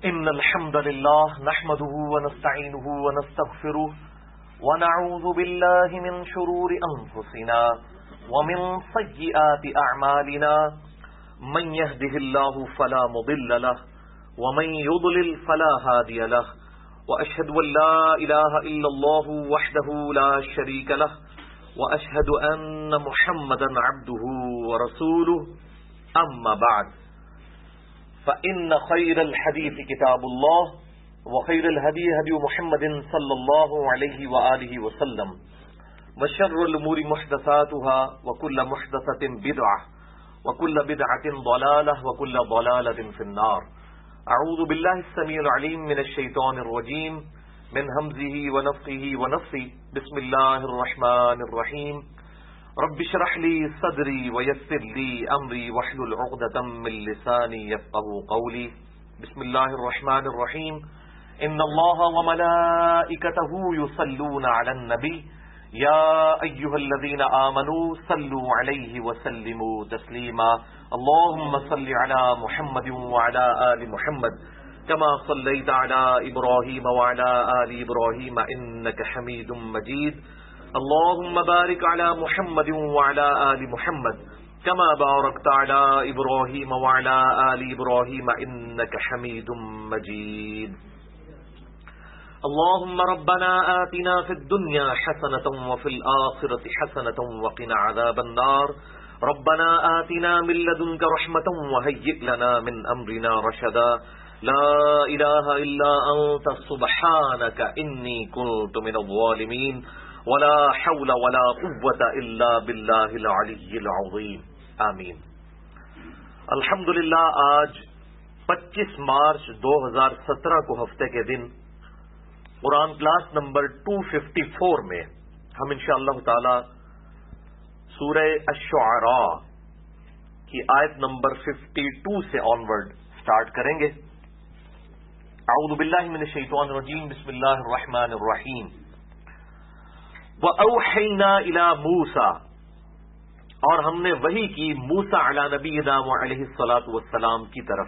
إن الحمد لله نحمده ونستعينه ونستغفره ونعوذ بالله من شرور أنفسنا ومن سيئات أعمالنا من يهده الله فلا مضل له ومن يضلل فلا هادي له وأشهد أن لا إله إلا الله وحده لا شريك له وأشهد أن محمدا عبده ورسوله أما بعد فإن خير الحديث كتاب الله وخير الهدي هدي محمد صلى الله عليه وآله وسلم وشر الأمور محدثاتها وكل محدثة بدعة وكل بدعة ضلالة وكل ضلالة في النار. أعوذ بالله السميع العليم من الشيطان الرجيم من همزه ونفخه ونفثه. بسم الله الرحمن الرحيم. رب اشرح لي صدري ويسر لي أمري واحلل عقدة من لساني يفقهوا قولي. بسم الله الرحمن الرحيم. إن الله وملائكته يصلون على النبي يا أيها الذين آمنوا صلوا عليه وسلموا تسليما. اللهم صل على محمد وعلى آل محمد كما صليت على إبراهيم وعلى آل إبراهيم إنك حميد مجيد. اللهم بارك على محمد وعلى آل محمد كما باركت على إبراهيم وعلى آل إبراهيم إنك حميد مجيد. اللهم ربنا آتنا في الدنيا حسنة وفي الآخرة حسنة وقنا عذاب النار. ربنا آتنا من لدنك رحمة وهيئ لنا من أمرنا رشدا. لا إله إلا أنت سبحانك إني كنت من الظالمين. ولا حول ولا قوة إلا بالله العلی العظیم. آمین. الحمدللہ آج 25 مارچ 2017 کو ہفتے کے دن قرآن کلاس نمبر 254 میں ہم انشاءاللہ تعالی سورہ الشعراء کی آیت نمبر 52 سے آنورڈ سٹارٹ کریں گے. اعوذ باللہ من الشیطان الرجیم. بسم اللہ الرحمن الرحیم. وَأَوْحَيْنَا إِلَى مُوسَى، اور ہم نے وحی کی موسیٰ علی نبینا علیہ الصلوۃ والسلام کی طرف،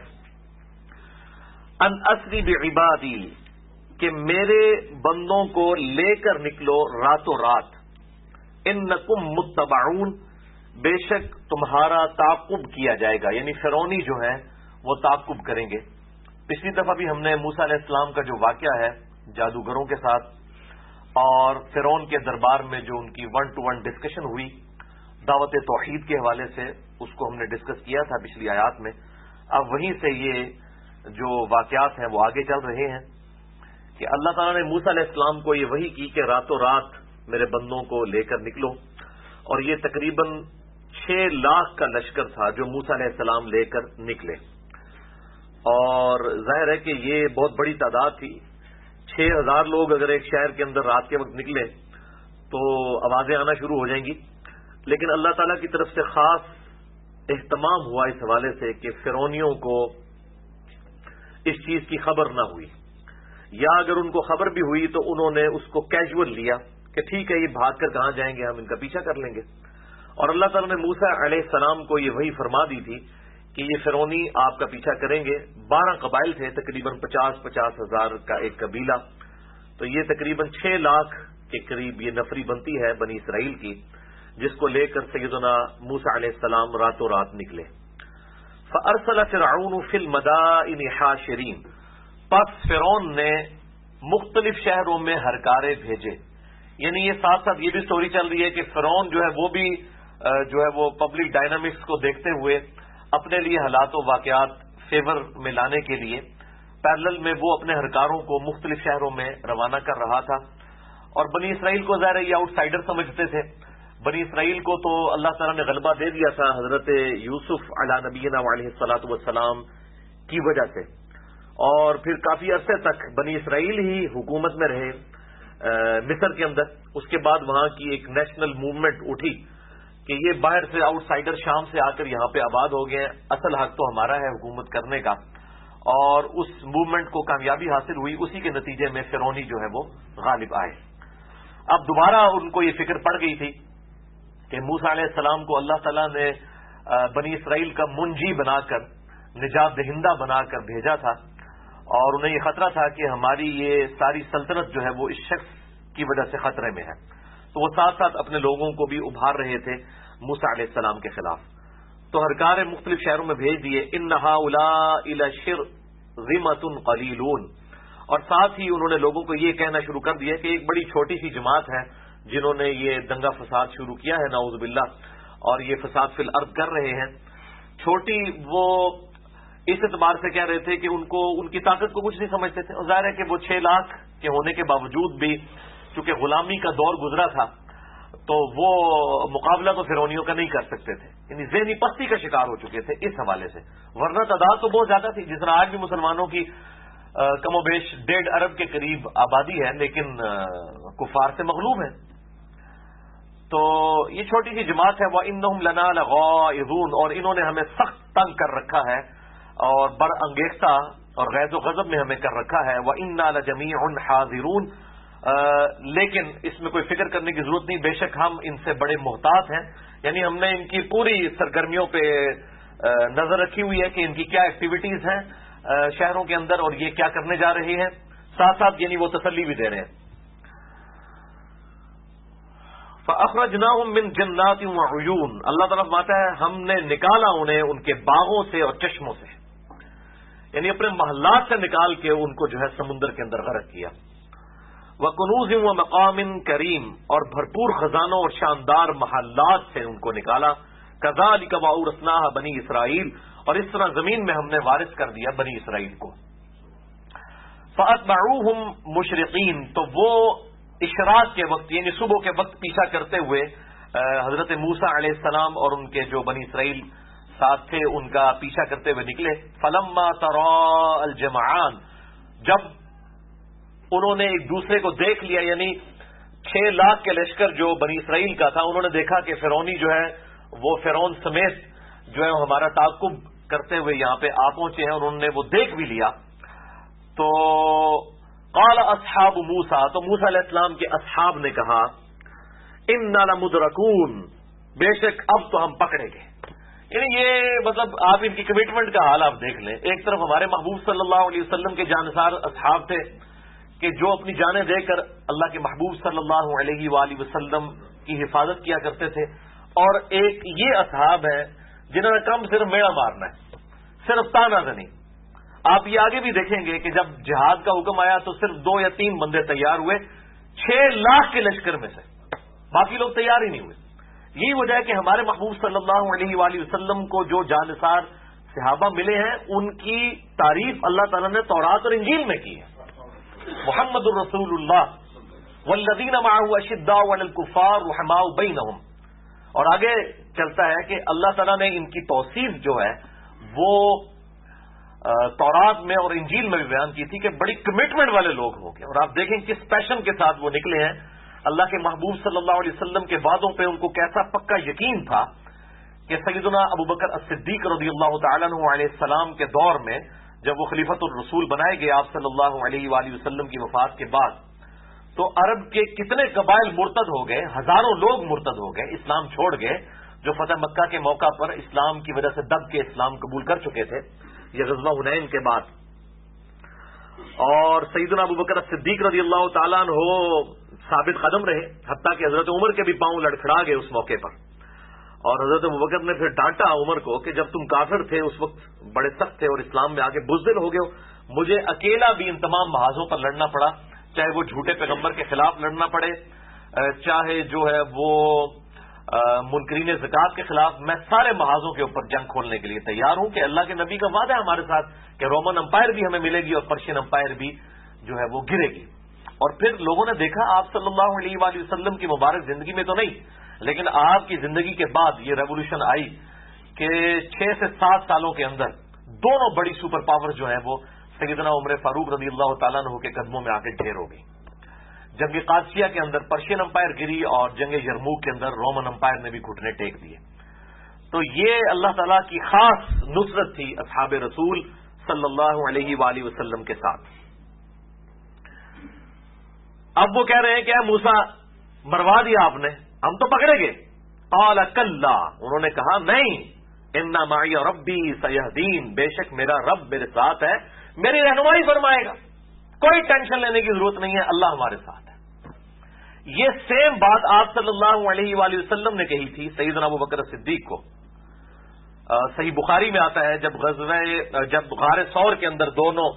ان اسری بعبادی، کہ میرے بندوں کو لے کر نکلو راتوں رات، انکم متبعون، بے شک تمہارا تعقب کیا جائے گا، یعنی فرعونی جو ہیں وہ تعقب کریں گے. پچھلی دفعہ بھی ہم نے موسیٰ علیہ السلام کا جو واقعہ ہے جادوگروں کے ساتھ اور فرعون کے دربار میں جو ان کی 1-to-1 ڈسکشن ہوئی دعوت توحید کے حوالے سے، اس کو ہم نے ڈسکس کیا تھا پچھلی آیات میں. اب وہیں سے یہ جو واقعات ہیں وہ آگے چل رہے ہیں کہ اللہ تعالیٰ نے موسیٰ علیہ السلام کو یہ وحی کی کہ راتوں رات میرے بندوں کو لے کر نکلو، اور یہ تقریباً 6 لاکھ کا لشکر تھا جو موسیٰ علیہ السلام لے کر نکلے. اور ظاہر ہے کہ یہ بہت بڑی تعداد تھی. 6,000 لوگ اگر ایک شہر کے اندر رات کے وقت نکلے تو آوازیں آنا شروع ہو جائیں گی. لیکن اللہ تعالیٰ کی طرف سے خاص اہتمام ہوا اس حوالے سے کہ فرعونیوں کو اس چیز کی خبر نہ ہوئی، یا اگر ان کو خبر بھی ہوئی تو انہوں نے اس کو کیجول لیا کہ ٹھیک ہے یہ بھاگ کر کہاں جائیں گے، ہم ان کا پیچھا کر لیں گے. اور اللہ تعالیٰ نے موسیٰ علیہ السلام کو یہ وحی فرما دی تھی کہ یہ فرعونی آپ کا پیچھا کریں گے. 12 قبائل تھے، تقریباً 50 ہزار کا ایک قبیلہ، تو یہ تقریباً 6 لاکھ کے قریب یہ نفری بنتی ہے بنی اسرائیل کی، جس کو لے کر سیدنا موسیٰ علیہ السلام راتوں رات نکلے. فَأَرْسَلَ فِرْعَوْنُ فِي الْمَدَائِنِ حَاشِرِينَ، پس فرعون نے مختلف شہروں میں ہرکارے بھیجے. یعنی یہ ساتھ ساتھ یہ بھی سٹوری چل رہی ہے کہ فرعون جو ہے وہ بھی وہ پبلک ڈائنامکس کو دیکھتے ہوئے اپنے لیے حالات و واقعات فیور میں لانے کے لیے پیرلل میں وہ اپنے ہرکاروں کو مختلف شہروں میں روانہ کر رہا تھا. اور بنی اسرائیل کو ظاہر یہ آؤٹ سائڈر سمجھتے تھے. بنی اسرائیل کو تو اللہ تعالیٰ نے غلبہ دے دیا تھا حضرت یوسف علی نبینا علیہ الصلوۃ والسلام کی وجہ سے، اور پھر کافی عرصے تک بنی اسرائیل ہی حکومت میں رہے مصر کے اندر. اس کے بعد وہاں کی ایک نیشنل موومنٹ اٹھی کہ یہ باہر سے آؤٹ سائڈر شام سے آ کر یہاں پہ آباد ہو گئے ہیں، اصل حق تو ہمارا ہے حکومت کرنے کا. اور اس موومنٹ کو کامیابی حاصل ہوئی، اسی کے نتیجے میں فرعونی جو ہے وہ غالب آئے. اب دوبارہ ان کو یہ فکر پڑ گئی تھی کہ موسیٰ علیہ السلام کو اللہ تعالیٰ نے بنی اسرائیل کا منجی بنا کر، نجات دہندہ بنا کر بھیجا تھا، اور انہیں یہ خطرہ تھا کہ ہماری یہ ساری سلطنت جو ہے وہ اس شخص کی وجہ سے خطرے میں ہے، تو وہ ساتھ ساتھ اپنے لوگوں کو بھی ابھار رہے تھے موسیٰ علیہ السلام کے خلاف. تو ہرکار مختلف شہروں میں بھیج دیے ان هؤلاء لشرذمۃ قلیلون، اور ساتھ ہی انہوں نے لوگوں کو یہ کہنا شروع کر دیا کہ ایک بڑی چھوٹی سی جماعت ہے جنہوں نے یہ دنگا فساد شروع کیا ہے نعوذ باللہ، اور یہ فساد فی الارض کر رہے ہیں. چھوٹی وہ اس اعتبار سے کہہ رہے تھے کہ ان کی طاقت کو کچھ نہیں سمجھتے تھے، اور ظاہر ہے کہ وہ 6 لاکھ کے ہونے کے باوجود بھی چونکہ غلامی کا دور گزرا تھا تو وہ مقابلہ تو فرعونیوں کا نہیں کر سکتے تھے، یعنی ذہنی پستی کا شکار ہو چکے تھے اس حوالے سے. ورنہ تعداد تو بہت زیادہ تھی، جس طرح آج بھی مسلمانوں کی کم و بیش 1.5 ارب کے قریب آبادی ہے، لیکن کفار سے مغلوب ہے. تو یہ چھوٹی سی جماعت ہے. وَإِنَّهُمْ لَنَا لَغَائِظُونَ، اور انہوں نے ہمیں سخت تنگ کر رکھا ہے اور بڑا انگیختہ اور غیظ و غضب میں ہمیں کر رکھا ہے. وَإِنَّا لَجَمِيعٌ حَاذِرُونَ، لیکن اس میں کوئی فکر کرنے کی ضرورت نہیں، بے شک ہم ان سے بڑے محتاط ہیں. یعنی ہم نے ان کی پوری سرگرمیوں پہ نظر رکھی ہوئی ہے کہ ان کی کیا ایکٹیویٹیز ہیں شہروں کے اندر اور یہ کیا کرنے جا رہی ہیں. ساتھ ساتھ یعنی وہ تسلی بھی دے رہے ہیں. فَأَخْرَجْنَاهُمْ مِنْ جَنَّاتٍ وَعُيُونٍ، اللہ تعالیٰ فرماتا ہے ہم نے نکالا انہیں ان کے باغوں سے اور چشموں سے، یعنی اپنے محلات سے نکال کے ان کو جو ہے سمندر کے اندر غرق کیا. وَكُنُوزٍ وَمَقَامٍ كَرِيمٍ، اور بھرپور خزانوں اور شاندار محلات سے ان کو نکالا. كَذَلِكَ وَأَوْرَثْنَاهَا بَنِي اسرائیل، اور اس طرح زمین میں ہم نے وارث کر دیا بنی اسرائیل کو. فَأَتْبَعُوهُمْ مُشْرِقِينَ، تو وہ اشراق کے وقت یعنی صبح کے وقت پیچھا کرتے ہوئے حضرت موسیٰ علیہ السلام اور ان کے جو بنی اسرائیل ساتھ تھے ان کا پیچھا کرتے ہوئے نکلے. فَلَمَّا تَرَاءَ الْجَمْعَانِ، جب انہوں نے ایک دوسرے کو دیکھ لیا، یعنی 6 لاکھ کے لشکر جو بنی اسرائیل کا تھا، انہوں نے دیکھا کہ فرعونی جو ہے وہ فرعون سمیت جو ہے ہمارا تعاقب کرتے ہوئے یہاں پہ آ پہنچے ہیں، اور انہوں نے وہ دیکھ بھی لیا. تو قال اصحاب موسیٰ، تو موسیٰ علیہ السلام کے اصحاب نے کہا انا لمدرکون، بے شک اب تو ہم پکڑے گئے. یعنی یہ مطلب آپ ان کی کمٹمنٹ کا حال آپ دیکھ لیں. ایک طرف ہمارے محبوب صلی اللہ علیہ وسلم کے جانثار اصحاب تھے کہ جو اپنی جانیں دے کر اللہ کے محبوب صلی اللہ علیہ وآلہ وسلم کی حفاظت کیا کرتے تھے، اور ایک یہ اصحاب ہیں جنہوں نے کم صرف میڑا مارنا ہے، صرف تانا زنی. آپ یہ آگے بھی دیکھیں گے کہ جب جہاد کا حکم آیا تو صرف 2 یا 3 بندے تیار ہوئے 6 لاکھ کے لشکر میں سے، باقی لوگ تیار ہی نہیں ہوئے. یہی وجہ ہے کہ ہمارے محبوب صلی اللہ علیہ وآلہ وسلم کو جو جانثار صحابہ ملے ہیں ان کی تعریف اللہ تعالیٰ نے تورات اور انجیل میں کی ہے. محمد الرسول اللہ والذین معه اشداء علی الکفار رحماء بینہم، اور آگے چلتا ہے کہ اللہ تعالیٰ نے ان کی توصیف جو ہے وہ تورات میں اور انجیل میں بھی بیان کی تھی کہ بڑی کمٹمنٹ والے لوگ ہوں گے. اور آپ دیکھیں کس پیشن کے ساتھ وہ نکلے ہیں. اللہ کے محبوب صلی اللہ علیہ وسلم کے وعدوں پہ ان کو کیسا پکا یقین تھا کہ سیدنا ابو بکر الصدیق رضی اللہ تعالیٰ عنہ علیہ السلام کے دور میں جب وہ خلیفۃ الرسول بنائے گئے آپ صلی اللہ علیہ وآلہ وسلم کی وفات کے بعد، تو عرب کے کتنے قبائل مرتد ہو گئے، ہزاروں لوگ مرتد ہو گئے، اسلام چھوڑ گئے، جو فتح مکہ کے موقع پر اسلام کی وجہ سے دب کے اسلام قبول کر چکے تھے یہ غزوہ حنین کے بعد. اور سیدنا ابو بکر صدیق رضی اللہ تعالیٰ عنہ ثابت قدم رہے، حتیٰ کہ حضرت عمر کے بھی پاؤں لڑکھڑا گئے اس موقع پر. اور حضرت ابو بکر نے پھر ڈانٹا عمر کو کہ جب تم کافر تھے اس وقت بڑے سخت تھے اور اسلام میں آگے بزدل ہو گئے ہو، مجھے اکیلا بھی ان تمام محاذوں پر لڑنا پڑا، چاہے وہ جھوٹے پیغمبر کے خلاف لڑنا پڑے، چاہے جو ہے وہ منکرین زکات کے خلاف، میں سارے محاذوں کے اوپر جنگ کھولنے کے لیے تیار ہوں کہ اللہ کے نبی کا وعدہ ہے ہمارے ساتھ کہ رومن امپائر بھی ہمیں ملے گی اور پرشین امپائر بھی جو ہے وہ گرے گی. اور پھر لوگوں نے دیکھا آپ صلی اللہ علیہ وآلہ وسلم کی مبارک زندگی میں تو نہیں، لیکن آپ کی زندگی کے بعد یہ ریولوشن آئی کہ 6 سے 7 سالوں کے اندر دونوں بڑی سپر پاور جو ہیں وہ سیدنا عمر فاروق رضی اللہ تعالیٰ عنہ کے قدموں میں آ کے ڈھیر ہو گئی. جنگ قادسیہ کے اندر پرشین امپائر گری اور جنگ یرموک کے اندر رومن امپائر نے بھی گھٹنے ٹیک دیے. تو یہ اللہ تعالیٰ کی خاص نصرت تھی اصحاب رسول صلی اللہ علیہ وآلہ وسلم کے ساتھ. اب وہ کہہ رہے ہیں کہ اے موسیٰ مروا دیا آپ نے، ہم تو پکڑے گے. قال کلا، انہوں نے کہا نہیں، ان معی ربی سیہدین، بے شک میرا رب میرے ساتھ ہے، میری رہنمائی فرمائے گا، کوئی ٹینشن لینے کی ضرورت نہیں ہے، اللہ ہمارے ساتھ ہے۔ یہ سیم بات آپ صلی اللہ علیہ وآلہ وسلم نے کہی تھی سیدنا ابو بکر صدیق کو۔ صحیح بخاری میں آتا ہے جب غار ثور کے اندر دونوں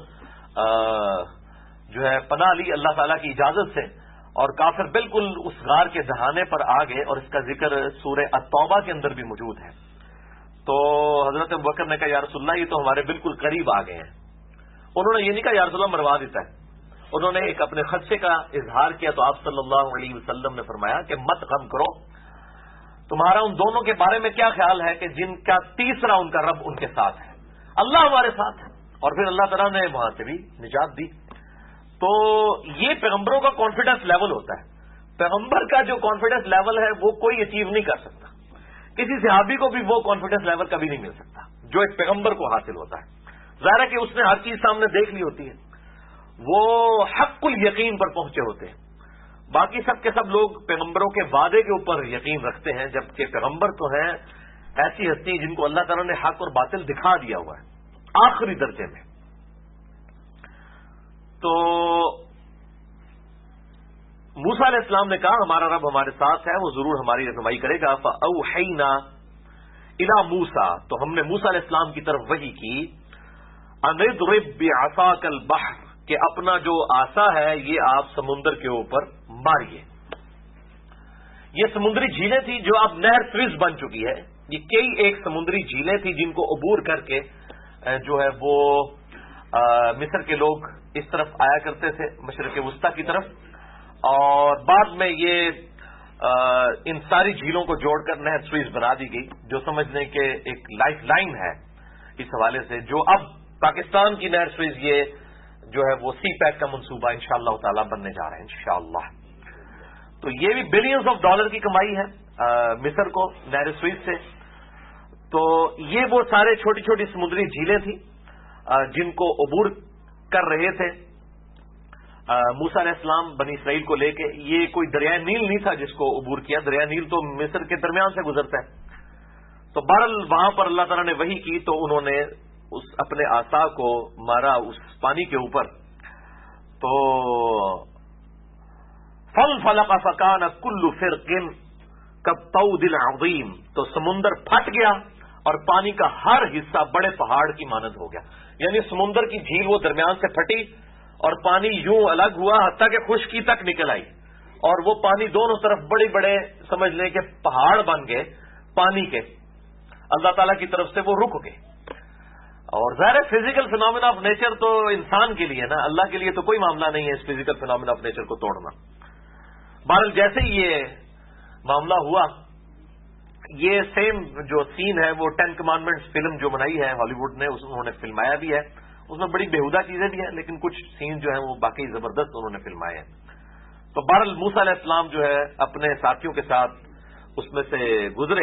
جو ہے پناہ لی اللہ تعالیٰ کی اجازت سے، اور کافر بالکل اس غار کے دہانے پر آ گئے، اور اس کا ذکر سورہ التوبہ کے اندر بھی موجود ہے۔ تو حضرت ابو بکر نے کہا یا رسول اللہ یہ تو ہمارے بالکل قریب آ گئے ہیں۔ انہوں نے یہ نہیں کہا یا رسول اللہ مروا دیتا ہے، انہوں نے ایک اپنے خدشے کا اظہار کیا، تو آپ صلی اللہ علیہ وسلم نے فرمایا کہ مت غم کرو، تمہارا ان دونوں کے بارے میں کیا خیال ہے کہ جن کا تیسرا ان کا رب ان کے ساتھ ہے، اللہ ہمارے ساتھ ہے۔ اور پھر اللہ تعالیٰ نے وہاں سے بھی نجات دی۔ تو یہ پیغمبروں کا کانفیڈنس لیول ہوتا ہے۔ پیغمبر کا جو کانفیڈنس لیول ہے وہ کوئی اچیو نہیں کر سکتا، کسی صحابی کو بھی وہ کانفیڈنس لیول کبھی نہیں مل سکتا جو ایک پیغمبر کو حاصل ہوتا ہے۔ ظاہر ہے کہ اس نے ہر چیز سامنے دیکھ لی ہوتی ہے، وہ حق الیقین پر پہنچے ہوتے ہیں۔ باقی سب کے سب لوگ پیغمبروں کے وعدے کے اوپر یقین رکھتے ہیں، جبکہ پیغمبر تو ہیں ایسی ہستی جن کو اللہ تعالیٰ نے حق اور باطل دکھا دیا ہوا ہے آخری درجے میں۔ تو موسیٰ علیہ السلام نے کہا ہمارا رب ہمارے ساتھ ہے، وہ ضرور ہماری رہنمائی کرے گا۔ فَأَوْحَيْنَا إِلَى مُوسَىٰ، تو ہم نے موسیٰ علیہ السلام کی طرف وحی کی، أَنِ اضْرِب بِعَصَاكَ الْبَحْرَ، کہ اپنا جو عصا ہے یہ آپ سمندر کے اوپر ماریے۔ یہ سمندری جھیلیں تھی جو اب نہر سوئز بن چکی ہے۔ یہ کئی ایک سمندری جھیلیں تھی جن کو عبور کر کے جو ہے وہ مصر کے لوگ اس طرف آیا کرتے تھے، مشرق وسطی کی طرف، اور بعد میں یہ ان ساری جھیلوں کو جوڑ کر نہر سوئز بنا دی گئی، جو سمجھنے کے ایک لائف لائن ہے اس حوالے سے، جو اب پاکستان کی نہر سوئز یہ جو ہے وہ سی پیک کا منصوبہ انشاءاللہ تعالی بننے جا رہے ہیں انشاءاللہ۔ تو یہ بھی بلینز آف ڈالر کی کمائی ہے مصر کو نہر سوئز سے۔ تو یہ وہ سارے چھوٹی چھوٹی سمندری جھیلیں تھیں جن کو عبور کر رہے تھے موسیٰ علیہ السلام بنی اسرائیل کو لے کے۔ یہ کوئی دریائے نیل نہیں تھا جس کو عبور کیا، دریائے نیل تو مصر کے درمیان سے گزرتا ہے۔ تو بہرحال وہاں پر اللہ تعالیٰ نے وحی کی، تو انہوں نے اس اپنے عصا کو مارا اس پانی کے اوپر، تو فَانْفَلَقَ فَكَانَ كُلُّ فِرْقٍ كَالطَّوْدِ الْعَظِيمِ، تو سمندر پھٹ گیا اور پانی کا ہر حصہ بڑے پہاڑ کی مانند ہو گیا۔ یعنی سمندر کی جھیل وہ درمیان سے پھٹی اور پانی یوں الگ ہوا حتیٰ کہ خشکی تک نکل آئی، اور وہ پانی دونوں طرف بڑے بڑے سمجھ لیں کہ پہاڑ بن گئے پانی کے، اللہ تعالیٰ کی طرف سے وہ رک گئے۔ اور ظاہر فزیکل فینومینا آف نیچر تو انسان کے لیے نا، اللہ کے لیے تو کوئی معاملہ نہیں ہے اس فزیکل فینومینا آف نیچر کو توڑنا۔ بہرحال جیسے ہی یہ معاملہ ہوا، یہ سیم جو سین ہے وہ 10 کمانڈمنٹس فلم جو بنائی ہے ہالی ووڈ نے، انہوں نے فلمایا بھی ہے، اس میں بڑی بےہودہ چیزیں بھی ہیں، لیکن کچھ سین جو ہیں وہ باقی زبردست انہوں نے فلمائے ہیں۔ تو بہرحال موسیٰ علیہ السلام جو ہے اپنے ساتھیوں کے ساتھ اس میں سے گزرے۔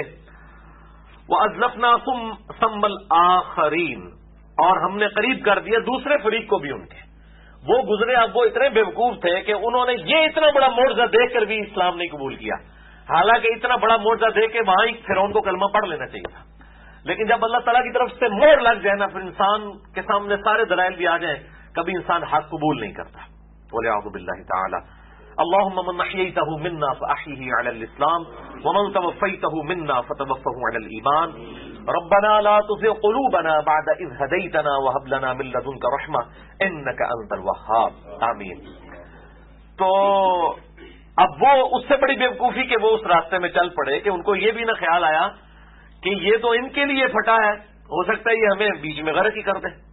وَأَزْلَفْنَاكُمْ ثَمَّ الْآخَرِينَ، اور ہم نے قریب کر دیا دوسرے فریق کو بھی ان کے۔ وہ گزرے، اب وہ اتنے بیوقوف تھے کہ انہوں نے یہ اتنا بڑا معجزہ دیکھ کر بھی اسلام نہیں قبول کیا، حالانکہ اتنا بڑا معجزہ دیکھ کے وہاں ہی فرعون کو کلمہ پڑھ لینا چاہیے تھا۔ لیکن جب اللہ تعالیٰ کی طرف سے مہر لگ جائے نا، پھر انسان کے سامنے سارے دلائل بھی آ جائیں، کبھی انسان حق قبول نہیں کرتا۔ وَلِعَوْذُ بِاللَّهِ تَعَالَى اللهم من احييته منا فاحيه على الاسلام ومن توفيته منا فتوفه على الايمان ربنا لا تزغ قلوبنا بعد اذ هديتنا وهب لنا من لدنك رحمه انك انت الوهاب آمین۔ تو اب وہ اس سے بڑی بیوقوفی کہ وہ اس راستے میں چل پڑے کہ ان کو یہ بھی نہ خیال آیا کہ یہ تو ان کے لیے پھٹا ہے، ہو سکتا ہے یہ ہمیں بیچ میں غرق ہی کر دے،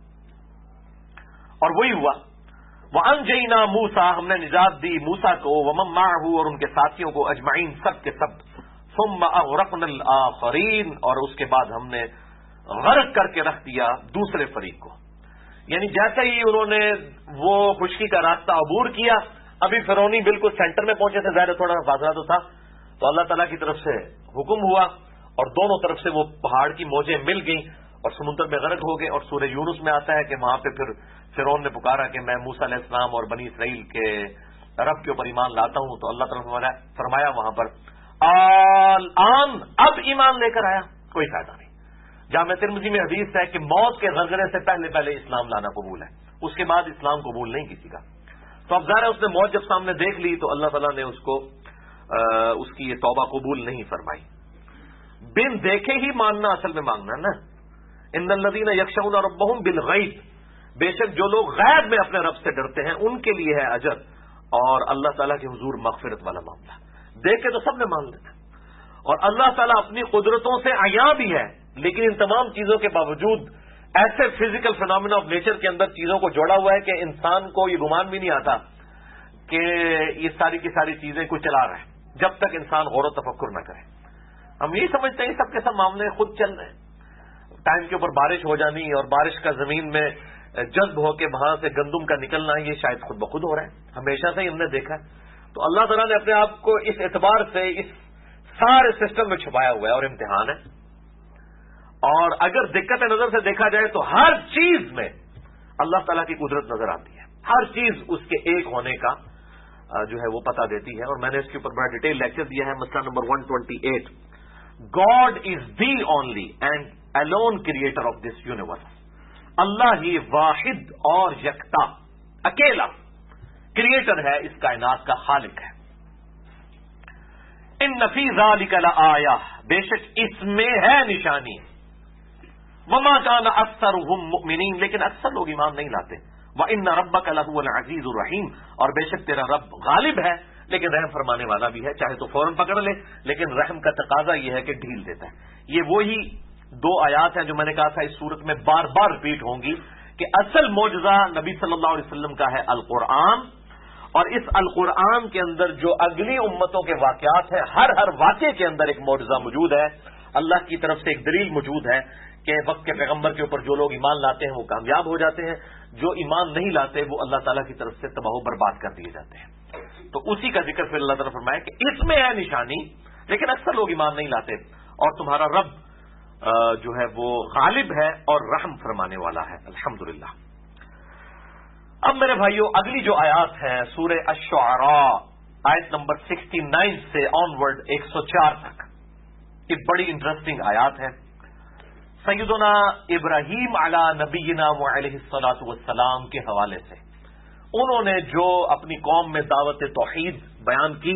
اور وہی ہوا۔ وَأَنْجَيْنَا مُوسَىٰ، ہم نے نجات دی موسیٰ کو، وَمَن مَّعَهُ، اور ان کے ساتھیوں کو، اجمعین سب کے سب، ثُمَّ أَغْرَقْنَا الْآخَرِينَ، اور اس کے بعد ہم نے غرق کر کے رکھ دیا دوسرے فریق کو۔ یعنی جیسے ہی انہوں نے وہ خشکی کا راستہ عبور کیا، ابھی فرعونی بالکل سینٹر میں پہنچے تھے، ظاہر تھوڑا فاصلہ تو تھا، تو اللہ تعالیٰ کی طرف سے حکم ہوا اور دونوں طرف سے وہ پہاڑ کی موجیں مل گئیں اور سمندر میں غرق ہو گئے۔ اور سورہ یونس میں آتا ہے کہ وہاں پہ پھر فرعون نے پکارا کہ میں موسیٰ علیہ السلام اور بنی اسرائیل کے رب کے اوپر ایمان لاتا ہوں، تو اللہ تعالیٰ نے فرمایا وہاں پر الآن، اب ایمان لے کر آیا، کوئی فائدہ نہیں۔ جامع ترمذی میں حدیث ہے کہ موت کے غرغرے سے پہلے پہلے اسلام لانا قبول ہے، اس کے بعد اسلام قبول نہیں کسی کا. تو اب ظاہر ہے اس نے موت جب سامنے دیکھ لی تو اللہ تعالیٰ نے اس کی یہ توبہ قبول نہیں فرمائی. بن دیکھے ہی ماننا اصل میں مانگنا نا. ان الذین یخشون ربہم بالغیب، بے شک جو لوگ غیب میں اپنے رب سے ڈرتے ہیں ان کے لیے ہے اجر اور اللہ تعالیٰ کے حضور مغفرت والا معاملہ. دیکھ کے تو سب نے مان لینا. اور اللہ تعالیٰ اپنی قدرتوں سے عیاں بھی ہے، لیکن ان تمام چیزوں کے باوجود ایسے فزیکل فینومینا آف نیچر کے اندر چیزوں کو جوڑا ہوا ہے کہ انسان کو یہ گمان بھی نہیں آتا کہ یہ ساری کی ساری چیزیں کوئی چلا رہا ہے جب تک انسان غور و تفکر نہ کرے. ہم یہی سمجھتے ہیں سب کے سب معاملے خود چل رہے ہیں. ٹائم کے اوپر بارش ہو جانی اور بارش کا زمین میں جذب ہو کے وہاں سے گندم کا نکلنا یہ شاید خود بخود ہو رہا ہے. ہمیشہ سے ہی ہم نے دیکھا ہے. تو اللہ تعالیٰ نے اپنے آپ کو اس اعتبار سے اس سارے سسٹم میں چھپایا ہوا ہے اور امتحان ہے. اور اگر دقت نظر سے دیکھا جائے تو ہر چیز میں اللہ تعالیٰ کی قدرت نظر آتی ہے. ہر چیز اس کے ایک ہونے کا جو ہے وہ پتہ دیتی ہے. اور میں نے اس کے اوپر بڑا ڈیٹیل لیکچر دیا ہے. مسئلہ number 128، God is the only and alone creator of this universe. اللہ ہی واحد اور یکتا اکیلا کریٹر ہے، اس کائنات کا خالق ہے. ان فی ذلک لآیہ، بے شک اس میں ہے نشانی. وما کان اکثرهم مؤمنین، لیکن اکثر لوگ ایمان نہیں لاتے. وان ربک لہو العزیز الرحیم، اور بے شک تیرا رب غالب ہے لیکن رحم فرمانے والا بھی ہے. چاہے تو فوراً پکڑ لے، لیکن رحم کا تقاضا یہ ہے کہ ڈھیل دیتا ہے. یہ وہی دو آیات ہیں جو میں نے کہا تھا اس صورت میں بار بار ریپیٹ ہوں گی کہ اصل معجزہ نبی صلی اللہ علیہ وسلم کا ہے القرآن. اور اس القرآن کے اندر جو اگلی امتوں کے واقعات ہیں، ہر واقعے کے اندر ایک معجزہ موجود ہے. اللہ کی طرف سے ایک دلیل موجود ہے کہ وقت کے پیغمبر کے اوپر جو لوگ ایمان لاتے ہیں وہ کامیاب ہو جاتے ہیں، جو ایمان نہیں لاتے وہ اللہ تعالیٰ کی طرف سے تباہ و برباد کر دیے جاتے ہیں. تو اسی کا ذکر پھر اللہ تعالیٰ فرمایا کہ اس میں ہے نشانی، لیکن اکثر لوگ ایمان نہیں لاتے. اور تمہارا رب جو ہے وہ غالب ہے اور رحم فرمانے والا ہے. الحمدللہ. اب میرے بھائیوں اگلی جو آیات ہیں سورہ الشعراء آیت نمبر 69 سے آنورڈ 104 تک، یہ بڑی انٹرسٹنگ آیات ہے. سیدنا ابراہیم علی نبینا وعلیہ الصلاۃ والسلام کے حوالے سے انہوں نے جو اپنی قوم میں دعوت توحید بیان کی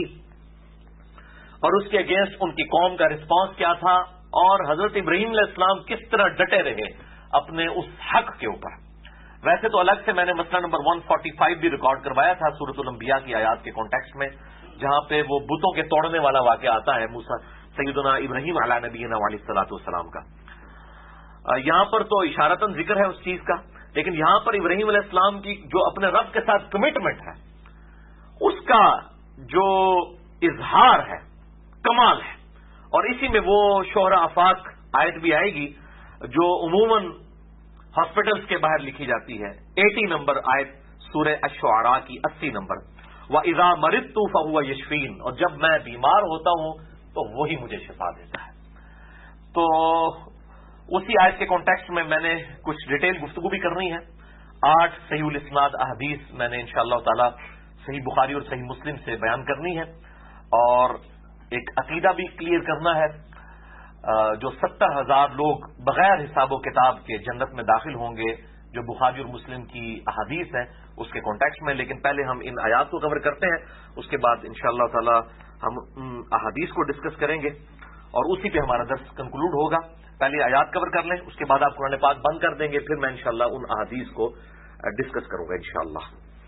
اور اس کے اگینسٹ ان کی قوم کا رسپانس کیا تھا، اور حضرت ابراہیم علیہ السلام کس طرح ڈٹے رہے اپنے اس حق کے اوپر. ویسے تو الگ سے میں نے مسئلہ نمبر 145 بھی ریکارڈ کروایا تھا سورۃ الانبیاء کی آیات کے کانٹیکسٹ میں، جہاں پہ وہ بتوں کے توڑنے والا واقعہ آتا ہے سیدنا ابراہیم علی نبینا علیہ الصلوۃ والسلام کا. یہاں پر تو اشارتاً ذکر ہے اس چیز کا، لیکن یہاں پر ابراہیم علیہ السلام کی جو اپنے رب کے ساتھ کمٹمنٹ ہے اس کا جو اظہار ہے کمال ہے. اور اسی میں وہ شہرا آفاق آیت بھی آئے گی جو عموماً ہاسپٹلز کے باہر لکھی جاتی ہے. 80 نمبر آیت سورہ الشعراء کی 80 نمبر. وَإِذَا مَرِضْتُ فَهُوَ يَشْفِينِ، اور جب میں بیمار ہوتا ہوں تو وہی مجھے شفا دیتا ہے. تو اسی آیت کے کانٹیکسٹ میں میں نے کچھ ڈیٹیل گفتگو بھی کرنی ہے. 8 صحیح الاسناد احادیث میں نے انشاءاللہ تعالی صحیح بخاری اور صحیح مسلم سے بیان کرنی ہے، اور ایک عقیدہ بھی کلیئر کرنا ہے. جو 70,000 لوگ بغیر حساب و کتاب کے جنت میں داخل ہوں گے جو بخاری اور مسلم کی احادیث ہیں اس کے کانٹیکسٹ میں. لیکن پہلے ہم ان آیات کو کور کرتے ہیں، اس کے بعد انشاءاللہ تعالی ہم ان احادیث کو ڈسکس کریں گے اور اسی پہ ہمارا درس کنکلوڈ ہوگا. پہلے آیات کور کر لیں، اس کے بعد آپ قرآن پاک بند کر دیں گے، پھر میں انشاءاللہ ان احادیث کو ڈسکس کروں گا انشاءاللہ.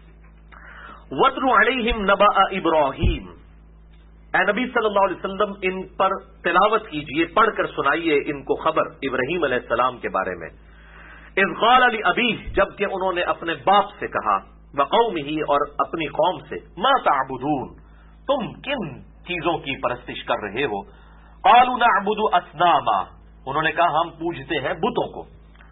وَاتْلُ عَلَيْهِمْ نَبَأَ إِبْرَاهِيمَ، اے نبی صلی اللہ علیہ وسلم ان پر تلاوت کیجئے، پڑھ کر سنائیے ان کو خبر ابراہیم علیہ السلام کے بارے میں. اذ قال لأبیہ، جبکہ انہوں نے اپنے باپ سے کہا، وقومہ، اور اپنی قوم سے، ما تعبدون، تم کن چیزوں کی پرستش کر رہے ہو. قالوا نعبد اصناما، انہوں نے کہا ہم پوجتے ہیں بتوں کو.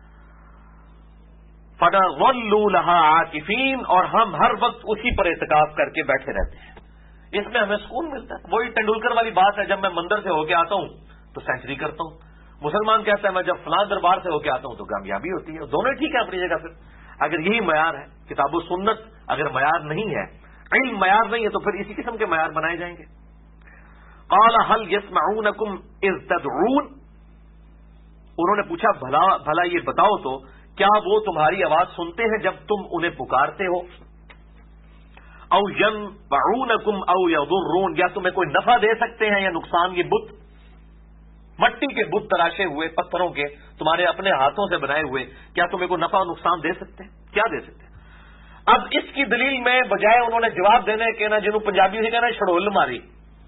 فنظل لها عاکفین، اور ہم ہر وقت اسی پر اعتکاف کر کے بیٹھے رہتے ہیں. اس میں ہمیں سکون ملتا ہے. وہی ٹنڈولکر والی بات ہے، جب میں مندر سے ہو کے آتا ہوں تو سینچری کرتا ہوں. مسلمان کہتا ہے میں جب فلاں دربار سے ہو کے آتا ہوں تو کامیابی ہوتی ہے. دونوں ٹھیک ہے اپنی جگہ. پھر اگر یہی معیار ہے، کتاب و سنت اگر معیار نہیں ہے، علم معیار نہیں ہے، تو پھر اسی قسم کے معیار بنائے جائیں گے. قال هل يسمعونكم اذ تدعون، انہوں نے پوچھا بھلا یہ بتاؤ تو کیا وہ تمہاری آواز سنتے ہیں جب تم انہیں پکارتے ہو؟ او ینفعونکم او یضرون، یا تمہیں کوئی نفع دے سکتے ہیں یا نقصان؟ یہ بت، مٹی کے بت تراشے ہوئے، پتھروں کے تمہارے اپنے ہاتھوں سے بنائے ہوئے، کیا تمہیں کوئی نفع نقصان دے سکتے ہیں؟ کیا دے سکتے ہیں؟ اب اس کی دلیل میں بجائے انہوں نے جواب دینے کے نا، جنہوں پنجابی سے کہنا شڑول ماری،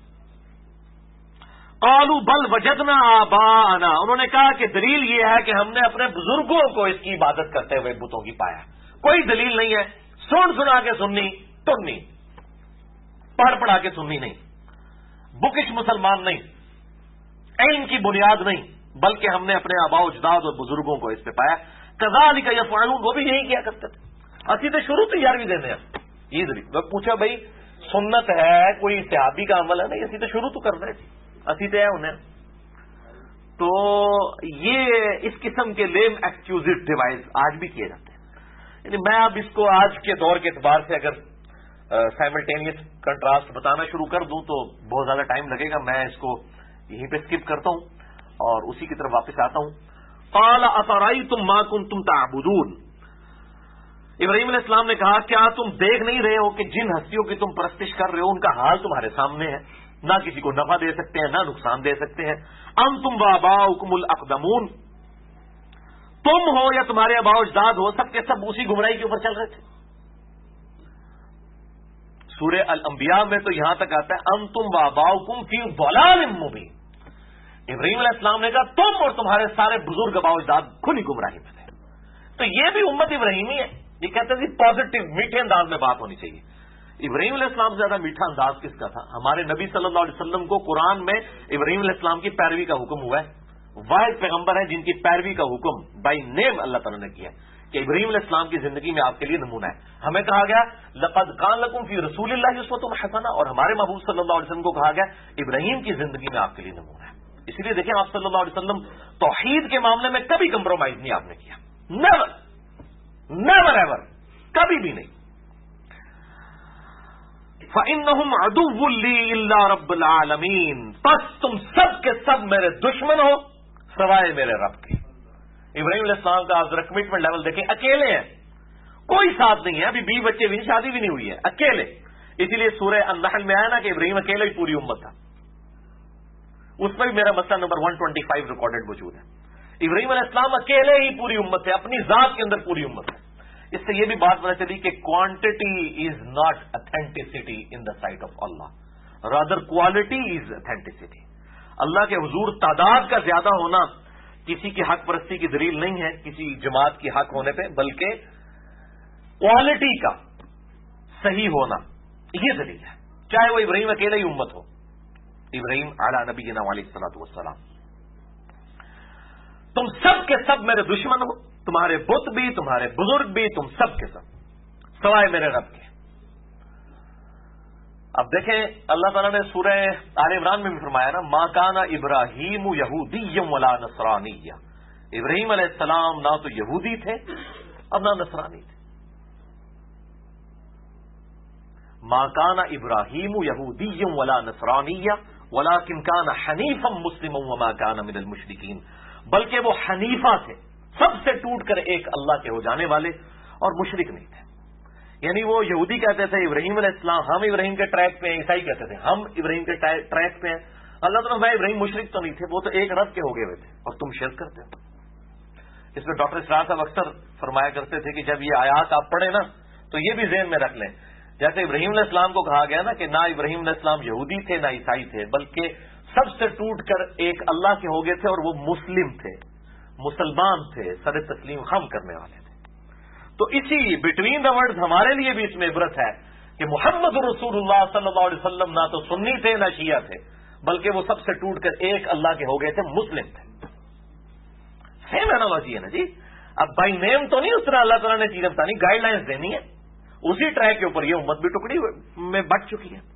قالوا بل وجدنا آباءنا، انہوں نے کہا کہ دلیل یہ ہے کہ ہم نے اپنے بزرگوں کو اس کی عبادت کرتے ہوئے بتوں کی پایا، کوئی دلیل نہیں ہے، سنا کے سننی ٹننی، پڑھ پڑھا کے سننی نہیں، بکش مسلمان نہیں، علم کی بنیاد نہیں، بلکہ ہم نے اپنے آباء و اجداد اور بزرگوں کو اس پہ پایا۔ کذالک یفعلون، وہ بھی یہی کیا کرتے تھے، اسی تو شروع سے یارویں دینے ہیں یہ دلیل۔ میں پوچھا بھائی سنت ہے کوئی صحابی کا عمل ہے؟ نہیں، اسی تو شروع تو کرنا ہے، اسی تو ہے انہیں۔ تو یہ اس قسم کے لیم ایکسکیوزڈ ڈیوائس آج بھی کیے جاتے ہیں۔ یعنی میں اب اس کو آج کے دور کے اعتبار سے اگر سائملٹینیس کنٹراسٹ بتانا شروع کر دوں تو بہت زیادہ ٹائم لگے گا، میں اس کو یہیں پہ اسکپ کرتا ہوں اور اسی کی طرف واپس آتا ہوں۔ قال افرأیتم ما کنتم تعبدون، ابراہیم علیہ السلام نے کہا کیا تم دیکھ نہیں رہے ہو کہ جن ہستیوں کی تم پرستش کر رہے ہو ان کا حال تمہارے سامنے ہے، نہ کسی کو نفع دے سکتے ہیں نہ نقصان دے سکتے ہیں۔ انتم وآباؤکم الاقدمون، تم ہو یا تمہارے آباء و اجداد ہو، سب کے سب اسی گمراہی کے اوپر چل رہے تھے۔ سورہ الانبیاء میں تو یہاں تک آتا ہے انتم وآباؤکم فی ضلال مبین، ابراہیم علیہ السلام نے کہا تم اور تمہارے سارے بزرگ آباء و اجداد کھلی گمراہی میں تھے۔ تو یہ بھی امت ابراہیمی ہے، یہ کہتے ہیں پازیٹو میٹھے انداز میں بات ہونی چاہیے۔ ابراہیم علیہ السلام سے زیادہ میٹھا انداز کس کا تھا؟ ہمارے نبی صلی اللہ علیہ وسلم کو قرآن میں ابراہیم علیہ السلام کی پیروی کا حکم ہوا ہے، واحد پیغمبر ہے جن کی پیروی کا حکم بائی نیم اللہ تعالیٰ نے کیا ہے کہ ابراہیم علیہ السلام کی زندگی میں آپ کے لیے نمونہ ہے۔ ہمیں کہا گیا لقد کان لکم فی رسول اللہ اسوۃ حسنہ، اور ہمارے محبوب صلی اللہ علیہ وسلم کو کہا گیا ابراہیم کی زندگی میں آپ کے لیے نمونہ ہے۔ اسی لیے دیکھیں آپ صلی اللہ علیہ وسلم توحید کے معاملے میں کبھی کمپرومائز نہیں آپ نے کیا، نیور نیور ایور، کبھی بھی نہیں۔ فَإِنَّهُمْ عَدُوٌّ لِّي إِلَّا رَبُّ الْعَالَمِينَ، پس تم سب کے سب میرے دشمن ہو سوائے میرے رب کے۔ ابراہیم علیہ السلام کا آپ کمٹمنٹ لیول دیکھیں، اکیلے ہیں، کوئی ساتھ نہیں ہے، ابھی 20 بچے بھی شادی بھی نہیں ہوئی ہے، اکیلے۔ اسی لیے سورہ النحل میں آیا نا کہ ابراہیم اکیلے ہی پوری امت تھا، اس میں بھی میرا مسئلہ نمبر 125 ریکارڈڈ موجود ہے۔ ابراہیم علیہ السلام اکیلے ہی پوری امت ہے، اپنی ذات کے اندر پوری امت ہے۔ اس سے یہ بھی بات پتہ چلی کہ quantity is not authenticity in the sight of Allah, rather quality is authenticity. اللہ کے حضور تعداد کا زیادہ ہونا کسی کی حق پرستی کی دلیل نہیں ہے کسی جماعت کی حق ہونے پہ، بلکہ کوالٹی کا صحیح ہونا یہ دلیل ہے، چاہے وہ ابراہیم اکیلے ہی امت ہو، ابراہیم علی نبینا علیہ الصلوۃ والسلام۔ تم سب کے سب میرے دشمن ہو، تمہارے بت بھی، تمہارے بزرگ بھی، تم سب کے سب سوائے میرے رب کے۔ اب دیکھیں اللہ تعالیٰ نے سورہ آل عمران میں بھی فرمایا نا، ما کان ابراہیم یہودی ولا نصرانی، ابراہیم علیہ السلام نہ تو یہودی تھے اور نہ نصرانی تھے۔ ما کان ابراہیم یہودی ولا نصرانی ولکن کان حنیفا مسلما وما کان من المشرکین، بلکہ وہ حنیفہ تھے، سب سے ٹوٹ کر ایک اللہ کے ہو جانے والے، اور مشرک نہیں تھے۔ یعنی وہ یہودی کہتے تھے ابراہیم علیہ السلام ہم ابراہیم کے ٹریک پہ ہیں، عیسائی کہتے تھے ہم ابراہیم کے ٹریک پہ ہیں۔ اللہ تعالیٰ میں ابراہیم مشرک تو نہیں تھے، وہ تو ایک رب کے ہو گئے ہوئے تھے اور تم شرک کرتے ہو۔ اس میں ڈاکٹر اسرار صاحب اکثر فرمایا کرتے تھے کہ جب یہ آیات آپ پڑھیں نا تو یہ بھی ذہن میں رکھ لیں، جیسے ابراہیم علیہ السلام کو کہا گیا نا کہ نہ ابراہیم علیہ السلام یہودی تھے نہ عیسائی تھے، بلکہ سب سے ٹوٹ کر ایک اللہ کے ہو گئے تھے، اور وہ مسلم تھے، مسلمان تھے، سر تسلیم خم کرنے والے تھے۔ تو اسی بٹوین دا ورڈز ہمارے لیے بھی اس میں عبرت ہے کہ محمد رسول اللہ صلی اللہ علیہ وسلم نہ تو سنی تھے نہ شیعہ تھے، بلکہ وہ سب سے ٹوٹ کر ایک اللہ کے ہو گئے تھے، مسلم تھے۔ سیم انالوجی ہے نا جی، اب بائی نیم تو نہیں اس طرح اللہ تعالیٰ نے چیزیں بتانی، گائیڈ لائنس دینی ہے، اسی ٹریک کے اوپر یہ امت بھی ٹکڑی میں بٹ چکی ہے۔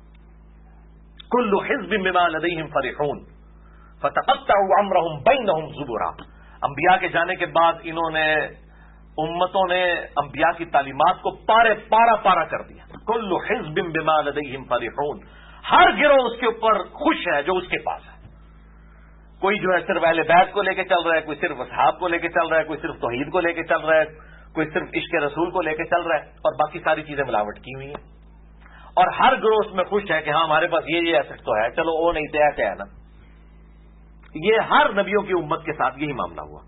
کل حزب بما لدیہم فرحون فتقطعوا امرهم بینہم زبرا، انبیاء کے جانے کے بعد امتوں نے انبیاء کی تعلیمات کو پارا پارا کر دیا۔ کل حزب بما لدیہم فرحون، ہر گروہ اس کے اوپر خوش ہے جو اس کے پاس ہے۔ کوئی جو ہے صرف اہل بیت کو لے کے چل رہا ہے، کوئی صرف اصحاب کو لے کے چل رہا ہے، کوئی صرف توحید کو لے کے چل رہا ہے، کوئی صرف عشق رسول کو لے کے چل رہا ہے، اور باقی ساری چیزیں ملاوٹ کی ہوئی ہیں، اور ہر گروہ اس میں خوش ہے کہ ہاں ہمارے پاس یہ ایسٹ تو ہے، چلو وہ نہیں تو ایسے ہے نا. یہ ہر نبیوں کی امت کے ساتھ یہی معاملہ ہوا.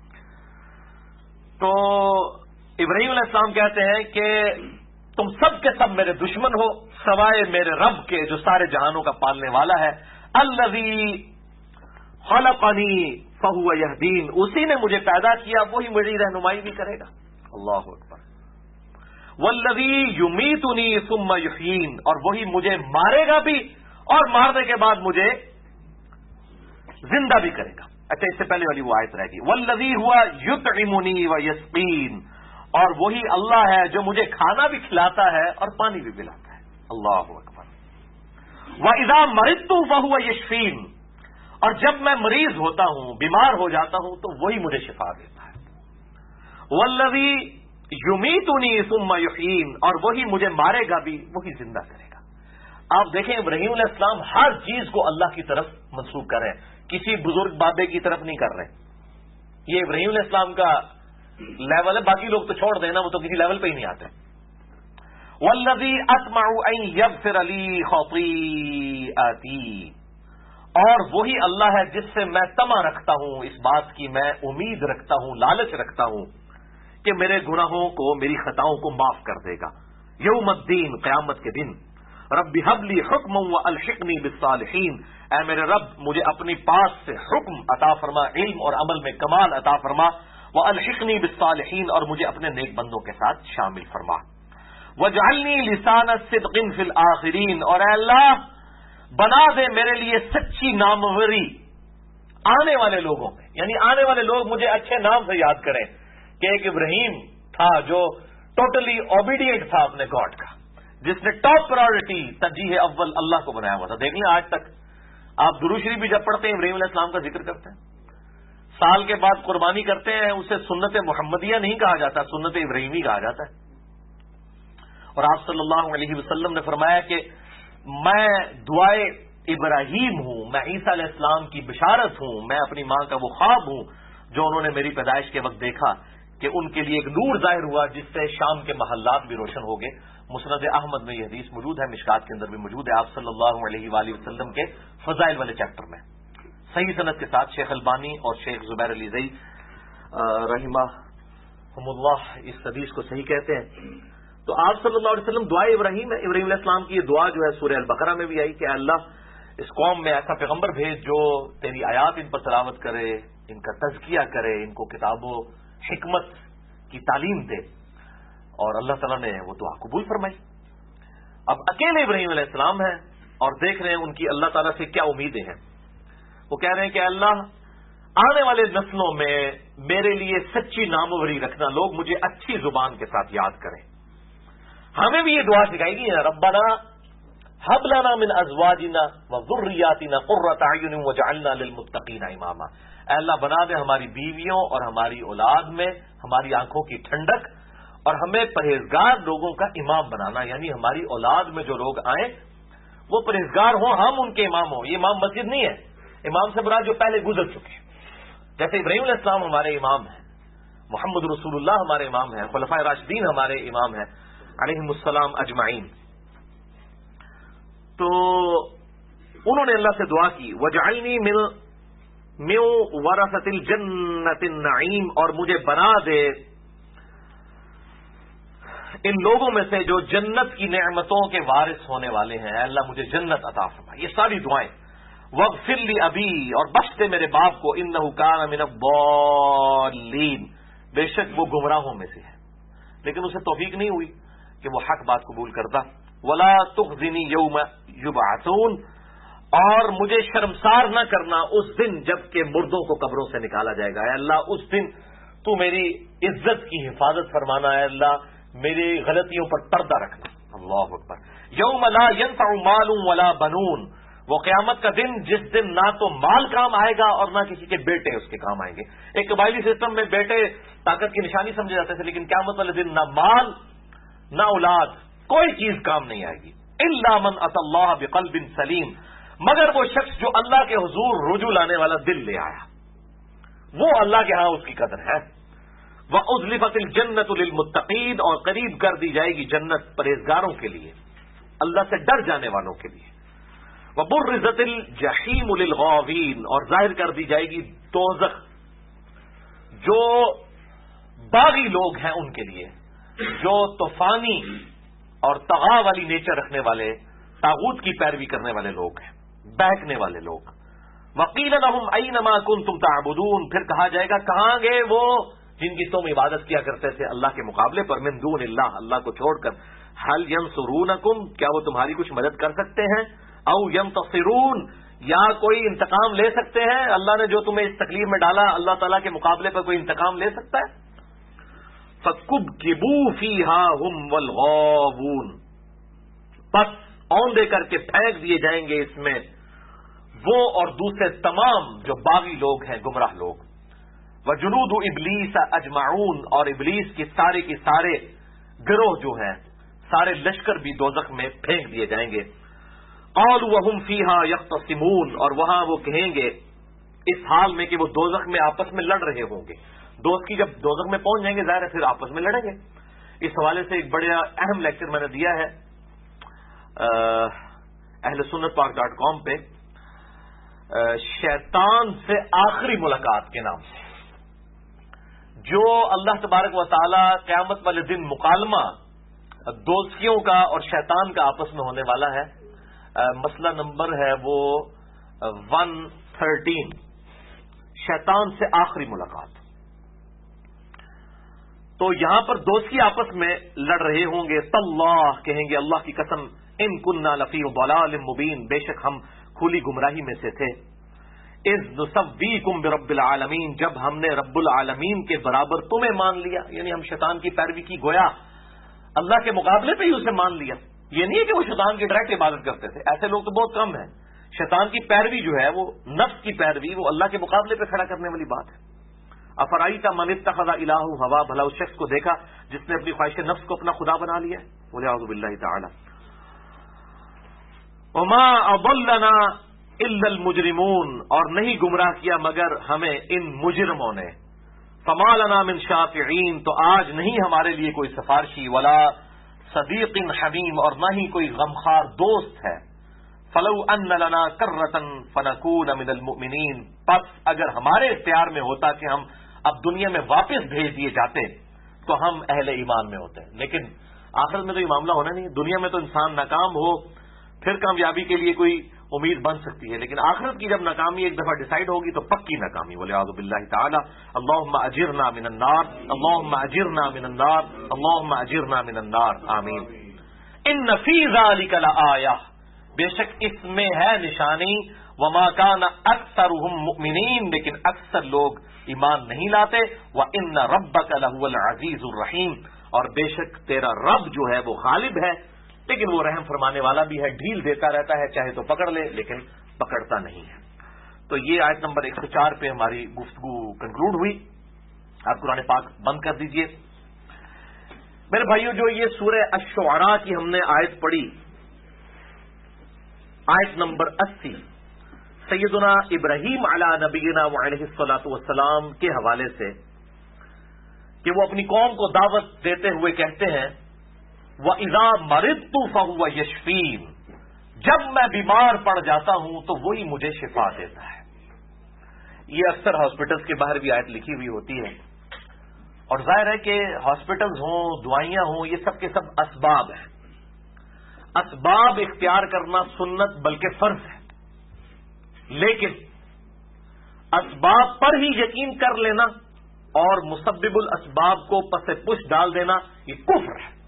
تو ابراہیم علیہ السلام کہتے ہیں کہ تم سب کے سب میرے دشمن ہو سوائے میرے رب کے جو سارے جہانوں کا پالنے والا ہے. الذی خلقنی فہو یہدین، اسی نے مجھے پیدا کیا، وہی میری رہنمائی بھی کرے گا. اللہ اکبر. والذی یمیتنی ثم یحیین، اور وہی مجھے مارے گا بھی اور مارنے کے بعد مجھے زندہ بھی کرے گا. اچھا اس سے پہلے والی وہ آیت رہ گئی. والذی ہوا یطعمنی ویسقین، اور وہی اللہ ہے جو مجھے کھانا بھی کھلاتا ہے اور پانی بھی پلاتا ہے. اللہ اکبر. وَإِذَا مَرِضْتُ فَهُوَ يَشْفِينِ، اور جب میں مریض ہوتا ہوں، بیمار ہو جاتا ہوں تو وہی مجھے شفا دیتا ہے. وَالَّذِي يُمِيتُنِي ثُمَّ يُحْيِينِ، اور وہی مجھے مارے گا بھی، وہی زندہ کرے گا. آپ دیکھیں ابراہیم علیہ السلام ہر چیز کو اللہ کی طرف منسوب کر رہے ہیں، کسی بزرگ بابے کی طرف نہیں کر رہے. یہ ابراہیم علیہ السلام کا لیول ہے، باقی لوگ تو چھوڑ دینا، وہ تو کسی لیول پہ ہی نہیں آتے. والذی اطمع ان یغفر لی خطیئتی، اور وہی اللہ ہے جس سے میں طمع رکھتا ہوں، اس بات کی میں امید رکھتا ہوں، لالچ رکھتا ہوں کہ میرے گناہوں کو، میری خطاؤں کو معاف کر دے گا. یوم الدین، قیامت کے دن. رب ھب لی حکما والحقنی بالصالحین، اے میرے رب مجھے اپنی پاس سے حکم عطا فرما، علم اور عمل میں کمال عطا فرما. والحقنی بالصالحین، اور مجھے اپنے نیک بندوں کے ساتھ شامل فرما. وجعلنی لسان صدق فی الآخرین، اور اے اللہ بنا دے میرے لیے سچی ناموری آنے والے لوگوں میں، یعنی آنے والے لوگ مجھے اچھے نام سے یاد کریں کہ ایک ابراہیم تھا جو ٹوٹلی اوبیڈینٹ تھا اپنے گاڈ کا، جس نے ٹاپ پرائورٹی ترجیح اول اللہ کو بنایا ہوا تھا. دیکھ لیں آج تک آپ درود شریف بھی جب پڑھتے ہیں ابراہیم علیہ السلام کا ذکر کرتے ہیں، سال کے بعد قربانی کرتے ہیں، اسے سنت محمدیہ نہیں کہا جاتا، سنت ابراہیمی کہا جاتا ہے. اور آپ صلی اللہ علیہ وسلم نے فرمایا کہ میں دعائے ابراہیم ہوں، میں عیسیٰ علیہ السلام کی بشارت ہوں، میں اپنی ماں کا وہ خواب ہوں جو انہوں نے میری پیدائش کے وقت دیکھا کہ ان کے لیے ایک نور ظاہر ہوا جس سے شام کے محلات بھی روشن ہو گئے. مسند احمد میں یہ حدیث موجود ہے، مشکات کے اندر بھی موجود ہے، آپ صلی اللہ علیہ وآلہ وسلم کے فضائل والے چیپٹر میں صحیح سند کے ساتھ. شیخ البانی اور شیخ زبیر علی زئی رحمہم اللہ اس حدیث کو صحیح کہتے ہیں. تو آپ صلی اللہ علیہ وسلم دعائے ابراہیم ہے. ابراہیم علیہ السلام کی یہ دعا جو ہے سورہ البقرہ میں بھی آئی کہ اللہ اس قوم میں ایسا پیغمبر بھیج جو تیری آیات ان پر تلاوت کرے، ان کا تزکیہ کرے، ان کو کتاب و حکمت کی تعلیم دے. اور اللہ تعالیٰ نے وہ دعا قبول فرمائی. اب اکیلے ابراہیم علیہ السلام ہیں اور دیکھ رہے ہیں ان کی اللہ تعالیٰ سے کیا امیدیں ہیں. وہ کہہ رہے ہیں کہ اللہ آنے والے نسلوں میں میرے لیے سچی ناموری رکھنا، لوگ مجھے اچھی زبان کے ساتھ یاد کریں. ہمیں بھی یہ دعا سکھائی گی، ربنا هب لنا من ازواجنا وذرياتنا قرة اعين واجعلنا للمتقين اماما. اے اللہ بنا دے ہماری بیویوں اور ہماری اولاد میں ہماری آنکھوں کی ٹھنڈک، اور ہمیں پرہیزگار لوگوں کا امام بنانا، یعنی ہماری اولاد میں جو لوگ آئیں وہ پرہیزگار ہوں، ہم ان کے امام ہوں. یہ امام مسجد نہیں ہے، امام سے مراد جو پہلے گزر چکے، جیسے ابراہیم علیہ السلام ہمارے امام ہیں، محمد رسول اللہ ہمارے امام ہیں، خلفائے راشدین ہمارے امام ہیں علیہم السلام اجمعین. تو انہوں نے اللہ سے دعا کی وجعلنی من ورثۃ الجنۃ النعیم، اور مجھے بنا دے ان لوگوں میں سے جو جنت کی نعمتوں کے وارث ہونے والے ہیں. اے اللہ مجھے جنت عطا فرما. یہ ساری دعائیں. واغفر لی ابی، اور بخش دے میرے باپ کو، انہ کان من الضالین، بے شک وہ گمراہوں میں سے ہے، لیکن اسے توفیق نہیں ہوئی کہ وہ حق بات قبول کرتا. ولا تخزنی یوم یبعثون، اور مجھے شرمسار نہ کرنا اس دن جب کہ مردوں کو قبروں سے نکالا جائے گا. اے اللہ اس دن تو میری عزت کی حفاظت فرمانا. اے اللہ میری غلطیوں پر پردہ رکھنا. اللہ اکبر. یوم لا ینفع مال ولا بنون، وہ قیامت کا دن جس دن نہ تو مال کام آئے گا اور نہ کسی کے بیٹے اس کے کام آئیں گے. ایک قبائلی سسٹم میں بیٹے طاقت کی نشانی سمجھے جاتے تھے، لیکن قیامت والے دن نہ مال نہ اولاد، کوئی چیز کام نہیں آئے گی. الا من اتى اللہ بقلب سلیم، مگر وہ شخص جو اللہ کے حضور رجوع لانے والا دل لے آیا، وہ اللہ کے ہاں اس کی قدر ہے۔ وَأُزْلِفَتِ الْجَنَّةُ لِلْمُتَّقِينَ، اور قریب کر دی جائے گی جنت پرہیزگاروں کے لیے، اللہ سے ڈر جانے والوں کے لیے۔ وَبُرِّزَتِ الْجَحِيمُ لِلْغَاوِينَ، اور ظاہر کر دی جائے گی دوزخ جو باغی لوگ ہیں ان کے لیے، جو طوفانی اور طغا والی نیچر رکھنے والے، طاغوت کی پیروی کرنے والے لوگ ہیں، بہکنے والے لوگ۔ وَقِيلَ لَهُمْ أَيْنَ مَا كُنتُمْ تَعْبُدُونَ، پھر کہا جائے گا کہاں گئے وہ جن کی تم عبادت کیا کرتے تھے اللہ کے مقابلے پر، من دون اللہ، اللہ کو چھوڑ کر۔ هَلْ يَنْصُرُونَكُمْ، کیا وہ تمہاری کچھ مدد کر سکتے ہیں؟ او ينتصرون، یا کوئی انتقام لے سکتے ہیں؟ اللہ نے جو تمہیں اس تکلیف میں ڈالا، اللہ تعالیٰ کے مقابلے پر کوئی انتقام لے سکتا ہے؟ فَكُبْكِبُوا فِيهَا هُمْ وَالْغَاوُونَ، پس اوندے کر کے پھینک دیے جائیں گے اس میں وہ اور دوسرے تمام جو باغی لوگ ہیں، گمراہ لوگ۔ وَجُنُودُ إِبْلِيسَ أَجْمَعُونَ، اور ابلیس کی سارے گروہ جو ہیں، سارے لشکر بھی دوزخ میں پھینک دیے جائیں گے۔ قالوا وهم فيها يختصمون، اور وہاں وہ کہیں گے اس حال میں کہ وہ دوزخ میں آپس میں لڑ رہے ہوں گے۔ دوست کی جب دوزخ میں پہنچ جائیں گے ظاہر ہے پھر آپس میں لڑیں گے۔ اس حوالے سے ایک بڑا اہم لیکچر میں نے دیا ہے ahlsunnatpark.com پہ، شیطان سے آخری ملاقات کے نام سے، جو اللہ تبارک و تعالی قیامت والے دن مکالمہ دوستیوں کا اور شیطان کا آپس میں ہونے والا ہے۔ مسئلہ نمبر ہے وہ 113، شیطان سے آخری ملاقات۔ تو یہاں پر دوستی آپس میں لڑ رہے ہوں گے، تاللہ کہیں گے اللہ کی قسم، ان کننا لفی ضلال مبین، بے شک ہم کھلی گمراہی میں سے تھے۔ اذ نسویکم برب العالمین، جب ہم نے رب العالمین کے برابر تمہیں مان لیا، یعنی ہم شیطان کی پیروی کی، گویا اللہ کے مقابلے پہ ہی اسے مان لیا۔ یہ نہیں ہے کہ وہ شیطان کی ڈائریکٹ عبادت کرتے تھے، ایسے لوگ تو بہت کم ہیں۔ شیطان کی پیروی جو ہے وہ نفس کی پیروی، وہ اللہ کے مقابلے پہ کھڑا کرنے والی بات ہے۔ افرائیت من اتخذ الہ ہوا، بھلا اس شخص کو دیکھا جس نے اپنی خواہش نفس کو اپنا خدا بنا لیا، والعیاذ باللہ تعالی۔ وما اضلنا الا المجرمون، اور نہیں گمراہ کیا مگر ہمیں ان مجرموں نے۔ فما لنا من شافعین، تو آج نہیں ہمارے لیے کوئی سفارشی، ولا صدیق حمیم، اور نہ ہی کوئی غمخوار دوست ہے۔ فلو ان لنا کرۃ فنکون من المؤمنین، پس اگر ہمارے اختیار میں ہوتا کہ ہم اب دنیا میں واپس بھیج دیے جاتے تو ہم اہل ایمان میں ہوتے، لیکن آخرت میں تو یہ معاملہ ہونا نہیں۔ دنیا میں تو انسان ناکام ہو پھر کامیابی کے لیے کوئی امید بن سکتی ہے، لیکن آخرت کی جب ناکامی ایک دفعہ ڈیسائیڈ ہوگی تو پکی ناکامی، والعیاذ باللہ تعالی۔ اللہم اجرنا من النار، اللہم اجرنا من النار، اللہم اجرنا من النار، آمین۔ ان فی ذلک لآیہ، بے شک اس میں ہے نشانی، وما کان اکثرهم مؤمنین، لیکن اکثر لوگ ایمان نہیں لاتے، وان ربک لہو العزیز الرحیم، اور بے شک تیرا رب جو ہے وہ غالب ہے لیکن وہ رحم فرمانے والا بھی ہے، ڈھیل دیتا رہتا ہے، چاہے تو پکڑ لے لیکن پکڑتا نہیں ہے۔ تو یہ آیت نمبر 104 پہ ہماری گفتگو کنکلوڈ ہوئی۔ آپ قرآن پاک بند کر دیجئے۔ میرے بھائیوں، جو یہ سورہ الشعراء کی ہم نے آیت پڑھی، آیت نمبر 80، سیدنا ابراہیم علی نبینا وعلیہ الصلوۃ والسلام کے حوالے سے، کہ وہ اپنی قوم کو دعوت دیتے ہوئے کہتے ہیں وَإِذَا مَرِضْتُ فَهُوَ يَشْفِينِ، جب میں بیمار پڑ جاتا ہوں تو وہی مجھے شفا دیتا ہے۔ یہ اکثر ہاسپٹلز کے باہر بھی آیت لکھی ہوئی ہوتی ہے، اور ظاہر ہے کہ ہاسپٹلز ہوں، دوائیاں ہوں، یہ سب کے سب اسباب ہیں۔ اسباب اختیار کرنا سنت بلکہ فرض ہے، لیکن اسباب پر ہی یقین کر لینا اور مسبب الاسباب کو پس پش ڈال دینا یہ کفر ہے۔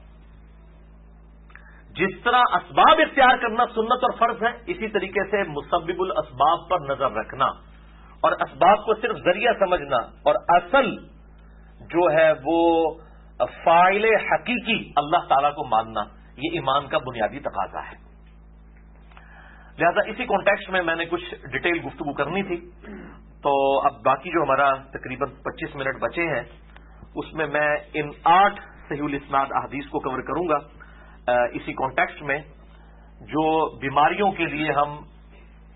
جس طرح اسباب اختیار کرنا سنت اور فرض ہے، اسی طریقے سے مسبب الاسباب پر نظر رکھنا اور اسباب کو صرف ذریعہ سمجھنا اور اصل جو ہے وہ فاعل حقیقی اللہ تعالیٰ کو ماننا، یہ ایمان کا بنیادی تقاضا ہے۔ لہذا اسی کانٹیکسٹ میں نے کچھ ڈیٹیل گفتگو کرنی تھی، تو اب باقی جو ہمارا تقریباً 25 منٹ بچے ہیں اس میں ان 8 صحیح الاسناد احادیث کو کور کروں گا، اسی کانٹیکسٹ میں جو بیماریوں کے لیے ہم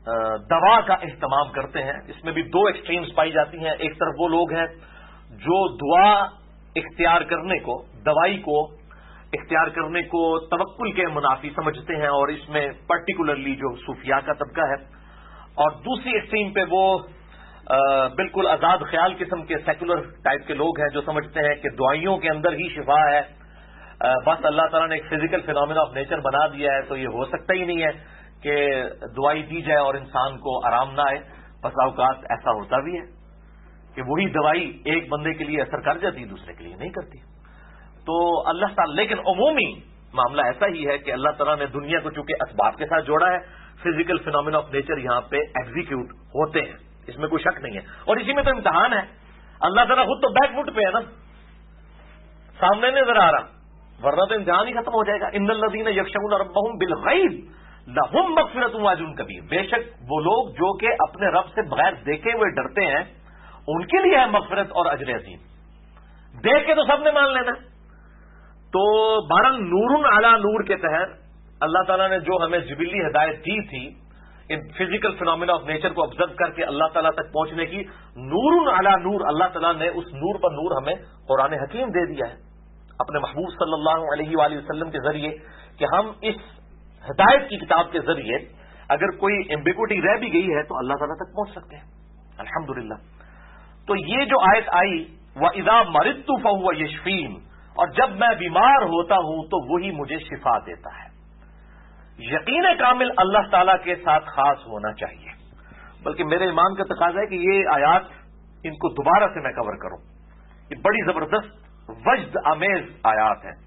دوا کا اہتمام کرتے ہیں، اس میں بھی دو ایکسٹریمز پائی جاتی ہیں. ایک طرف وہ لوگ ہیں جو دعا اختیار کرنے کو، دوائی کو اختیار کرنے کو توکل کے منافی سمجھتے ہیں، اور اس میں پرٹیکولرلی جو صوفیاء کا طبقہ ہے. اور دوسری ایکسٹریم پہ وہ بالکل آزاد خیال قسم کے سیکولر ٹائپ کے لوگ ہیں جو سمجھتے ہیں کہ دعائیوں کے اندر ہی شفا ہے. بس اللہ تعالیٰ نے ایک فزیکل فینومینا آف نیچر بنا دیا ہے تو یہ ہو سکتا ہی نہیں ہے کہ دوائی دی جائے اور انسان کو آرام نہ آئے. بس اوقات ایسا ہوتا بھی ہے کہ وہی دوائی ایک بندے کے لیے اثر کر جاتی، دوسرے کے لیے نہیں کرتی. تو اللہ تعالیٰ، لیکن عمومی معاملہ ایسا ہی ہے کہ اللہ تعالیٰ نے دنیا کو چونکہ اسباب کے ساتھ جوڑا ہے، فزیکل فینومینا آف نیچر یہاں پہ ایگزیکیوٹ ہوتے ہیں، اس میں کوئی شک نہیں ہے. اور اسی میں تو امتحان ہے. اللہ تعالیٰ خود تو بیک فٹ پہ ہے نا، سامنے نظر آ رہا، ورنہ تو امتحان ہی ختم ہو جائے گا. ان الذین یخشون ربہم بالغیب لہم مغفرۃ واجر کبیر. بے شک وہ لوگ جو کہ اپنے رب سے بغیر دیکھے ہوئے ڈرتے ہیں، ان کے لیے ہے مغفرت اور اجر عظیم. دیکھ کے تو سب نے مان لینا. تو بہرحال نور علی نور کے تحت اللہ تعالیٰ نے جو ہمیں جبلی ہدایت دی تھی ان فزیکل فینومینا آف نیچر کو آبزرو کر کے اللہ تعالیٰ تک پہنچنے کی، نور علی نور، اللہ تعالیٰ نے اس نور پر نور ہمیں قرآن حکیم دے دیا ہے اپنے محبوب صلی اللہ علیہ وآلہ وسلم کے ذریعے، کہ ہم اس ہدایت کی کتاب کے ذریعے اگر کوئی ایمبیگوٹی رہ بھی گئی ہے تو اللہ تعالیٰ تک پہنچ سکتے ہیں الحمدللہ. تو یہ جو آیت آئی وَإِذَا مَرِضْتُ فَهُوَ يَشْفِينِ، اور جب میں بیمار ہوتا ہوں تو وہی مجھے شفا دیتا ہے. یقین کامل اللہ تعالیٰ کے ساتھ خاص ہونا چاہیے. بلکہ میرے ایمان کا تقاضا ہے کہ یہ آیات ان کو دوبارہ سے میں کور کروں. یہ بڑی زبردست وجد آمیز آیات ہیں.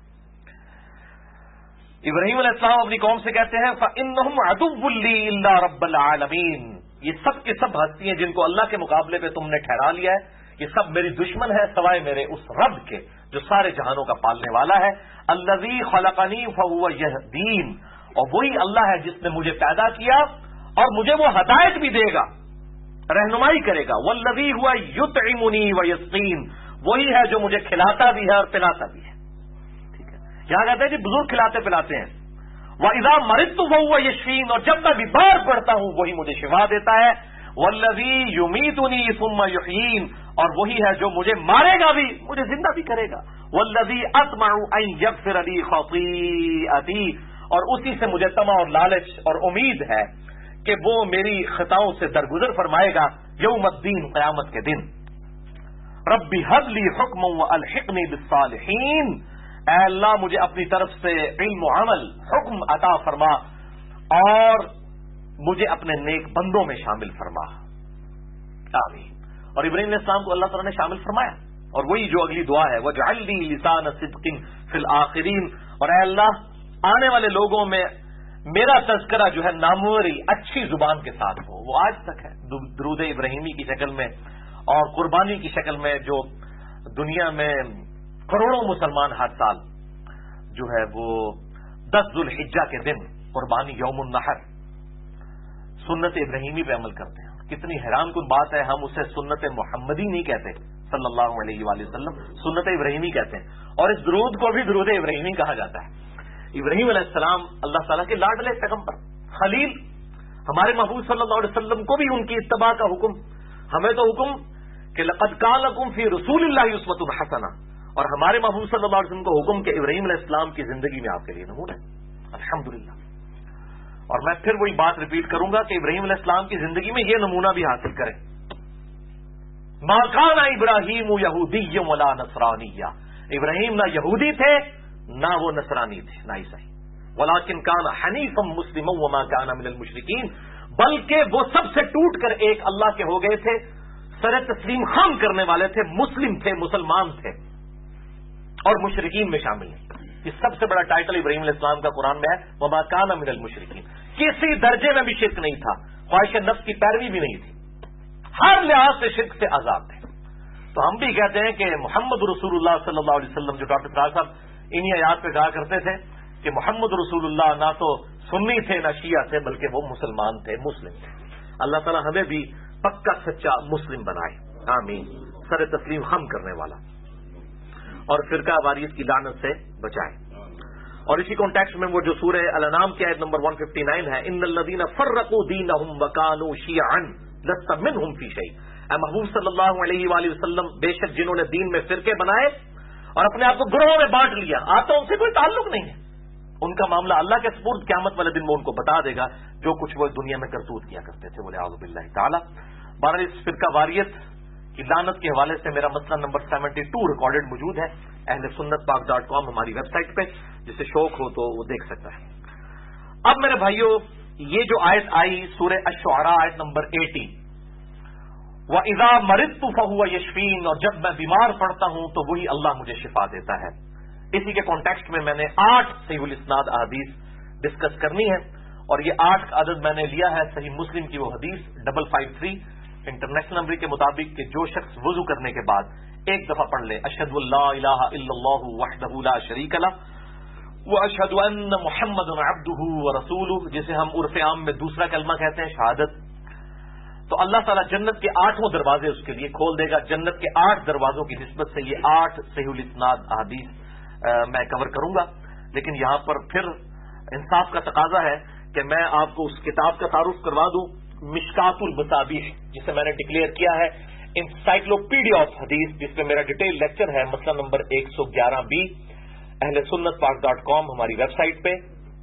ابراہیم علیہ السلام اپنی قوم سے کہتے ہیں فَإِنَّهُمْ عَدُوٌّ لِّي إِلَّا رَبَّ الْعَالَمِينَ، یہ سب کے سب ہستی ہیں جن کو اللہ کے مقابلے پہ تم نے ٹھہرا لیا ہے، یہ سب میری دشمن ہے سوائے میرے اس رب کے جو سارے جہانوں کا پالنے والا ہے. الذی خلقنی فہو یہدین، اور وہی اللہ ہے جس نے مجھے پیدا کیا اور مجھے وہ ہدایت بھی دے گا، رہنمائی کرے گا. والذی ہوا یطعمنی ویسقین، وہی ہے جو مجھے کھلاتا بھی ہے اور پلاتا بھی ہے. ٹھیک ہے، یہاں کہتے ہیں کہ بزرگ کھلاتے پلاتے ہیں. وَإِذَا مَرِضْتُ فَهُوَ يَشْفِينِ، اور جب میں بیمار پڑتا ہوں وہی مجھے شفا دیتا ہے. وَالَّذِي يُمِيتُنِي ثُمَّ يُحْيِينِ، اور وہی ہے جو مجھے مارے گا بھی مجھے زندہ بھی کرے گا. وَالَّذِي أَطْمَعُ أَن يَغْفِرَ لِي خَطِيئَتِي، اور اسی سے مجھے طمع اور لالچ اور امید ہے کہ وہ میری خطاؤں سے درگزر فرمائے گا یوم الدین، قیامت کے دن. رَبِّ هَبْ لِي حُکْمًا وَأَلْحِقْنِی بِالصَّالِحِینَ، اے اللہ مجھے اپنی طرف سے علم و عمل حکم عطا فرما اور مجھے اپنے نیک بندوں میں شامل فرما. آمین. اور ابراہیم علیہ السلام کو اللہ تعالیٰ نے شامل فرمایا، اور وہی جو اگلی دعا ہے وَاجْعَل لِّی لِسَانَ صِدْقٍ فِی الْآخِرِینَ، اور اے اللہ آنے والے لوگوں میں میرا تذکرہ جو ہے ناموری اچھی زبان کے ساتھ ہو. وہ آج تک ہے درود ابراہیمی کی شکل میں اور قربانی کی شکل میں جو دنیا میں کروڑوں مسلمان ہر سال جو ہے وہ 10 ذو الحجہ کے دن قربانی یوم النحر سنت ابراہیمی پہ عمل کرتے ہیں. کتنی حیران کن بات ہے، ہم اسے سنت محمدی نہیں کہتے صلی اللہ علیہ وآلہ وسلم، سنت ابراہیمی کہتے ہیں. اور اس درود کو بھی درود ابراہیمی کہا جاتا ہے. ابراہیم علیہ السلام اللہ تعالیٰ کے لاڈلے پیغمبر خلیل، ہمارے محبوب صلی اللہ علیہ وسلم کو بھی ان کی اتباع کا حکم، ہمیں تو حکم کہ لقد کان لکم فی رسول اللہ اسوۃ حسنہ، اور ہمارے محبوب صلی اللہ علیہ وسلم کو حکم کہ ابراہیم علیہ السلام کی زندگی میں آپ کے لیے نمونہ ہے. الحمدللہ. اور میں پھر وہی بات ریپیٹ کروں گا کہ ابراہیم علیہ السلام کی زندگی میں یہ نمونہ بھی حاصل کریں. ما کان ابراہیم یہودی ولا نصرانی، ابراہیم نہ یہودی تھے نہ وہ نصرانی تھے نہ عیسائی. ولکن کان حنیفا مسلما وما کان من المشرکین، بلکہ وہ سب سے ٹوٹ کر ایک اللہ کے ہو گئے تھے، سر تسلیم خام کرنے والے تھے، مسلم تھے، مسلمان تھے اور مشرکین میں شامل ہیں. یہ سب سے بڑا ٹائٹل ابراہیم علیہ السلام کا قرآن میں ہے وما کان من المشرکین. کسی درجے میں بھی شرک نہیں تھا، خواہش نفس کی پیروی بھی نہیں تھی، ہر لحاظ سے شرک سے آزاد تھے. تو ہم بھی کہتے ہیں کہ محمد رسول اللہ صلی اللہ علیہ وسلم، جو ڈاکٹر فراز صاحب انہی آیات پہ کہا کرتے تھے کہ محمد رسول اللہ نہ تو سنی تھے نہ شیعہ تھے، بلکہ وہ مسلمان تھے، مسلم تھے. اللہ تعالیٰ ہمیں بھی پکا سچا مسلم بنائے. آمین. سر تسلیم خم کرنے والا اور فرقہ واریت کی لعنت سے بچائے. اور اسی کانٹیکسٹ میں وہ جو سورہ الانعام کی آیت نمبر 159 ہے، ان الذین فرقوا دینہم وکانوا شیعا لست منہم فی شیء، اے محبوب صلی اللہ علیہ وآلہ وسلم، بے شک جنہوں نے دین میں فرقے بنائے اور اپنے آپ کو گروہوں میں بانٹ لیا، آپ تو ان سے کوئی تعلق نہیں ہے، ان کا معاملہ اللہ کے سپرد، قیامت والے دن وہ ان کو بتا دے گا جو کچھ وہ دنیا میں کرتوت کیا کرتے تھے، بولے اعوذ باللہ تعالی۔ بہرحال اس فرقہ واریت کی لعنت کے حوالے سے میرا مسئلہ نمبر 72 ریکارڈڈ موجود ہے اہل سنت پاک.com ہماری ویب سائٹ پہ، جسے شوق ہو تو وہ دیکھ سکتا ہے۔ اب میرے بھائیوں، یہ جو آیت آئی سورہ الشعراء آیت نمبر 80، وَإِذَا مَرِضْتُ فَهُوَ يَشْفِينِ، اور جب میں بیمار پڑتا ہوں تو وہی اللہ مجھے شفا دیتا ہے۔ اسی کے کانٹیکسٹ میں میں نے 8 صحیح الاسناد احادیث ڈسکس کرنی ہے، اور یہ 8 کا عدد میں نے لیا ہے صحیح مسلم کی وہ حدیث 553 انٹرنیشنل نمبر کے مطابق کہ جو شخص وضو کرنے کے بعد ایک دفعہ پڑھ لے اشہد اللہ الہ الا اللہ وحدہ لا شریک لہ واشہد ان محمد عبدہ ورسولہ، جسے ہم عرف عام میں دوسرا کلمہ کہتے ہیں شہادت، تو اللہ تعالیٰ جنت کے 8 دروازے اس کے لیے کھول دے گا۔ جنت کے 8 دروازوں کی نسبت سے یہ 8 صحیح الاسناد احادیث میں کور کروں گا، لیکن یہاں پر پھر انصاف کا تقاضا ہے کہ میں آپ کو اس کتاب کا تعارف کروا دوں، مشکات المصابیح، جسے میں نے ڈکلیئر کیا ہے انسائکلوپیڈیا آف حدیث، جس میں میرا ڈیٹیل لیکچر ہے مسئلہ نمبر 111B اہل سنت پاک.com ہماری ویب سائٹ پہ۔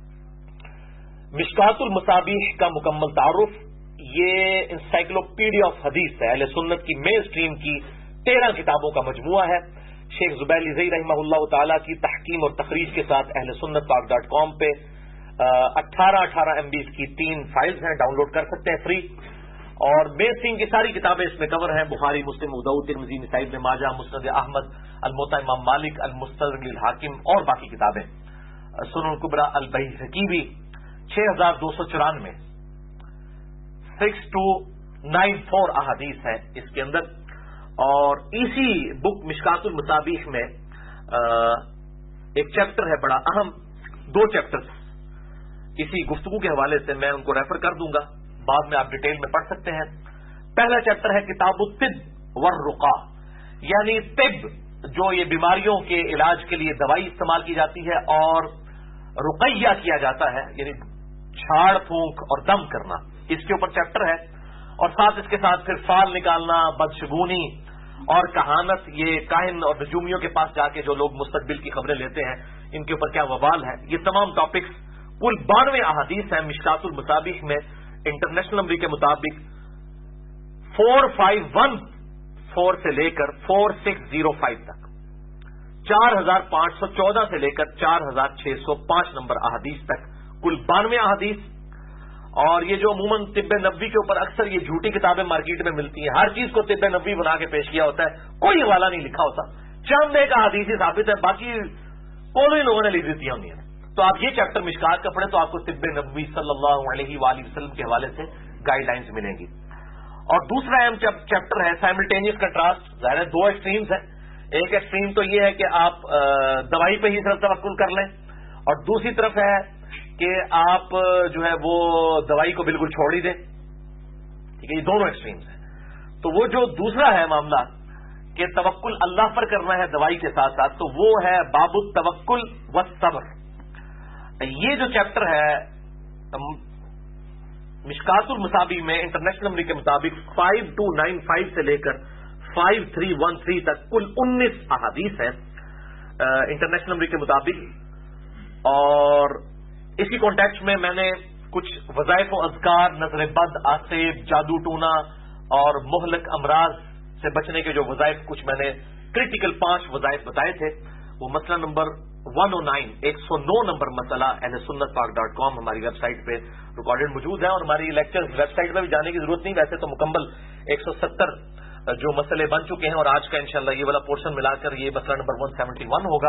مشکات المصابیح کا مکمل تعارف، یہ انسائکلوپیڈیا آف حدیث ہے، اہل سنت کی مین سٹریم کی 13 کتابوں کا مجموعہ ہے، شیخ زبیر لزئی رحمہ اللہ تعالی کی تحکیم اور تخریج کے ساتھ اہل سنت پاک.com پہ 18 MB کی 3 فائلز ہیں، ڈاؤن لوڈ کر سکتے ہیں فری، اور مین سٹریم کی ساری کتابیں اس میں کور ہیں، بخاری، مسلم، ابو داؤد، ترمذی، نسائی، ابن ماجہ، مسند احمد، الموطا امام مالک، المستدرک للحاکم اور باقی کتابیں، سنن الکبریٰ، البیہقی بھی 6294 6294 احادیث ہے اس کے اندر۔ اور اسی بک مشکات المصابیح میں ایک چیپٹر ہے بڑا اہم، 2 چیپٹر اسی گفتگو کے حوالے سے میں ان کو ریفر کر دوں گا، بعد میں آپ ڈیٹیل میں پڑھ سکتے ہیں۔ پہلا چیپٹر ہے کتاب الطب والرقا، یعنی طب جو یہ بیماریوں کے علاج کے لیے دوائی استعمال کی جاتی ہے، اور رقیہ کیا جاتا ہے یعنی جھاڑ پھونک اور دم کرنا، اس کے اوپر چیپٹر ہے، اور ساتھ اس کے ساتھ پھر فال نکالنا، بدشگونی اور کہانت، یہ کاہن اور نجومیوں کے پاس جا کے جو لوگ مستقبل کی خبریں لیتے ہیں ان کے اوپر کیا وبال ہے، یہ تمام ٹاپکس کل 92 احادیث ہیں مشکات المصابیح میں انٹرنیشنل نمبر کے مطابق 4514 سے لے کر 4605 تک، 4514 سے لے کر 4605 نمبر احادیث تک، کل 92 احادیث۔ اور یہ جو عموماً طب نبوی کے اوپر اکثر یہ جھوٹی کتابیں مارکیٹ میں ملتی ہیں، ہر چیز کو طب نبوی بنا کے پیش کیا ہوتا ہے، کوئی حوالہ نہیں لکھا ہوتا، چند ایک احادیث ہی ثابت ہے، باقی کوئی لوگوں نے لکھ دیتی ہوئی ہیں۔ تو آپ یہ چیپٹر مشکات کا پڑھیں تو آپ کو طب نبوی صلی اللہ علیہ وآلہ وسلم کے حوالے سے گائیڈ لائنز ملیں گی۔ اور دوسرا اہم چیپٹر ہے سائملٹینیس کنٹراسٹ، ظاہر ہے 2 ایکسٹریمز ہیں، ایک ایکسٹریم تو یہ ہے کہ آپ دوائی پہ ہی صرف توکل کر لیں، اور دوسری طرف ہے کہ آپ جو ہے وہ دوائی کو بالکل چھوڑ ہی دیں، ٹھیک ہے، یہ دونوں ایکسٹریمز ہیں۔ تو وہ جو دوسرا ہے معاملہ کہ توکل اللہ پر کرنا ہے دوائی کے ساتھ ساتھ، تو وہ ہے باب التوکل والصبر۔ یہ جو چیپٹر ہے مشکات المصابیح میں انٹرنیشنل نمبر کے مطابق 5295 سے لے کر 5313 تک کل 19 احادیث ہیں انٹرنیشنل نمبر کے مطابق، اور اسی کانٹیکسٹ میں میں نے کچھ وظائف و اذکار، نظر بد، آسیب، جادو ٹونا اور مہلک امراض سے بچنے کے جو وظائف، کچھ میں نے کریٹیکل 5 وظائف بتائے تھے، وہ مسئلہ نمبر 109 نمبر مسئلہ اہل سنت پاک.com ہماری ویب سائٹ پہ ریکارڈڈ موجود ہے، اور ہماری لیکچر ویب سائٹ پہ بھی جانے کی ضرورت نہیں، ویسے تو مکمل 170 جو مسئلے بن چکے ہیں، اور آج کا انشاءاللہ یہ والا پورشن ملا کر یہ مسئلہ نمبر 171 ہوگا۔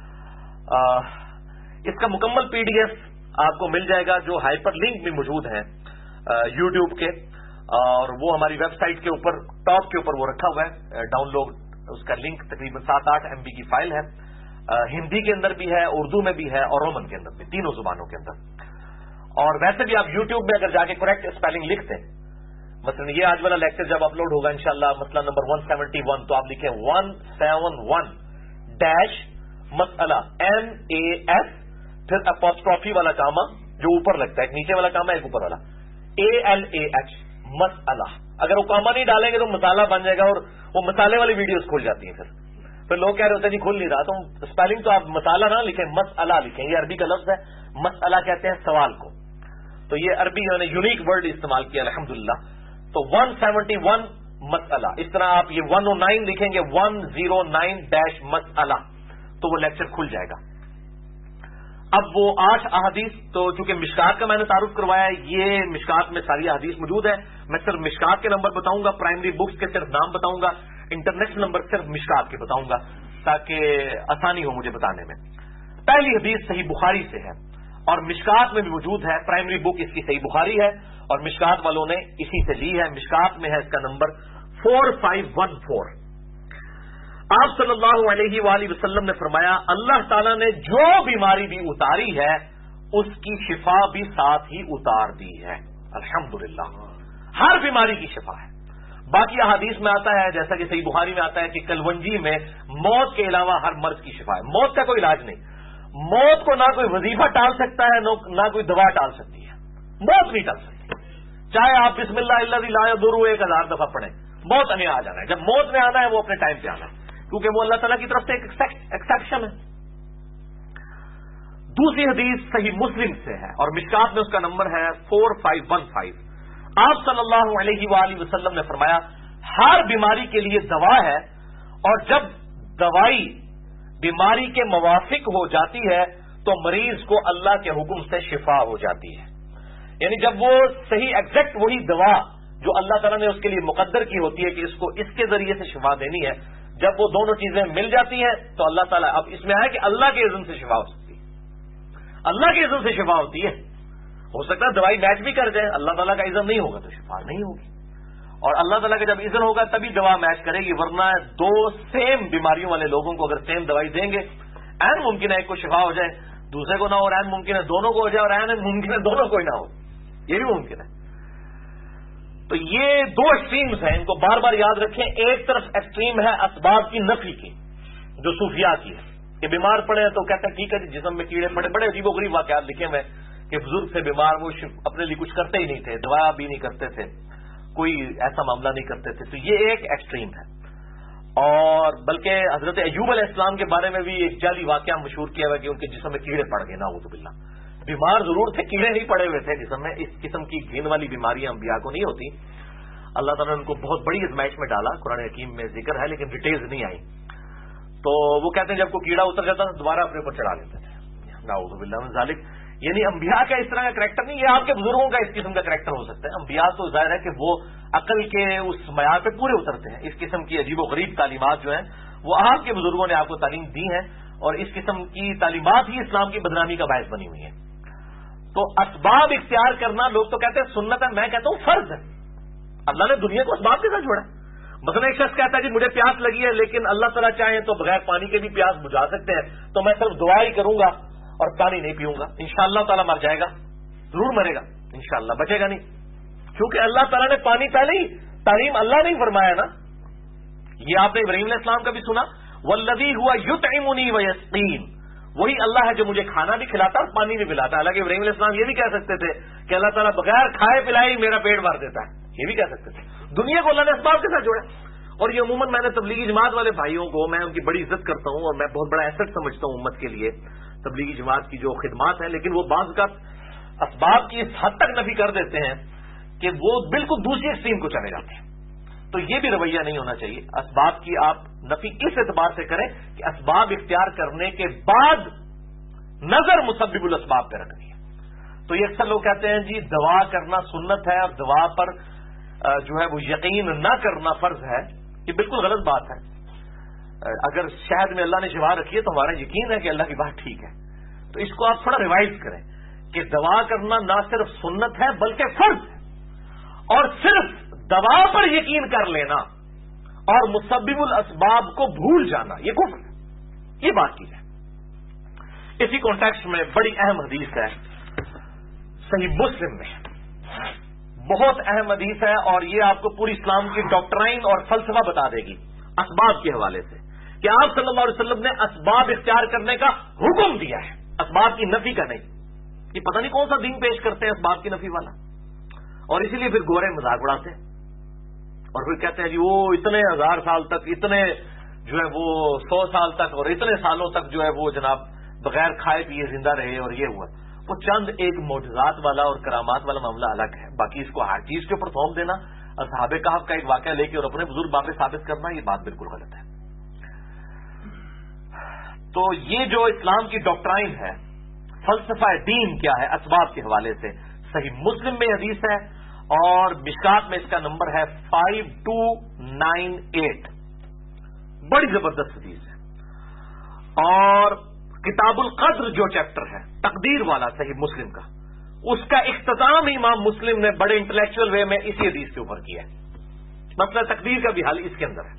اس کا مکمل PDF آپ کو مل جائے گا، جو ہائپر لنک بھی موجود ہیں YouTube کے، اور وہ ہماری ویب سائٹ کے اوپر ٹاپ کے اوپر وہ رکھا ہوا ہے، ڈاؤن لوڈ اس کا لنک تقریباً 7-8 MB کی فائل ہے، ہندی کے اندر بھی ہے، اردو میں بھی ہے، اور رومن کے اندر بھی، تینوں زبانوں کے اندر۔ اور ویسے بھی آپ YouTube میں اگر جا کے کریکٹ اسپیلنگ لکھتے ہیں، مثلا یہ آج والا لیکچر جب اپلوڈ ہوگا انشاءاللہ مسئلہ نمبر 171، تو آپ لکھیں 171 مسئلہ MAS پھر اپوسٹرافی والا کاما جو اوپر لگتا ہے، ایک نیچے والا کاما ایک اوپر والا، ALAH مسئلہ. اگر وہ کاما نہیں ڈالیں گے تو مسالہ بن جائے گا، اور وہ مسالے والی ویڈیوز کھل جاتی ہیں. پھر لوگ کہہ رہے ہوتے ہیں نہیں کھل نہیں رہا، تو اسپیلنگ تو آپ مسالہ نہ لکھیں، مسئلہ لکھیں. یہ عربی کا لفظ ہے، مسئلہ کہتے ہیں سوال کو. تو یہ عربی نے یونیک ورڈ استعمال کیا الحمدللہ. تو 171 مسئلہ، اس طرح آپ یہ 109 لکھیں گے 109 مسئلہ، تو وہ لیکچر کھل جائے گا. اب وہ 8 احادیث، تو چونکہ مشکات کا میں نے تعارف کروایا ہے، یہ مشکات میں ساری احادیث موجود ہے. میں صرف مشکات کے نمبر بتاؤں گا، پرائمری بکس کے صرف نام بتاؤں گا، انٹرنیشنل نمبر صرف مشکات کے بتاؤں گا تاکہ آسانی ہو مجھے بتانے میں. پہلی حدیث صحیح بخاری سے ہے اور مشکات میں بھی موجود ہے. پرائمری بک اس کی صحیح بخاری ہے اور مشکات والوں نے اسی سے لی ہے. مشکات میں ہے اس کا نمبر 4514. آپ صلی اللہ علیہ وآلہ وسلم نے فرمایا اللہ تعالیٰ نے جو بیماری بھی اتاری ہے اس کی شفا بھی ساتھ ہی اتار دی ہے. الحمدللہ ہر بیماری کی شفا ہے. باقی احادیث میں آتا ہے، جیسا کہ صحیح بخاری میں آتا ہے کہ کلونجی میں موت کے علاوہ ہر مرض کی شفا ہے. موت کا کوئی علاج نہیں. موت کو نہ کوئی وظیفہ ٹال سکتا ہے نہ کوئی دوا ٹال سکتی ہے. موت نہیں ٹال سکتی، چاہے آپ بسم اللہ الذی لا یضر 1000 دفعہ پڑھیں، موت نے آ جانا ہے. جب موت نے آنا ہے وہ اپنے ٹائم پہ آنا ہے، کیونکہ وہ اللہ تعالیٰ کی طرف سے ایک ایکسیپشن ہے. دوسری حدیث صحیح مسلم سے ہے اور مشکات میں اس کا نمبر ہے 4515. آپ صلی اللہ علیہ وآلہ وسلم نے فرمایا ہر بیماری کے لیے دوا ہے، اور جب دوائی بیماری کے موافق ہو جاتی ہے تو مریض کو اللہ کے حکم سے شفا ہو جاتی ہے. یعنی جب وہ صحیح ایگزیکٹ وہی دوا جو اللہ تعالیٰ نے اس کے لیے مقدر کی ہوتی ہے کہ اس کو اس کے ذریعے سے شفا دینی ہے، جب وہ دونوں چیزیں مل جاتی ہیں تو اللہ تعالیٰ، اب اس میں ہے کہ اللہ کے اذن سے شفا ہو سکتی ہے، اللہ کے اذن سے شفا ہوتی ہے. ہو سکتا ہے دوائی میچ بھی کر جائے، اللہ تعالیٰ کا اذن نہیں ہوگا تو شفا نہیں ہوگی، اور اللہ تعالیٰ کا جب اذن ہوگا تبھی دوا میچ کرے گی. ورنہ دو سیم بیماریوں والے لوگوں کو اگر سیم دوائی دیں گے، عین ممکن ہے ایک کو شفا ہو جائے دوسرے کو نہ ہو، اور عین ممکن ہے دونوں کو ہو جائے اور عین ممکن ہے دونوں کو ہی نہ ہو، یہ بھی ممکن ہے. تو یہ دو ایکسٹریمز ہیں، ان کو بار بار یاد رکھیں. ایک طرف ایکسٹریم ہے اسباب کی نفی کی جو صوفیاء کی ہے کہ بیمار پڑے تو کہتے ہیں ٹھیک ہے جی جسم میں کیڑے پڑے، بڑے عجیب و غریب واقعات لکھے ہوئے کہ بزرگ سے بیمار وہ اپنے لیے کچھ کرتے ہی نہیں تھے، دوا بھی نہیں کرتے تھے، کوئی ایسا معاملہ نہیں کرتے تھے. تو یہ ایک ایکسٹریم ہے. اور بلکہ حضرت ایوب علیہ السلام کے بارے میں بھی ایک جعلی واقعہ مشہور کیا ہوا کہ ان کے جسم میں کیڑے پڑ گئے، نعوذ باللہ. بیمار ضرور تھے، کیڑے نہیں پڑے ہوئے تھے جسم میں. اس قسم کی گھین والی بیماریاں انبیاء کو نہیں ہوتی. اللہ تعالیٰ نے ان کو بہت بڑی آزمائش میں ڈالا، قرآن حکیم میں ذکر ہے لیکن ڈیٹیلز نہیں آئی. تو وہ کہتے ہیں جب کوئی کیڑا اتر جاتا تھا دوبارہ اپنے اوپر چڑھا لیتے تھے، نعوذ باللہ من ذالک. یعنی انبیاء کا اس طرح کا کریکٹر نہیں، یہ آپ کے بزرگوں کا اس قسم کا کریکٹر ہو سکتا ہے. انبیاء تو ظاہر ہے کہ وہ عقل کے اس معیار پہ پورے اترتے ہیں. اس قسم کی عجیب و غریب تعلیمات جو ہیں وہ آپ کے بزرگوں نے آپ کو تعلیم دی ہیں، اور اس قسم کی تعلیمات ہی اسلام کی بدنامی کا باعث بنی ہوئی ہیں. تو اسباب اختیار کرنا لوگ تو کہتے ہیں سنت ہے، میں کہتا ہوں فرض ہے. اللہ نے دنیا کو اسباب کے ساتھ جوڑا. مثلا ایک شخص کہتا ہے جی مجھے پیاس لگی ہے لیکن اللہ تعالیٰ چاہیں تو بغیر پانی کے بھی پیاس بجھا سکتے ہیں، تو میں صرف دعا ہی کروں گا اور پانی نہیں پیوں گا. انشاءاللہ تعالیٰ مر جائے گا، ضرور مرے گا انشاءاللہ، بچے گا نہیں، کیونکہ اللہ تعالیٰ نے پانی پہلے ہی تعلیم اللہ نے فرمایا نا. یہ آپ نے ابراہیم علیہ السلام کا بھی سنا، والذی ہوا یطعمنی ویسقین، وہی اللہ ہے جو مجھے کھانا بھی کھلاتا اور پانی بھی پلاتا. حالانکہ ابراہیم علیہ السلام یہ بھی کہہ سکتے تھے کہ اللہ تعالیٰ بغیر کھائے پلائے میرا پیٹ بھر دیتا ہے، یہ بھی کہہ سکتے تھے. دنیا کو اللہ نے اسباب کے ساتھ جوڑا. اور یہ عموماً میں نے تبلیغی جماعت والے بھائیوں کو، میں ان کی بڑی عزت کرتا ہوں اور میں بہت بڑا ایسٹ سمجھتا ہوں امت کے لیے تبلیغی جماعت کی جو خدمات ہیں، لیکن وہ بعض کا اسباب کی اس حد تک نفی کر دیتے ہیں کہ وہ بالکل دوسری ایکسٹریم کو چلے جاتے ہیں. تو یہ بھی رویہ نہیں ہونا چاہیے. اسباب کی آپ نفی اس اعتبار سے کریں کہ اسباب اختیار کرنے کے بعد نظر مسبب الاسباب پہ رکھنی ہے. تو یہ اکثر لوگ کہتے ہیں جی دعا کرنا سنت ہے اور دعا پر جو ہے وہ یقین نہ کرنا فرض ہے. یہ بالکل غلط بات ہے. اگر شاید میں اللہ نے شفا رکھی ہے تو ہمارا یقین ہے کہ اللہ کی بات ٹھیک ہے. تو اس کو آپ تھوڑا ریوائز کریں کہ دعا کرنا نہ صرف سنت ہے بلکہ فرض ہے. اور صرف دوا پر یقین کر لینا اور مسبب الاسباب کو بھول جانا یہ کفر ہے. یہ بات کی ہے. اسی کانٹیکسٹ میں بڑی اہم حدیث ہے صحیح مسلم میں، بہت اہم حدیث ہے، اور یہ آپ کو پوری اسلام کی ڈاکٹرائن اور فلسفہ بتا دے گی اسباب کے حوالے سے کہ آپ صلی اللہ علیہ وسلم نے اسباب اختیار کرنے کا حکم دیا ہے. اسباب کی نفی کا نہیں. یہ پتہ نہیں کون سا دین پیش کرتے ہیں اسباب کی نفی والا. اور اسی لیے پھر گورے مذاق اڑاتے ہیں اور پھر کہتے ہیں جی وہ اتنے 1000 سال تک، اتنے جو ہے وہ 100 سال تک اور اتنے سالوں تک جو ہے وہ جناب بغیر کھائے پیے زندہ رہے اور یہ ہوا. وہ چند ایک معجزات والا اور کرامات والا معاملہ الگ ہے، باقی اس کو ہر چیز کے اوپر تھوپ دینا، اصحاب کہف کا ایک واقعہ لے کے اور اپنے بزرگ باتیں ثابت کرنا، یہ بات بالکل غلط ہے. تو یہ جو اسلام کی ڈاکٹرائن ہے، فلسفہ دین کیا ہے اسباب کے حوالے سے، صحیح مسلم میں حدیث ہے اور مشکات میں اس کا نمبر ہے 5298. بڑی زبردست حدیث ہے. اور کتاب القدر جو چیپٹر ہے تقدیر والا صحیح مسلم کا، اس کا اختتام امام مسلم نے بڑے انٹلیکچوئل وے میں اسی حدیث کے اوپر کیا ہے. مسئلہ تقدیر کا بھی حل اس کے اندر ہے.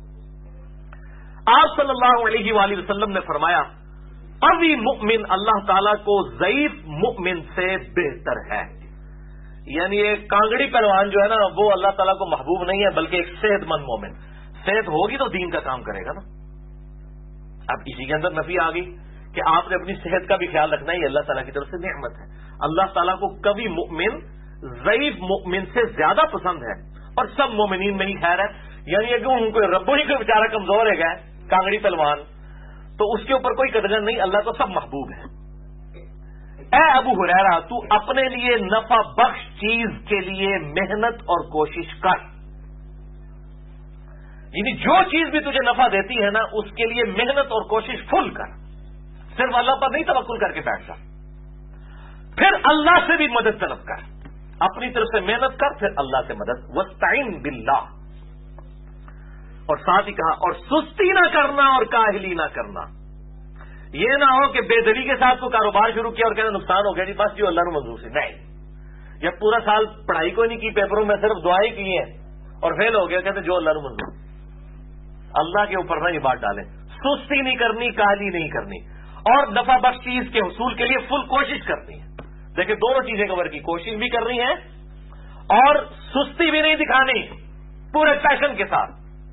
آپ صلی اللہ علیہ وآلہ وسلم نے فرمایا قوی مؤمن اللہ تعالیٰ کو ضعیف مؤمن سے بہتر ہے. یعنی ایک کانگڑی پہلوان جو ہے نا وہ اللہ تعالیٰ کو محبوب نہیں ہے، بلکہ ایک صحت مند مومن. صحت ہوگی تو دین کا کام کرے گا نا. اب اسی کے اندر نفی آ گئی کہ آپ نے اپنی صحت کا بھی خیال رکھنا ہے، یہ اللہ تعالیٰ کی طرف سے نعمت ہے. اللہ تعالیٰ کو قوی مؤمن ضعیف مؤمن سے زیادہ پسند ہے اور سب مومنین میں ہی خیر ہے. یعنی اگر ان کو ربو ہی کوئی بیچارہ کمزور ہے گا کانگڑی پہلوان تو اس کے اوپر کوئی قدر نہیں، اللہ کو سب محبوب ہے. اے ابو ہریرہ تو اپنے لیے نفع بخش چیز کے لیے محنت اور کوشش کر. یعنی جو چیز بھی تجھے نفع دیتی ہے نا اس کے لیے محنت اور کوشش فل کر. صرف اللہ پر نہیں توکل کر کے بیٹھ جا. پھر اللہ سے بھی مدد طلب کر، اپنی طرف سے محنت کر، پھر اللہ سے مدد. وَاسْتَعِنْ بِاللَّهِ. اور ساتھ ہی کہا اور سستی نہ کرنا اور کاہلی نہ کرنا. یہ نہ ہو کہ بے دلی کے ساتھ کو کاروبار شروع کیا اور کہنا نقصان ہو گیا جی بس جو اللہ نے منظور سے نہیں. یا پورا سال پڑھائی کو نہیں کی، پیپروں میں صرف دعائیں کی ہیں اور فیل ہو گیا، کہتے جو اللہ نے منظور. اللہ کے اوپر نہ یہ بات ڈالیں. سستی نہیں کرنی، کاہلی نہیں کرنی اور نفع بخش چیز کے حصول کے لیے فل کوشش کرنی ہے. دیکھیں دونوں چیزیں کور کی، کوشش بھی کرنی ہے اور سستی بھی نہیں دکھانی، پورے پیشن کے ساتھ.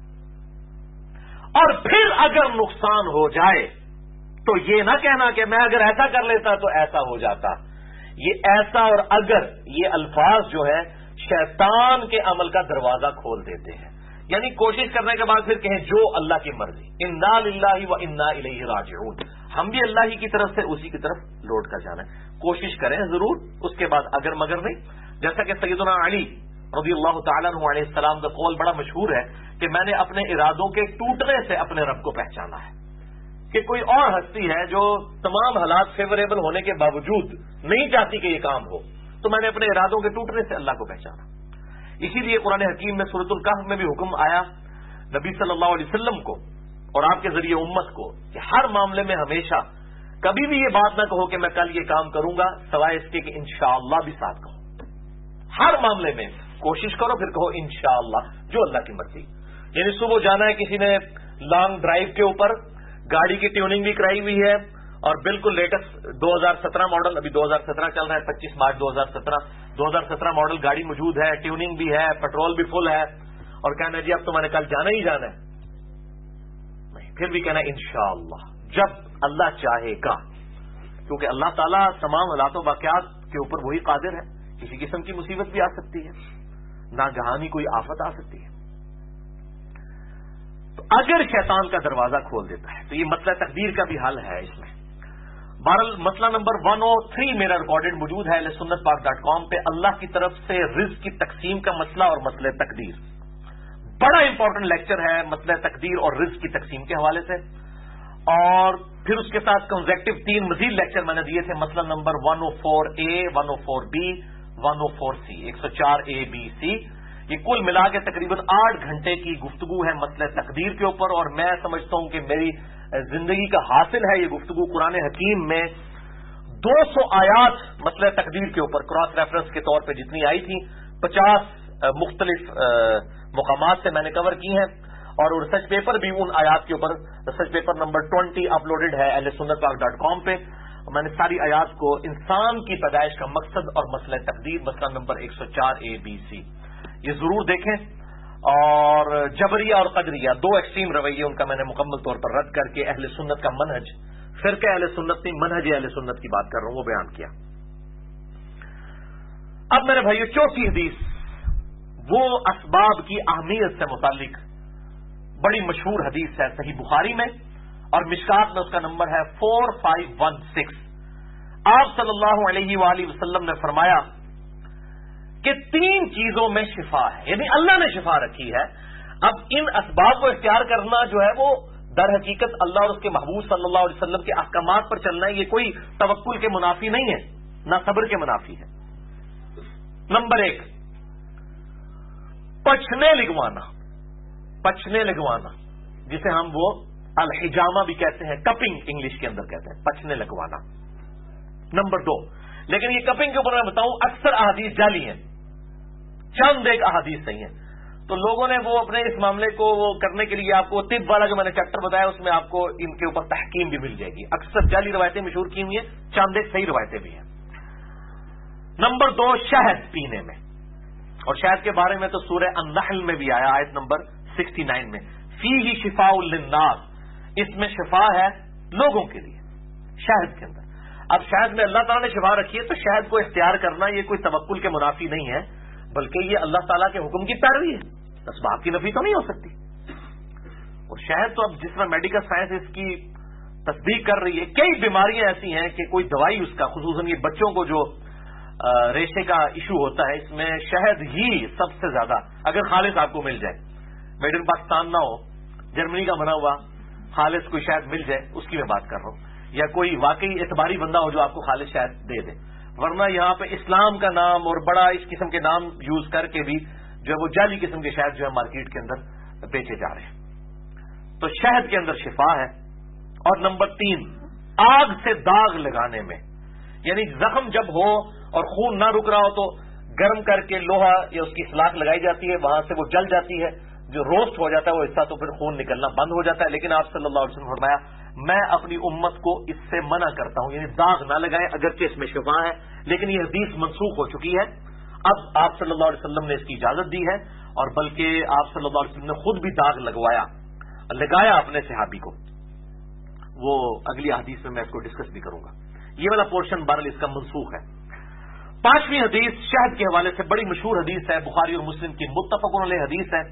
اور پھر اگر نقصان ہو جائے تو یہ نہ کہنا کہ میں اگر ایسا کر لیتا تو ایسا ہو جاتا. یہ ایسا اور اگر یہ الفاظ جو ہے شیطان کے عمل کا دروازہ کھول دیتے ہیں. یعنی کوشش کرنے کے بعد پھر کہیں جو اللہ کی مرضی، انا للہ و انا الیہ راجعون. ہم بھی اللہ ہی کی طرف سے اسی کی طرف لوٹ کر جانا ہے. کوشش کریں ضرور، اس کے بعد اگر مگر نہیں. جیسا کہ سیدنا علی رضی اللہ تعالیٰ عنہ علیہ السلام کا قول بڑا مشہور ہے کہ میں نے اپنے ارادوں کے ٹوٹنے سے اپنے رب کو پہچانا ہے. کہ کوئی اور ہستی ہے جو تمام حالات فیوریبل ہونے کے باوجود نہیں چاہتی کہ یہ کام ہو، تو میں نے اپنے ارادوں کے ٹوٹنے سے اللہ کو پہچانا. اسی لیے قرآن حکیم میں سورۃ الکہف میں بھی حکم آیا نبی صلی اللہ علیہ وسلم کو اور آپ کے ذریعے امت کو کہ ہر معاملے میں ہمیشہ کبھی بھی یہ بات نہ کہو کہ میں کل یہ کام کروں گا سوائے اس کے کہ انشاءاللہ بھی ساتھ کہو. ہر معاملے میں کوشش کرو پھر کہو انشاءاللہ، جو اللہ کی مرضی. یعنی صبح جانا ہے کسی نے لانگ ڈرائیو کے اوپر، گاڑی کی ٹیوننگ بھی کرائی ہوئی ہے اور بالکل لیٹسٹ 2017 ماڈل، ابھی 2017 چل رہا ہے، 25 مارچ 2017 ماڈل گاڑی موجود ہے، ٹیوننگ بھی ہے، پیٹرول بھی فل ہے، اور کہنا جی اب تو میں نے کل جانا ہی جانا ہے. نہیں، پھر بھی کہنا انشاءاللہ جب اللہ چاہے گا، کیونکہ اللہ تعالیٰ تمام حالات و واقعات کے اوپر وہی قادر ہے. کسی قسم کی مصیبت بھی آ سکتی ہے، ناگہانی کوئی آفت آ سکتی ہے. تو اگر شیطان کا دروازہ کھول دیتا ہے تو یہ مسئلہ تقدیر کا بھی حل ہے اس میں. بہرحال مسئلہ نمبر 103 میرا ریکارڈڈ موجود ہے sunnatpak.com پہ، اللہ کی طرف سے رزق کی تقسیم کا مسئلہ اور مسئلہ تقدیر. بڑا امپورٹنٹ لیکچر ہے مسئلہ تقدیر اور رزق کی تقسیم کے حوالے سے. اور پھر اس کے ساتھ کنزیکٹو 3 مزید لیکچر میں نے دیے تھے، مسئلہ number 104A 104B 104C 104A B C. یہ کل ملا کے تقریباً 8 گھنٹے کی گفتگو ہے مسئلہ تقدیر کے اوپر. اور میں سمجھتا ہوں کہ میری زندگی کا حاصل ہے یہ گفتگو. قرآن حکیم میں 200 آیات مسئلہ تقدیر کے اوپر کراس ریفرنس کے طور پہ جتنی آئی تھیں 50 مختلف مقامات سے میں نے کور کی ہیں. اور ریسرچ پیپر بھی ان آیات کے اوپر، ریسرچ پیپر نمبر 20 اپلوڈڈ ہے sunnatpak.com پہ. میں نے ساری آیات کو انسان کی پیدائش کا مقصد اور مسئلہ تقدیر مسئلہ نمبر 104A B C یہ ضرور دیکھیں. اور جبریہ اور قدریہ 2 ایکسٹریم رویے ان کا میں نے مکمل طور پر رد کر کے اہل سنت کا منہج فرقہ اہل سنت نہیں، منہج اہل سنت کی بات کر رہا ہوں، وہ بیان کیا۔ اب میرے بھائیو، چوتھی حدیث وہ اسباب کی اہمیت سے متعلق بڑی مشہور حدیث ہے، صحیح بخاری میں اور مشکات میں اس کا نمبر ہے 4516۔ آپ صلی اللہ علیہ وآلہ وسلم نے فرمایا کہ 3 چیزوں میں شفا ہے، یعنی اللہ نے شفا رکھی ہے۔ اب ان اسباب کو اختیار کرنا جو ہے وہ در حقیقت اللہ اور اس کے محبوب صلی اللہ علیہ وسلم کے احکامات پر چلنا ہے، یہ کوئی توکل کے منافی نہیں ہے، نہ صبر کے منافی ہے۔ نمبر 1، پچھنے لگوانا جسے ہم وہ الحجامہ بھی کہتے ہیں، کپنگ انگلش کے اندر کہتے ہیں، پچھنے لگوانا۔ نمبر 2، لیکن یہ کپنگ کے اوپر میں بتاؤں اکثر احادیث جعلی ہیں، چند ایک احادیث نہیں ہیں، تو لوگوں نے وہ اپنے اس معاملے کو وہ کرنے کے لیے آپ کو طب والا جو میں نے چیپٹر بتایا اس میں آپ کو ان کے اوپر تحکیم بھی مل جائے گی۔ اکثر جعلی روایتیں مشہور کی ہوئی ہیں، چند ایک صحیح روایتیں بھی ہیں۔ نمبر 2، شہد پینے میں، اور شہد کے بارے میں تو سورہ النحل میں بھی آیا، آیت نمبر 69 میں، فیہ شفاء للناس، اس میں شفا ہے لوگوں کے لیے، شہد کے اندر۔ اب شہد میں اللہ تعالیٰ نے شفا رکھی ہے تو شہد کو اختیار کرنا یہ کوئی توکل کے منافی نہیں ہے، بلکہ یہ اللہ تعالیٰ کے حکم کی پیروی ہے، اسباب کی نفی تو نہیں ہو سکتی۔ اور شہد تو اب جس طرح میڈیکل سائنس اس کی تصدیق کر رہی ہے، کئی بیماریاں ایسی ہیں کہ کوئی دوائی اس کا، خصوصاً یہ بچوں کو جو ریشے کا ایشو ہوتا ہے، اس میں شہد ہی سب سے زیادہ، اگر خالص آپ کو مل جائے، میڈ ان پاکستان نہ ہو، جرمنی کا بنا ہوا خالص کوئی شہد مل جائے، اس کی میں بات کر رہا ہوں، یا کوئی واقعی اعتباری بندہ ہو جو آپ کو خالص شہد دے دے، ورنہ یہاں پہ اسلام کا نام اور بڑا اس قسم کے نام یوز کر کے بھی جو ہے وہ جعلی قسم کے شہد جو ہے مارکیٹ کے اندر بیچے جا رہے ہیں۔ تو شہد کے اندر شفا ہے۔ اور نمبر 3، آگ سے داغ لگانے میں، یعنی زخم جب ہو اور خون نہ رک رہا ہو تو گرم کر کے لوہا یا اس کی سلاخ لگائی جاتی ہے، وہاں سے وہ جل جاتی ہے، جو روسٹ ہو جاتا ہے وہ حصہ، تو پھر خون نکلنا بند ہو جاتا ہے۔ لیکن آپ صلی اللہ علیہ وسلم نے فرمایا میں اپنی امت کو اس سے منع کرتا ہوں، یعنی داغ نہ لگائیں، اگرچہ اس میں شفا ہے لیکن یہ حدیث منسوخ ہو چکی ہے۔ اب آپ صلی اللہ علیہ وسلم نے اس کی اجازت دی ہے، اور بلکہ آپ صلی اللہ علیہ وسلم نے خود بھی داغ لگایا اپنے صحابی کو، وہ اگلی حدیث میں اس کو ڈسکس بھی کروں گا۔ یہ والا پورشن بہرحال اس کا منسوخ ہے۔ 5ویں حدیث شہد کے حوالے سے بڑی مشہور حدیث ہے، بخاری اور مسلم کی متفق علیہ حدیث ہے۔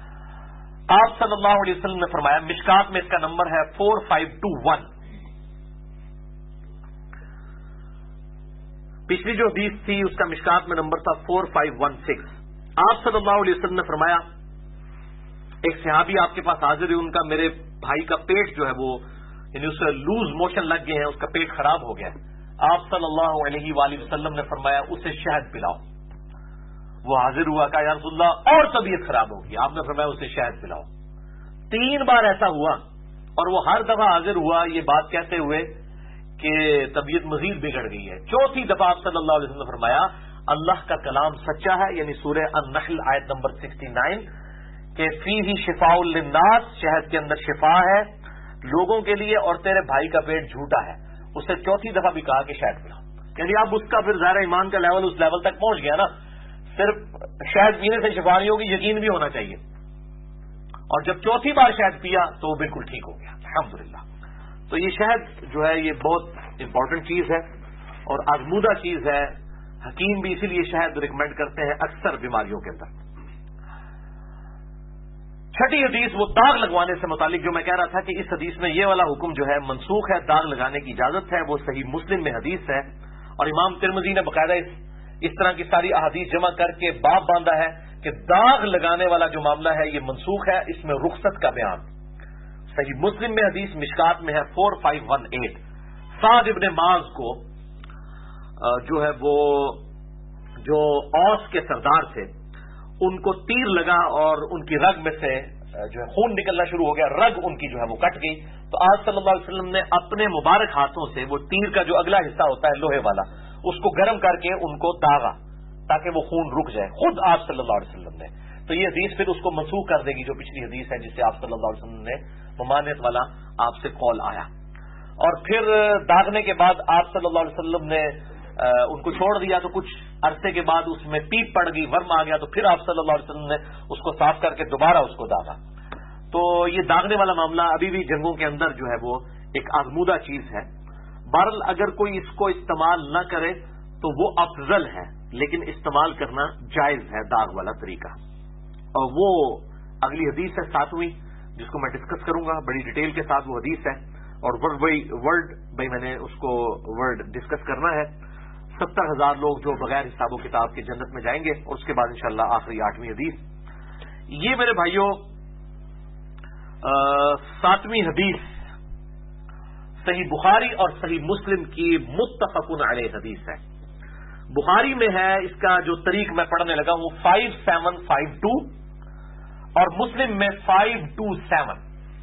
آپ صلی اللہ علیہ وسلم نے فرمایا، مشکات میں اس کا نمبر ہے 4521۔ پچھلی جو حدیث تھی اس کا مشکات میں نمبر تھا 4516۔ آپ صلی اللہ علیہ وسلم نے فرمایا، ایک صحابی آپ کے پاس حاضر ہے، ان کا میرے بھائی کا پیٹ جو ہے وہ یعنی اسے لوز موشن لگ گئے ہیں، اس کا پیٹ خراب ہو گیا ہے۔ آپ صلی اللہ علیہ وآلہ وسلم نے فرمایا اسے شہد پلاؤ۔ وہ حاضر ہوا، کہا یا رسول اللہ اور طبیعت خراب ہوگی، آپ نے فرمایا اسے شہد پلاؤ۔ 3 بار ایسا ہوا، اور وہ ہر دفعہ حاضر ہوا یہ بات کہتے ہوئے کہ طبیعت مزید بگڑ گئی ہے۔ 4تھی دفعہ آپ صلی اللہ علیہ وسلم نے فرمایا اللہ کا کلام سچا ہے، یعنی سورہ النحل آیت نمبر 69 کہ فیہ شفاء للناس، شہد کے اندر شفا ہے لوگوں کے لیے، اور تیرے بھائی کا پیٹ جھوٹا ہے۔ اسے 4تھی دفعہ بھی کہا کہ شہد پلاؤ، یعنی اب اس کا پھر ظاہر ایمان کا لیول اس لیول تک پہنچ گیا نا، صرف شہد پینے سے شفا نہیں ہوگی، یقین بھی ہونا چاہیے۔ اور جب 4تھی بار شہد پیا تو وہ بالکل ٹھیک ہو گیا الحمدللہ۔ تو یہ شہد جو ہے یہ بہت امپورٹنٹ چیز ہے اور آزمودہ چیز ہے، حکیم بھی اسی لیے شہد ریکمینڈ کرتے ہیں اکثر بیماریوں کے اندر۔ 6ٹھی حدیث وہ داغ لگوانے سے متعلق جو میں کہہ رہا تھا کہ اس حدیث میں یہ والا حکم جو ہے منسوخ ہے، داغ لگانے کی اجازت ہے، وہ صحیح مسلم میں حدیث ہے، اور امام ترمذی نے باقاعدہ اس طرح کی ساری احادیث جمع کر کے باب باندھا ہے کہ داغ لگانے والا جو معاملہ ہے یہ منسوخ ہے، اس میں رخصت کا بیان۔ صحیح مسلم میں حدیث مشکات میں ہے 4518۔ سعد ابن معاذ کو جو ہے وہ جو اوس کے سردار تھے، ان کو تیر لگا اور ان کی رگ میں سے جو ہے خون نکلنا شروع ہو گیا، رگ ان کی جو ہے وہ کٹ گئی، تو آج صلی اللہ علیہ وسلم نے اپنے مبارک ہاتھوں سے وہ تیر کا جو اگلا حصہ ہوتا ہے لوہے والا، اس کو گرم کر کے ان کو داغا تاکہ وہ خون رک جائے، خود آپ صلی اللہ علیہ وسلم نے۔ تو یہ حدیث پھر اس کو منسوخ کر دے گی جو پچھلی حدیث ہے جس سے آپ صلی اللہ علیہ وسلم نے ممانعت والا آپ سے قول آیا۔ اور پھر داغنے کے بعد آپ صلی اللہ علیہ وسلم نے ان کو چھوڑ دیا، تو کچھ عرصے کے بعد اس میں پیپ پڑ گئی، ورم آ گیا، تو پھر آپ صلی اللہ علیہ وسلم نے اس کو صاف کر کے دوبارہ اس کو داغا۔ تو یہ داغنے والا معاملہ ابھی بھی جنگوں کے اندر جو ہے وہ ایک آزمودہ چیز ہے. بہرحال اگر کوئی اس کو استعمال نہ کرے تو وہ افضل ہے، لیکن استعمال کرنا جائز ہے داغ والا طریقہ. اور وہ اگلی حدیث ہے 7ویں، جس کو میں ڈسکس کروں گا بڑی ڈیٹیل کے ساتھ. وہ حدیث ہے اور ورڈ بائی میں نے اس کو ورڈ ڈسکس کرنا ہے. 70,000 لوگ جو بغیر حساب و کتاب کے جنت میں جائیں گے، اور اس کے بعد انشاءاللہ آخری 8ویں حدیث. یہ میرے بھائیوں 7ویں حدیث صحیح بخاری اور صحیح مسلم کی متفقن علیہ حدیث ہے. بخاری میں ہے، اس کا جو طریق میں پڑھنے لگا ہوں 5752 اور مسلم میں 527،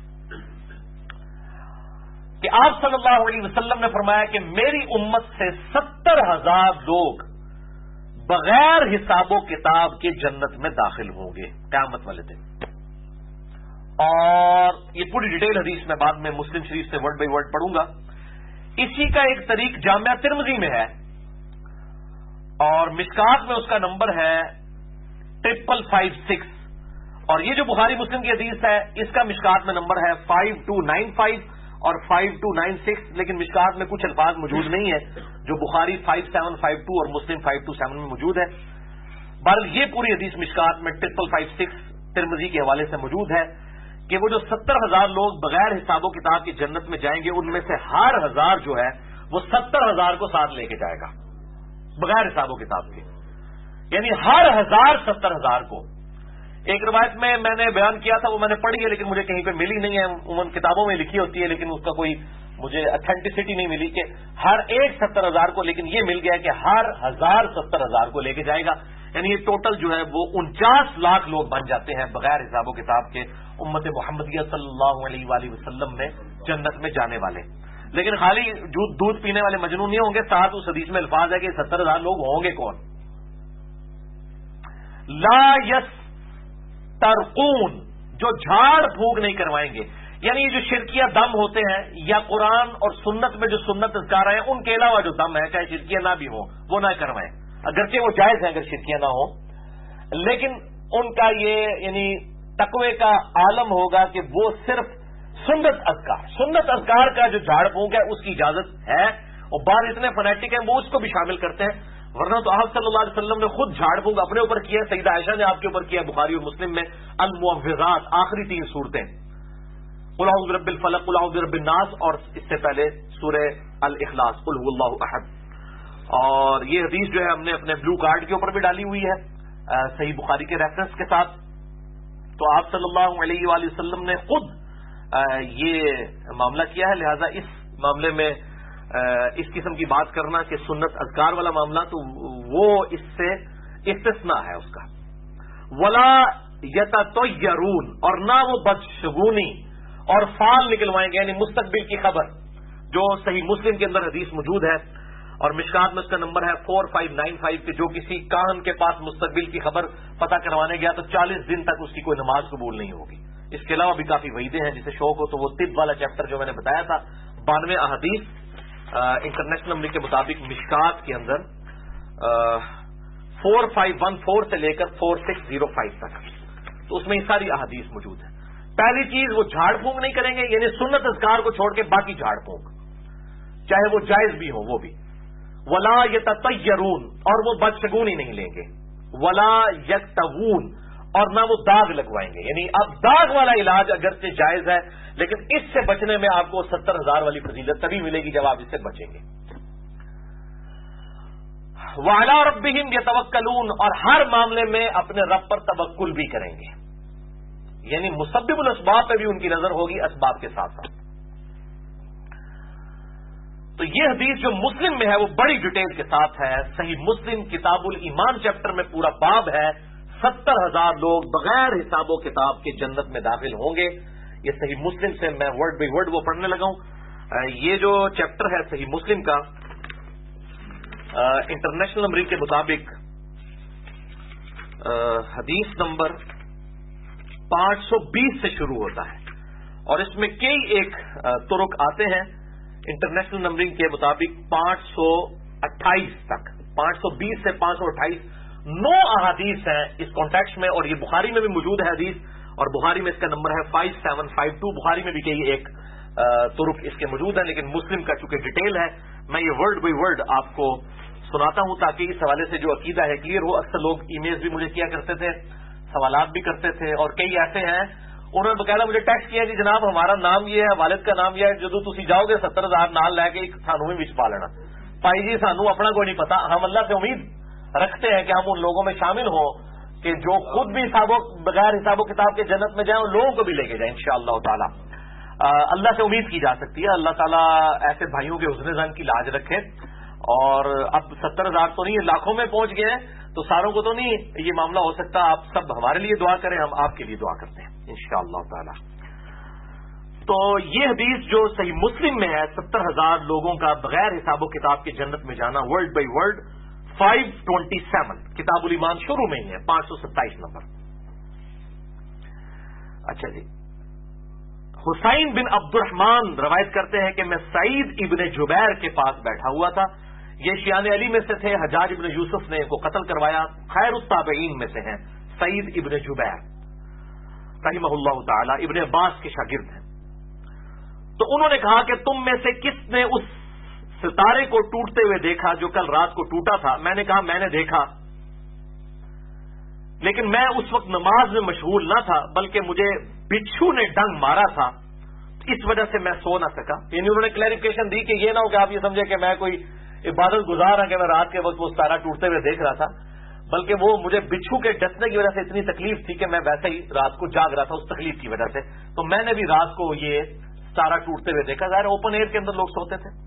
کہ آپ صلی اللہ علیہ وسلم نے فرمایا کہ میری امت سے 70,000 لوگ بغیر حساب و کتاب کے جنت میں داخل ہوں گے قیامت والے دن. اور یہ پوری ڈیٹیل حدیث میں بعد میں مسلم شریف سے ورڈ بائی ورڈ پڑھوں گا. اسی کا ایک طریق جامعہ ترمذی میں ہے اور مشکات میں اس کا نمبر ہے 5556. اور یہ جو بخاری مسلم کی حدیث ہے اس کا مشکات میں نمبر ہے 5295 اور 5296، لیکن مشکات میں کچھ الفاظ موجود نہیں ہے جو بخاری 5752 اور مسلم 527 میں موجود ہے. بہرحال یہ پوری حدیث مشکات میں 5556 ترمذی کے حوالے سے موجود ہے کہ وہ جو 70,000 لوگ بغیر حساب و کتاب کی جنت میں جائیں گے، ان میں سے ہر 1000 جو ہے وہ 70,000 کو ساتھ لے کے جائے گا بغیر حساب و کتاب کے. یعنی ہر 1000 70,000 کو. ایک روایت میں نے بیان کیا تھا، وہ میں نے پڑھی ہے لیکن مجھے کہیں پہ ملی نہیں ہے. عموماً کتابوں میں لکھی ہوتی ہے لیکن اس کا کوئی مجھے اتھینٹسٹی نہیں ملی کہ ہر ایک 70,000 کو، لیکن یہ مل گیا کہ ہر 1000 70,000 کو لے کے جائے گا. یعنی یہ ٹوٹل جو ہے وہ 49 لاکھ لوگ بن جاتے ہیں بغیر حساب و کتاب کے امت محمدیہ صلی اللہ علیہ وآلہ وسلم میں جنت میں جانے والے. لیکن خالی دودھ پینے والے مجنون نہیں ہوں گے. ساتھ اس حدیث میں الفاظ ہے کہ 70,000 لوگ ہوں گے کون؟ لا یس ترقون، جو جھاڑ پھونک نہیں کروائیں گے. یعنی یہ جو شرکیہ دم ہوتے ہیں یا قرآن اور سنت میں جو سنت اذکار ہیں ان کے علاوہ جو دم ہے چاہے شرکیہ نہ بھی ہوں وہ نہ کروائیں، اگرچہ وہ جائز ہیں اگر شرکیہ نہ ہوں. لیکن ان کا یہ یعنی تقوی کا عالم ہوگا کہ وہ صرف سنت اذکار کا جو جھاڑ پھونک ہے اس کی اجازت ہے. اور بعض اتنے فنیٹک ہیں وہ اس کو بھی شامل کرتے ہیں، ورنہ تو آپ صلی اللہ علیہ وسلم نے خود جھاڑ پھونک اپنے اوپر کیا. سیدہ عائشہ نے آپ کے اوپر کیا. بخاری اور مسلم میں المعوذات آخری 3 صورتیں، قل اعوذ برب الفلق، قل اعوذ برب الناس، اور اس سے پہلے سورہ الاخلاص قل هو اللہ احد. اور یہ حدیث جو ہے ہم نے اپنے بلو کارڈ کے اوپر بھی ڈالی ہوئی ہے صحیح بخاری کے ریفرنس کے ساتھ. تو آپ صلی اللہ علیہ وآلہ وسلم نے خود یہ معاملہ کیا ہے، لہذا اس معاملے میں اس قسم کی بات کرنا کہ سنت اذکار والا معاملہ تو وہ اس سے استثناء ہے اس کا. ولا یتطیرون، اور نہ وہ بدشگونی اور فال نکلوائیں گے، یعنی مستقبل کی خبر جو صحیح مسلم کے اندر حدیث موجود ہے اور مشکات میں اس کا نمبر ہے 4595 کہ جو کسی کاہن کے پاس مستقبل کی خبر پتہ کروانے گیا تو 40 دن تک اس کی کوئی نماز قبول نہیں ہوگی. اس کے علاوہ بھی کافی وعیدیں ہیں. جسے شوق ہو تو وہ طب والا چیپٹر جو میں نے بتایا تھا 92 احادیث انٹرنیشنل نمبر کے مطابق مشکات کے اندر 4514 سے لے کر 4605 تک، تو اس میں یہ ساری احادیث موجود ہیں. پہلی چیز وہ جھاڑ پھونک نہیں کریں گے، یعنی سنت اذکار کو چھوڑ کے باقی جھاڑ پھونک چاہے وہ جائز بھی ہو وہ بھی. ولا یتطیرون، اور وہ بدشگونی نہیں لیں گے. ولا یکتوون، اور نہ وہ داغ لگوائیں گے. یعنی اب داغ والا علاج اگرچہ جائز ہے لیکن اس سے بچنے میں آپ کو 70,000 والی فضیلت تبھی ملے گی جب آپ اس سے بچیں گے. وعلی ربہم یتوکلون، اور ہر معاملے میں اپنے رب پر توکل بھی کریں گے. یعنی مسبب الاسباب پہ بھی ان کی نظر ہوگی اسباب کے ساتھ ساتھ. تو یہ حدیث جو مسلم میں ہے وہ بڑی ڈیٹیل کے ساتھ ہے. صحیح مسلم کتاب الایمان چیپٹر میں پورا باب ہے. 70,000 لوگ بغیر حساب و کتاب کے جنت میں داخل ہوں گے. یہ صحیح مسلم سے میں ورڈ بائی ورڈ وہ پڑھنے لگا ہوں. یہ جو چیپٹر ہے صحیح مسلم کا انٹرنیشنل نمبر کے مطابق حدیث نمبر 520 سے شروع ہوتا ہے اور اس میں کئی ایک طرق آتے ہیں. انٹرنیشنل نمبرنگ کے مطابق 528 تک، 520 سے 528 9 احادیث ہیں اس کانٹیکسٹ میں. اور یہ بخاری میں بھی موجود ہے حدیث، اور بخاری میں اس کا نمبر ہے 5752. بخاری میں بھی کئی ایک طرق اس کے موجود ہیں، لیکن مسلم کا چونکہ ڈیٹیل ہے میں یہ ورڈ بائی ورڈ آپ کو سناتا ہوں تاکہ اس حوالے سے جو عقیدہ ہے کلیئر ہو. اکثر لوگ ای میلز بھی مجھے کیا کرتے تھے، سوالات بھی کرتے تھے، اور کئی ایسے ہیں انہوں نے باقاعدہ مجھے ٹیکسٹ کیا کہ جناب ہمارا نام یہ ہے، والد کا نام یہ ہے، جدو تسی جاؤ گے 70,000 نال لے کے سانو بھی وچ پا لینا. بھائی جی سانو اپنا کوئی نہیں پتا، ہم اللہ سے امید رکھتے ہیں کہ ہم ان لوگوں میں شامل ہوں کہ جو خود بھی بغیر حساب و کتاب کے جنت میں جائیں اور لوگوں کو بھی لے کے جائیں انشاءاللہ تعالی. اللہ سے امید کی جا سکتی ہے، اللہ تعالیٰ ایسے بھائیوں کے حسن ظن کی لاج رکھے. اور اب 70,000 تو نہیں، لاکھوں میں پہنچ گئے ہیں تو ساروں کو تو نہیں یہ معاملہ ہو سکتا. آپ سب ہمارے لیے دعا کریں، ہم آپ کے لیے دعا کرتے ہیں انشاءاللہ تعالی. تو یہ حدیث جو صحیح مسلم میں ہے 70,000 لوگوں کا بغیر حساب و کتاب کے جنت میں جانا، ورڈ بائی ورڈ 527 کتاب الایمان شروع میں ہی ہے، 527 نمبر. اچھا جی، حسین بن عبد الرحمان روایت کرتے ہیں کہ میں سعید ابن جبیر کے پاس بیٹھا ہوا تھا. یہ شیعان علی میں سے تھے، حجاج ابن یوسف نے ان کو قتل کروایا. خیر التابعین میں سے ہیں سعید ابن جبیر رحمہ اللہ تعالی، ابن عباس کے شاگرد ہیں. تو انہوں نے کہا کہ تم میں سے کس نے اس ستارے کو ٹوٹتے ہوئے دیکھا جو کل رات کو ٹوٹا تھا؟ میں نے کہا میں نے دیکھا، لیکن میں اس وقت نماز میں مشغول نہ تھا بلکہ مجھے بچھو نے ڈنگ مارا تھا، اس وجہ سے میں سو نہ سکا. یعنی انہوں نے کلیریفیکیشن دی کہ یہ نہ ہو کہ آپ یہ سمجھے کہ میں کوئی عبادت گزار ہوں کہ میں رات کے وقت وہ ستارہ ٹوٹتے ہوئے دیکھ رہا تھا، بلکہ وہ مجھے بچھو کے ڈسنے کی وجہ سے اتنی تکلیف تھی کہ میں ویسے ہی رات کو جاگ رہا تھا اس تکلیف کی وجہ سے. تو میں نے بھی رات کو یہ ستارہ ٹوٹتے ہوئے دیکھا. ظاہر اوپن ایئر کے اندر لوگ سوتے تھے.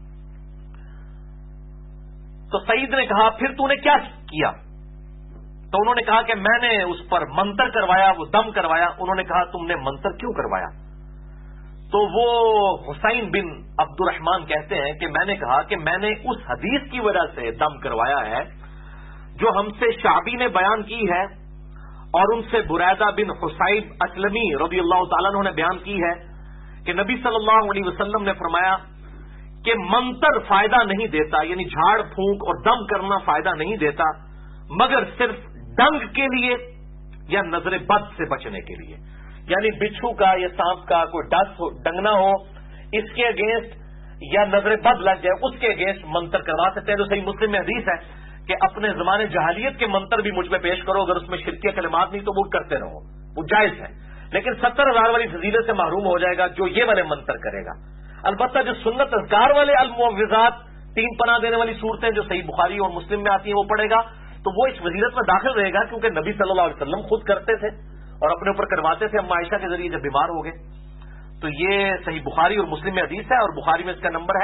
تو سعید نے کہا پھر تو نے کیا کیا؟ تو انہوں نے کہا کہ میں نے اس پر منتر کروایا، وہ دم کروایا. انہوں نے کہا تم نے منتر کیوں کروایا؟ تو وہ حسین بن عبد الرحمان کہتے ہیں کہ میں نے کہا کہ میں نے اس حدیث کی وجہ سے دم کروایا ہے جو ہم سے شعبی نے بیان کی ہے اور ان سے بریدہ بن حصیب اسلمی رضی اللہ تعالیٰ عنہ نے بیان کی ہے کہ نبی صلی اللہ علیہ وسلم نے فرمایا کہ منتر فائدہ نہیں دیتا، یعنی جھاڑ پھونک اور دم کرنا فائدہ نہیں دیتا مگر صرف ڈنگ کے لیے یا نظر بد سے بچنے کے لیے. یعنی بچھو کا یا سانپ کا کوئی ڈنگنا ہو اس کے اگینسٹ یا نظر بد لگ جائے اس کے اگینسٹ منتر کروا سکتے ہیں. تو صحیح مسلم میں حدیث ہے کہ اپنے زمانے جہالیت کے منتر بھی مجھ پہ پیش کرو، اگر اس میں شرکیہ کلمات نہیں تو وہ کرتے رہو، وہ جائز ہے. لیکن 70,000 والی فضیلت سے محروم ہو جائے گا جو یہ والے منتر کرے گا. البتہ جو سنت اذکار والے المعوذات 3 پناہ دینے والی صورتیں جو صحیح بخاری اور مسلم میں آتی ہیں وہ پڑھے گا تو وہ اس فضیلت میں داخل رہے گا، کیونکہ نبی صلی اللہ علیہ وسلم خود کرتے تھے اور اپنے اوپر کرواتے تھے. اما عائشہ کے ذریعے جب بیمار ہو گئے تو یہ صحیح بخاری اور مسلم میں حدیث ہے، اور بخاری میں اس کا نمبر ہے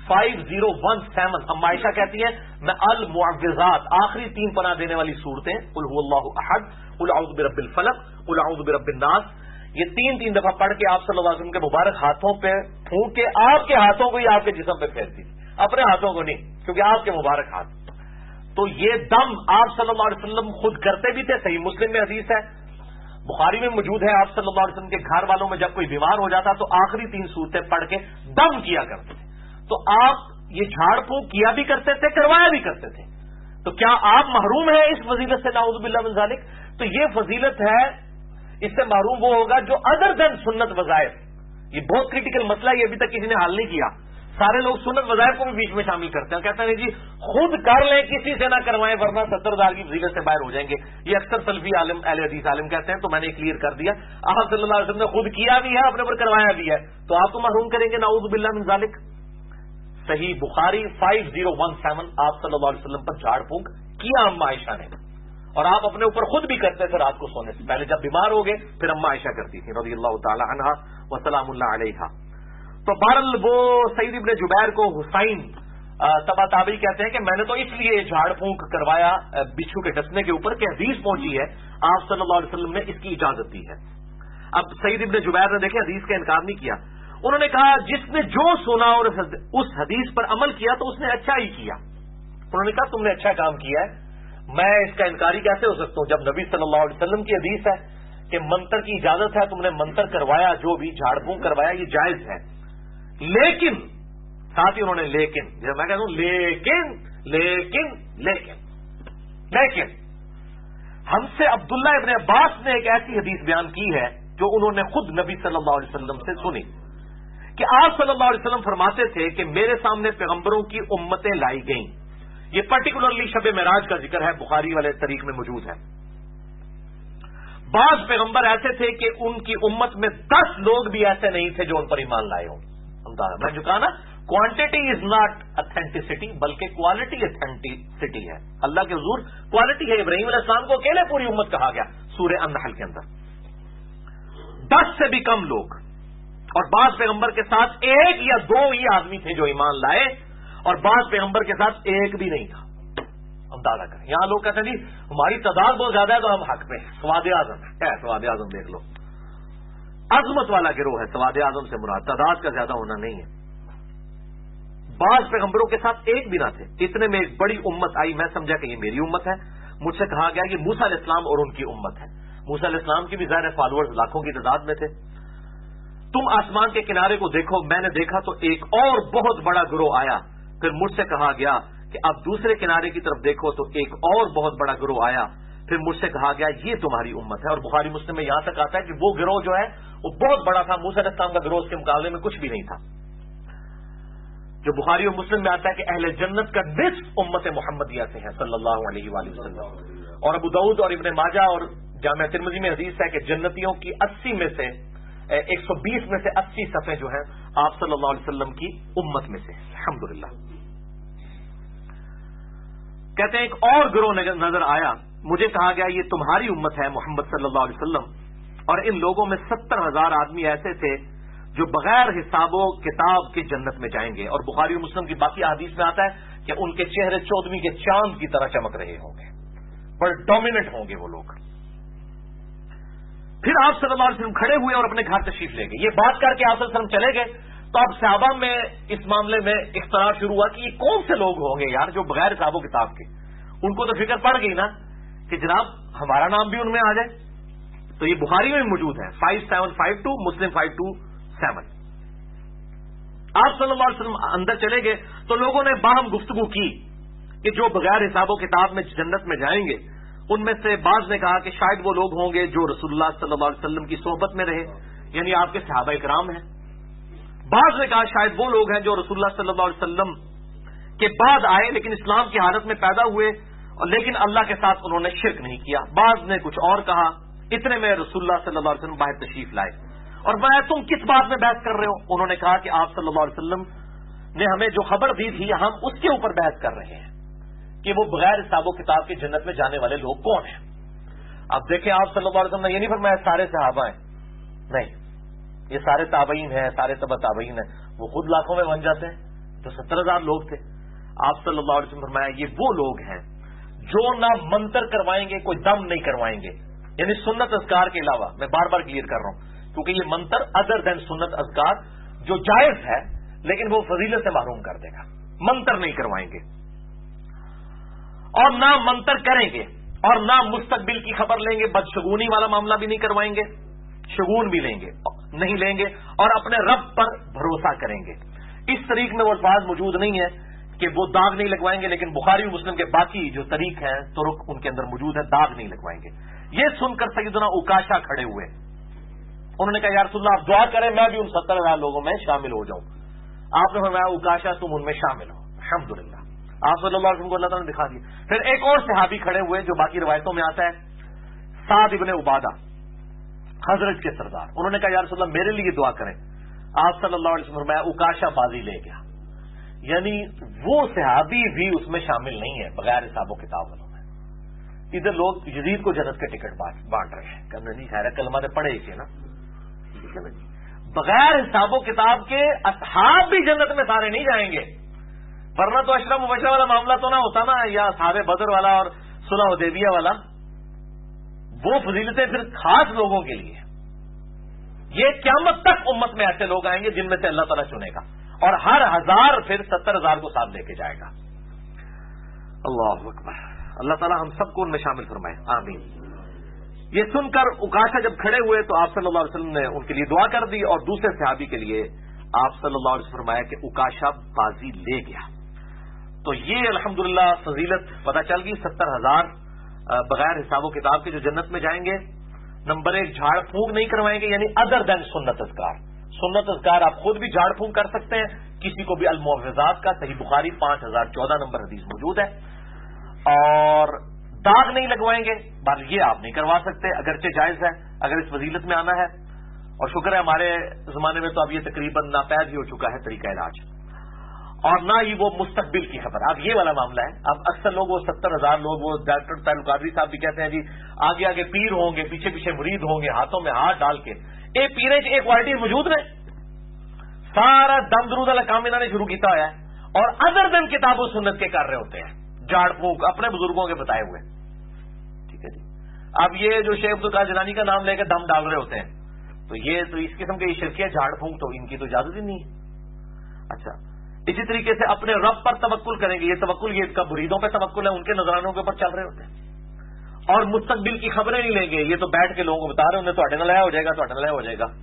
5017. اما عائشہ کہتی ہیں میں المعوذات آخری 3 پناہ دینے والی صورتیں قل هو اللہ احد، قل اعوذ برب الفلق، قل اعوذ برب الناس، یہ 3 دفعہ پڑھ کے آپ صلی اللہ علیہ وسلم کے مبارک ہاتھوں پہ پھونک کے آپ کے ہاتھوں کو ہی آپ کے جسم پہ پھیرتی تھی، اپنے ہاتھوں کو نہیں، کیونکہ آپ کے مبارک ہاتھ. تو یہ دم آپ صلی اللہ علیہ وسلم خود کرتے بھی تھے. صحیح مسلم میں حدیث ہے، بخاری میں موجود ہے. آپ صلی اللہ علیہ وسلم کے گھر والوں میں جب کوئی بیمار ہو جاتا تو آخری 3 صورتیں پڑھ کے دم کیا کرتے تھے. تو آپ یہ جھاڑ پھونک کیا بھی کرتے تھے، کروایا بھی کرتے تھے. تو کیا آپ محروم ہیں اس فضیلت سے؟ نعوذ باللہ من ذالک. تو یہ فضیلت ہے، اس سے محروم وہ ہوگا جو ادر دین سنت وظائف. یہ بہت کریٹیکل مسئلہ ہے، یہ ابھی تک کسی نے حل نہیں کیا. سارے لوگ سنت وظائف کو بھی بیچ میں شامل کرتے ہیں، کہتے ہیں جی خود کر لیں کسی سے نہ کروائیں ورنہ 70,000 کی فضیلت سے باہر ہو جائیں گے. یہ اکثر سلفی عالم اہل حدیث عالم کہتے ہیں. تو میں نے کلیئر کر دیا، آپ صلی اللہ علیہ وسلم نے خود کیا بھی ہے، اپنے اوپر کروایا بھی ہے، تو آپ کو محروم کریں گے نعوذ باللہ من ذالک. صحیح بخاری 5017 آپ صلی اللہ علیہ وسلم پر جھاڑ پھونک کیا اما عائشہ نے، اور آپ اپنے اوپر خود بھی کرتے تھے رات کو سونے سے پہلے. جب بیمار ہو گئے پھر اما عائشہ کرتی تھی رضی اللہ تعالی عنہا وسلام اللہ علیہا. تو بہرحال وہ سعید ابن جبیر کو حسین تبع تابعی کہتے ہیں کہ میں نے تو اس لیے جھاڑ پھونک کروایا بچھو کے ڈسنے کے اوپر کہ حدیث پہنچی ہے، آپ صلی اللہ علیہ وسلم نے اس کی اجازت دی ہے. اب سعید ابن جبیر نے دیکھیں حدیث کا انکار نہیں کیا. انہوں نے کہا جس نے جو سنا اور اس حدیث پر عمل کیا تو اس نے اچھا ہی کیا. انہوں نے کہا تم نے اچھا کام کیا ہے، میں اس کا انکاری کیسے ہو سکتا ہوں جب نبی صلی اللہ علیہ وسلم کی حدیث ہے کہ منتر کی اجازت ہے، تم نے منتر کروایا، جو بھی جھاڑ پھونک کروایا یہ جائز ہے. لیکن ساتھ ہی انہوں نے لیکن، جب میں کہتا ہوں لیکن لیکن لیکن لیکن ہم سے عبداللہ ابن عباس نے ایک ایسی حدیث بیان کی ہے جو انہوں نے خود نبی صلی اللہ علیہ وسلم سے سنی. کہ آپ صلی اللہ علیہ وسلم فرماتے تھے کہ میرے سامنے پیغمبروں کی امتیں لائی گئیں. یہ پرٹیکولرلی شب معراج کا ذکر ہے، بخاری والے طریق میں موجود ہے. بعض پیغمبر ایسے تھے کہ ان کی امت میں 10 لوگ بھی ایسے نہیں تھے جو ان پر ایمان لائے ہوں. میں جو کہا نا، کوانٹٹی از ناٹ اتھینٹسٹی بلکہ کوالٹی اتھینٹسٹی ہے. اللہ کے حضور کوالٹی ہے. ابراہیم علیہ السلام کو اکیلے پوری امت کہا گیا سورہ النحل کے اندر. 10 سے بھی کم لوگ، اور بعض پیغمبر کے ساتھ 1 یا 2 ہی آدمی تھے جو ایمان لائے، اور بعض پیغمبر کے ساتھ 1 بھی نہیں تھا. اندازہ کریں. یہاں لوگ کہتے ہیں جی ہماری تعداد بہت زیادہ ہے تو ہم حق پہ. سواد اعظم ہے، سواد اعظم دیکھ لو، عظمت والا گروہ ہے. سواد اعظم سے مراد تعداد کا زیادہ ہونا نہیں ہے. بعض پیغمبروں کے ساتھ 1 بھی نہ تھے. اتنے میں ایک بڑی امت آئی، میں سمجھا کہ یہ میری امت ہے. مجھ سے کہا گیا کہ موسیٰ علیہ السلام اور ان کی امت ہے. موسیٰ علیہ السلام کی بھی ظاہر فالوورز لاکھوں کی تعداد میں تھے. تم آسمان کے کنارے کو دیکھو. میں نے دیکھا تو ایک اور بہت بڑا گروہ آیا. پھر مجھ سے کہا گیا کہ اب دوسرے کنارے کی طرف دیکھو تو ایک اور بہت بڑا گروہ آیا. پھر مجھ سے کہا گیا یہ تمہاری امت ہے. اور بخاری مسلم میں یہاں تک آتا ہے کہ وہ گروہ جو ہے وہ بہت بڑا تھا. موسیٰ علیہ السلام کا گروہ اس کے مقابلے میں کچھ بھی نہیں تھا. جو بخاری اور مسلم میں آتا ہے کہ اہل جنت کا نصف امت محمدیہ سے ہے صلی اللہ علیہ وآلہ وسلم. اور ابو داؤد اور ابن ماجہ اور جامع ترمذی میں حدیث ہے کہ جنتیوں کی 80 میں سے 120 میں سے 80 صفحے جو ہیں آپ صلی اللہ علیہ وسلم کی امت میں سے. الحمدللہ. کہتے ہیں ایک اور گروہ نظر آیا. مجھے کہا گیا یہ تمہاری امت ہے محمد صلی اللہ علیہ وسلم. اور ان لوگوں میں 70,000 آدمی ایسے تھے جو بغیر حساب و کتاب کے جنت میں جائیں گے. اور بخاری و مسلم کی باقی حدیث میں آتا ہے کہ ان کے چہرے 14ویں کے چاند کی طرح چمک رہے ہوں گے. بڑے ڈومیننٹ ہوں گے وہ لوگ. پھر آپ صلی اللہ علیہ وسلم کھڑے ہوئے اور اپنے گھر تشریف لے گئے. یہ بات کر کے آپ صلی اللہ علیہ وسلم چلے گئے تو اب صحابہ میں اس معاملے میں اختلاف شروع ہوا کہ یہ کون سے لوگ ہوں گے یار جو بغیر حساب و کتاب کے. ان کو تو فکر پڑ گئی نا کہ جناب ہمارا نام بھی ان میں آ جائے. تو یہ بخاری میں موجود ہے 5752 مسلم 527. آپ صلی اللہ علیہ وسلم اندر چلے گئے تو لوگوں نے باہم گفتگو کی کہ جو بغیر حساب و کتاب میں جنت میں جائیں گے. ان میں سے بعض نے کہا کہ شاید وہ لوگ ہوں گے جو رسول اللہ صلی اللہ علیہ وسلم کی صحبت میں رہے، یعنی آپ کے صحابہ کرام ہیں. بعض نے کہا شاید وہ لوگ ہیں جو رسول اللہ صلی اللہ علیہ وسلم کے بعد آئے لیکن اسلام کی حالت میں پیدا ہوئے لیکن اللہ کے ساتھ انہوں نے شرک نہیں کیا. بعض نے کچھ اور کہا. اتنے میں رسول اللہ صلی اللہ علیہ وسلم باہر تشریف لائے اور میں تم کس بات میں بحث کر رہے ہو؟ انہوں نے کہا کہ آپ صلی اللہ علیہ وسلم نے ہمیں جو خبر دی تھی ہم اس کے اوپر بحث کر رہے ہیں کہ وہ بغیر حساب و کتاب کے جنت میں جانے والے لوگ کون ہیں. اب دیکھیں آپ صلی اللہ علیہ وسلم نے یہ نہیں فرمایا سارے صحابہ ہیں. نہیں، یہ سارے تابعین ہیں، سارے تبع تابعین ہیں. وہ خود لاکھوں میں بن جاتے ہیں. تو 70,000 لوگ تھے. آپ صلی اللہ علیہ وسلم فرمایا یہ وہ لوگ ہیں جو نہ منتر کروائیں گے، کوئی دم نہیں کروائیں گے، یعنی سنت اذکار کے علاوہ. میں بار بار کلیئر کر رہا ہوں کیونکہ یہ منتر ادر دین سنت اذکار جو جائز ہے لیکن وہ فضیلت سے محروم کر دے گا. منتر نہیں کروائیں گے اور نہ منتر کریں گے اور نہ مستقبل کی خبر لیں گے. بدشگونی والا معاملہ بھی نہیں کروائیں گے، شگون بھی لیں گے نہیں لیں گے اور اپنے رب پر بھروسہ کریں گے. اس طریق میں وہ الفاظ موجود نہیں ہے کہ وہ داغ نہیں لگوائیں گے، لیکن بخاری و مسلم کے باقی جو طریق ہیں طرق ان کے اندر موجود ہے، داغ نہیں لگوائیں گے. یہ سن کر سیدنا اوکاشا کھڑے ہوئے. انہوں نے کہا یا رسول اللہ آپ دعا کریں میں بھی ان 70,000 لوگوں میں شامل ہو جاؤں. آپ نے فرمایا اوکاشا تم ان میں شامل ہو. الحمدللہ. آپ صلی اللہ علیہ وسلم کو اللہ تعالیٰ نے دکھا دیا. پھر ایک اور صحابی کھڑے ہوئے جو باقی روایتوں میں آتا ہے، سعد ابن عبادہ حضرت کے سردار. انہوں نے کہا یا رسول اللہ میرے لیے دعا کریں. آپ صلی اللہ علیہ وسلم فرمایا اوکاشا بازی لے گیا. یعنی وہ صحابی بھی اس میں شامل نہیں ہے بغیر حساب و کتاب والوں میں. ادھر لوگ یزید کو جنت کے ٹکٹ بانٹ رہے ہیں. کہنا نہیں خیر کلمہ نے پڑھے اسے نا. بغیر حساب و کتاب کے اصحاب بھی جنت میں سارے نہیں جائیں گے، ورنہ تو اشرف مبشرہ والا معاملہ تو نہ ہوتا نا، یا اصحاب بدر والا اور صلح حدیبیہ والا. وہ فضیلتیں پھر خاص لوگوں کے لیے. یہ قیامت تک امت میں ایسے لوگ آئیں گے جن میں سے اللہ تعالیٰ چنے گا اور ہر 1000 پھر 70,000 کو ساتھ لے کے جائے گا. اللہ اکبر. اللہ تعالیٰ ہم سب کو ان میں شامل فرمائے، آمین. یہ سن کر اوکاشا جب کھڑے ہوئے تو آپ صلی اللہ علیہ وسلم نے ان کے لیے دعا کر دی اور دوسرے صحابی کے لیے آپ صلی اللہ علیہ وسلم فرمایا کہ اوکاشا بازی لے گیا. تو یہ الحمدللہ فضیلت پتہ چل گئی. 70,000 بغیر حساب و کتاب کے جو جنت میں جائیں گے. نمبر 1 جھاڑ پھونک نہیں کروائیں گے، یعنی ادر دین سنت اذکار. سنت اذکار آپ خود بھی جھاڑ پھونک کر سکتے ہیں، کسی کو بھی المعوذات کا صحیح بخاری 5014 نمبر حدیث موجود ہے. اور داغ نہیں لگوائیں گے، بات یہ آپ نہیں کروا سکتے، اگرچہ جائز ہے اگر اس فضیلت میں آنا ہے. اور شکر ہے ہمارے زمانے میں تو اب یہ تقریباً ناپید ہی ہو چکا ہے طریقہ علاج، اور نہ ہی وہ مستقبل کی خبر. اب یہ والا معاملہ ہے. اب اکثر لوگ وہ 70,000 لوگ، وہ ڈاکٹر طاہر القادری صاحب بھی کہتے ہیں جی آگے آگے پیر ہوں گے، پیچھے پیچھے مرید ہوں گے، ہاتھوں میں ہاتھ ڈال کے. اے پیرے ایک کوالٹی موجود ہے، سارا دم درود والا کام انہوں نے شروع کیتا ہوا ہے، اور ادر دن کتاب و سنت کے کر رہے ہوتے ہیں، جھاڑ پھونک اپنے بزرگوں کے بتائے ہوئے. ٹھیک ہے جی. اب یہ جو شیخ عبدالقادر جیلانی کا نام لے کے دم ڈال رہے ہوتے ہیں، تو یہ تو اس قسم کے شرکیہ جھاڑ پھونک تو ان کی تو اجازت ہی نہیں ہے. اچھا، اسی طریقے سے اپنے رب پر توکل کریں گے. یہ توکل یہ کا مریدوں پہ توکل ہے، ان کے نذرانوں کے اوپر چل رہے ہوتے ہیں. اور مستقبل کی خبریں نہیں لیں گے، یہ تو بیٹھ کے لوگوں کو بتا رہے ہیں تھوڑے نہ لیا ہو جائے گا، تھوڑے نہ لیا ہو جائے گا.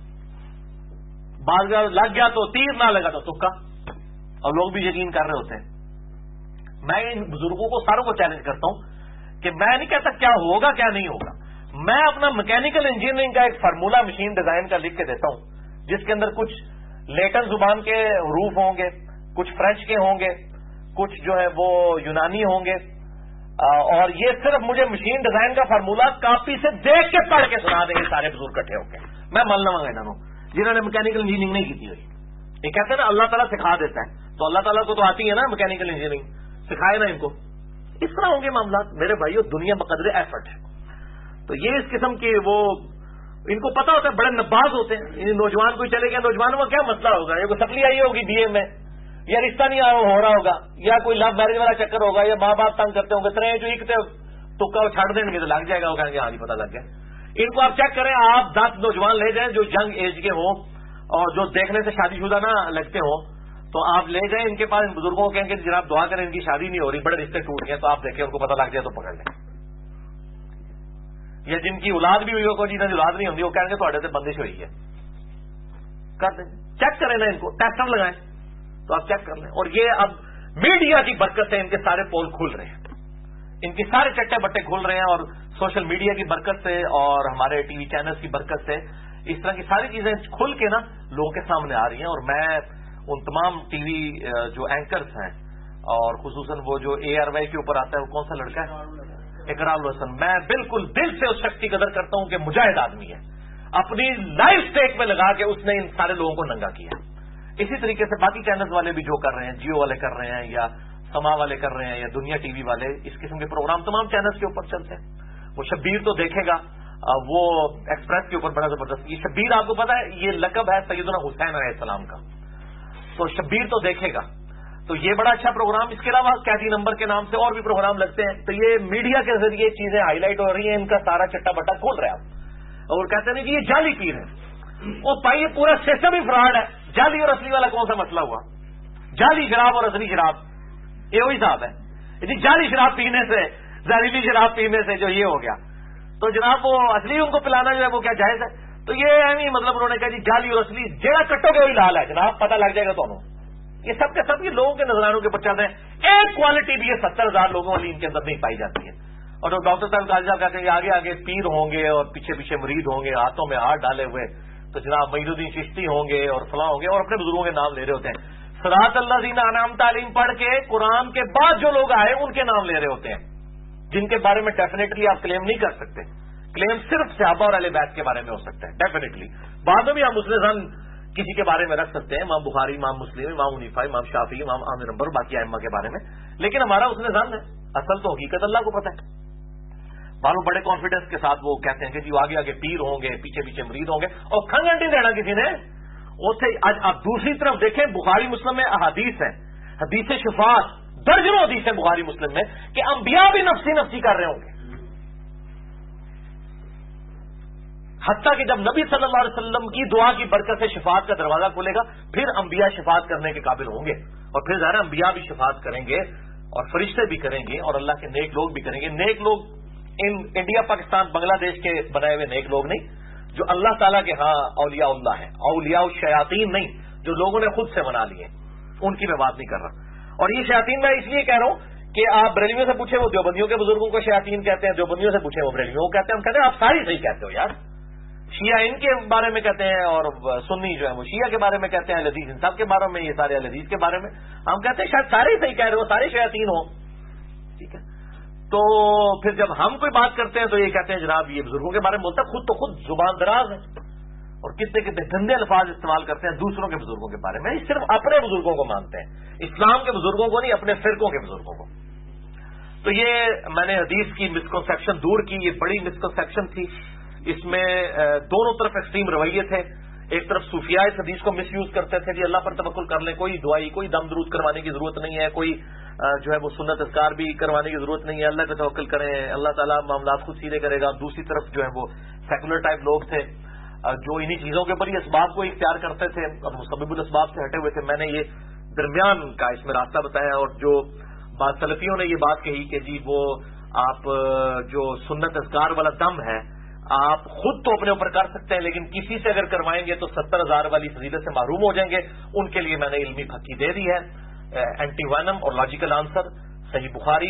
بعض لگ گیا تو تیر، نہ لگا تو تکا، اور لوگ بھی یقین کر رہے ہوتے ہیں. میں ان بزرگوں کو ساروں کو چیلنج کرتا ہوں کہ میں نہیں کہتا کیا ہوگا کیا نہیں ہوگا. میں اپنا میکینیکل انجینئرنگ کا ایک فارمولا مشین ڈیزائن کا لکھ کے دیتا ہوں، جس کے اندر کچھ لیٹن زبان کے حروف ہوں گے، کچھ فرینچ کے ہوں گے، کچھ جو ہے وہ یونانی ہوں گے، اور یہ صرف مجھے مشین ڈیزائن کا فارمولا کاپی سے دیکھ کے پڑھ کے سنا دیں گے سارے بزرگ کٹھے ہو کے. میں مل لوں گا انہوں جنہوں نے میکینیکل انجینئرنگ نہیں کی ہوئی. یہ کہتے ہیں نا اللہ تعالیٰ سکھا دیتا ہے، تو اللہ تعالیٰ کو تو آتی ہے نا میکینیکل انجینئرنگ، سکھائے نا ان کو. اس طرح ہوں گے معاملات میرے بھائیو. دنیا بقدر ایفرٹ ہے. تو یہ اس قسم کے وہ ان کو پتا ہوتا ہے، بڑے نباز ہوتے ہیں. ان نوجوان کو چلے گیا، نوجوانوں کا کیا مسئلہ ہوگا؟ یہ کوئی سپلی آئی ہوگی بی اے میں، یا رشتہ نہیں ہو رہا ہوگا، یا کوئی لو میرج والا چکر ہوگا، یا ماں باپ تنگ کرتے ہوں گے، طرح جو ایک تو چھڑ دیں گے تو لگ جائے گا. وہ کہیں گے ہاں جی پتا لگ گیا. ان کو آپ چیک کریں، آپ 10 نوجوان لے جائیں جو ینگ ایج کے ہوں اور جو دیکھنے سے شادی شدہ نہ لگتے ہوں، تو آپ لے جائیں ان کے پاس، ان بزرگوں کو کہیں گے جناب دعا کریں ان کی شادی نہیں ہو رہی، بڑے رشتے ٹوٹ گئے، تو آپ دیکھیں ان کو پتا لگ جائے تو پکڑ لیں. یا جن کی اولاد بھی ہوئی ہو، جنہوں کی اولاد نہیں ہوتی، وہ کہیں گے تھوڑے سے بندش ہوئی ہے. کر دیں، چیک کریں نا ان کو، ٹیسٹر لگائیں تو آپ چیک کر لیں. اور یہ اب میڈیا کی برکت سے ان کے سارے پول کھل رہے ہیں، ان کے سارے چٹے بٹے کھل رہے ہیں، اور سوشل میڈیا کی برکت سے اور ہمارے ٹی وی چینلز کی برکت سے اس طرح کی ساری چیزیں کھل کے نا لوگوں کے سامنے آ رہی ہیں. اور میں ان تمام ٹی وی جو اینکرز ہیں، اور خصوصاً وہ جو اے آر وائی کے اوپر آتا ہے، وہ کون سا لڑکا ہے، اقرار الحسن، میں بالکل دل سے اس شخص کی قدر کرتا ہوں کہ مجاہد آدمی ہے. اپنی لائف اسٹیک میں لگا کے اس نے ان سارے لوگوں کو ننگا کیا. اسی طریقے سے باقی چینلز والے بھی جو کر رہے ہیں، جیو والے کر رہے ہیں، یا سما والے کر رہے ہیں، یا دنیا ٹی وی والے، اس قسم کے پروگرام تمام چینلز کے اوپر چلتے ہیں. وہ شبیر تو دیکھے گا، وہ ایکسپریس کے اوپر بڑا زبردست. یہ شبیر آپ کو پتا ہے یہ لقب ہے سیدنا حسین علیہ السلام کا، تو شبیر تو دیکھے گا. تو یہ بڑا اچھا پروگرام. اس کے علاوہ قیدی نمبر کے نام سے اور بھی پروگرام لگتے ہیں. تو یہ میڈیا کے ذریعے چیزیں ہائی لائٹ ہو رہی ہیں، ان کا سارا چٹا بٹا کھول رہا ہے. اور کہتے ہیں کہ یہ جعلی پیر ہے. وہ بھائی یہ پورا سسٹم ہی فراڈ ہے. جعلی اور اصلی والا کون سا مسئلہ ہوا؟ جعلی شراب اور اصلی شراب یہ وہی صاحب ہے. جعلی شراب پینے سے، زہریلی شراب پینے سے جو یہ ہو گیا، تو جناب وہ اصلی ان کو پلانا جو ہے وہ کیا جائز ہے؟ تو یہ نہیں مطلب انہوں نے کہا جی جعلی اور اصلی جیڑا کٹو گے وہی لال ہے جناب، پتہ لگ جائے گا تو. یہ سب کے سب یہ لوگوں کے نظرانوں کے اوپر چل رہے ہیں. ایک کوالٹی بھی یہ 70,000 لوگوں والی ان کے اندر نہیں پائی جاتی ہے. اور جو ڈاکٹر صاحب قاضی صاحب کہتے ہیں کہ آگے آگے پیر ہوں گے اور پیچھے پیچھے مرید ہوں گے ہاتھوں میں ہاتھ ڈالے ہوئے، تو جناب معین الدین چشتی ہوں گے اور فلاں ہوں گے، اور اپنے بزرگوں کے نام لے رہے ہوتے ہیں. صراط الذین انعمت علیہم پڑھ کے قرآن کے بعد جو لوگ آئے ان کے نام لے رہے ہوتے ہیں، جن کے بارے میں ڈیفینیٹلی آپ کلیم نہیں کر سکتے. کلیم صرف صحابہ اور اہل بیت کے بارے میں ہو سکتا ہے ڈیفینیٹلی. بعد میں بھی ہم مسلم کسی کے بارے میں رکھ سکتے ہیں، امام بخاری، امام مسلم، امام حنیفہ، امام شافعی، امام احمد بن حنبل، باقی ائمہ کے بارے میں. لیکن ہمارا اس نے ظن ہے، اصل تو حقیقت اللہ کو پتہ ہے. معلوم بڑے کانفیڈنس کے ساتھ وہ کہتے ہیں کہ جی آگے آگے پیر ہوں گے، پیچھے پیچھے مرید ہوں گے، اور کھنگن نہیں دینا کسی نے. آج آپ دوسری طرف دیکھیں بخاری مسلم میں احادیث ہیں، حدیث شفاعت، درجنوں حدیث ہیں بخاری مسلم میں کہ انبیاء بھی نفسی نفسی کر رہے ہوں گے. حتیٰ کہ جب نبی صلی اللہ علیہ وسلم کی دعا کی برکت سے شفاعت کا دروازہ کھلے گا، پھر انبیاء شفاعت کرنے کے قابل ہوں گے، اور پھر ظاہر انبیاء بھی شفاعت کریں گے، اور فرشتے بھی کریں گے، اور اللہ کے نیک لوگ بھی کریں گے. نیک لوگ انڈیا پاکستان بنگلہ دیش کے بنائے ہوئے نیک لوگ نہیں، جو اللہ تعالیٰ کے ہاں اولیاء اللہ ہیں، اولیاء الشیاطین نہیں، جو لوگوں نے خود سے بنا لیے، ان کی میں بات نہیں کر رہا. اور یہ شیاطین میں اس لیے کہہ رہا ہوں کہ آپ بریلویوں سے پوچھیں وہ دیوبندیوں کے بزرگوں کو شیاطین کہتے ہیں، دیوبندیوں سے پوچھیں وہ بریلویوں کو کہتے ہیں. ہم کہتے ہیں آپ ساری صحیح کہتے ہو یار، شیعہ ان کے بارے میں کہتے ہیں اور سنی جو ہے وہ شیعہ کے بارے میں کہتے ہیں، اہل حدیث ان سب کے بارے میں، یہ سارے اہل حدیث کے بارے میں. ہم کہتے ہیں شاید سارے صحیح کہہ رہے ہو، سارے شیاطین ہو. ٹھیک ہے، تو پھر جب ہم کوئی بات کرتے ہیں تو یہ کہتے ہیں جناب یہ بزرگوں کے بارے میں بولتا ہے، خود تو خود زبان دراز ہے اور کتنے کتنے گندے الفاظ استعمال کرتے ہیں دوسروں کے بزرگوں کے بارے میں. صرف اپنے بزرگوں کو مانتے ہیں، اسلام کے بزرگوں کو نہیں، اپنے فرقوں کے بزرگوں کو. تو یہ میں نے حدیث کی مسکنسیپشن دور کی، یہ بڑی مسکنسیپشن تھی. اس میں دونوں طرف ایکسٹریم رویے تھے. ایک طرف صوفیاء اس حدیث کو مس یوز کرتے تھے، جی اللہ پر توکل کر لیں، کوئی دعائی کوئی دم درود کروانے کی ضرورت نہیں ہے، کوئی جو ہے وہ سنت اذکار بھی کروانے کی ضرورت نہیں ہے، اللہ پہ توکل کریں، اللہ تعالیٰ معاملات خود سیدھے کرے گا. دوسری طرف جو ہے وہ سیکولر ٹائپ لوگ تھے جو انہی چیزوں کے اوپر ہی اسباب کو اختیار کرتے تھے اور مسبب الاسباب سے ہٹے ہوئے تھے. میں نے یہ درمیان کا اس میں راستہ بتایا. اور جو بعض سلفیوں نے یہ بات کہی کہ جی وہ آپ جو سنت اذکار والا دم ہے آپ خود تو اپنے اوپر کر سکتے ہیں لیکن کسی سے اگر کروائیں گے تو 70,000 والی فضیلت سے محروم ہو جائیں گے. ان کے لیے میں نے علمی پھکی دے دی ہے. اینٹی وینم اور لاجیکل آنسر صحیح بخاری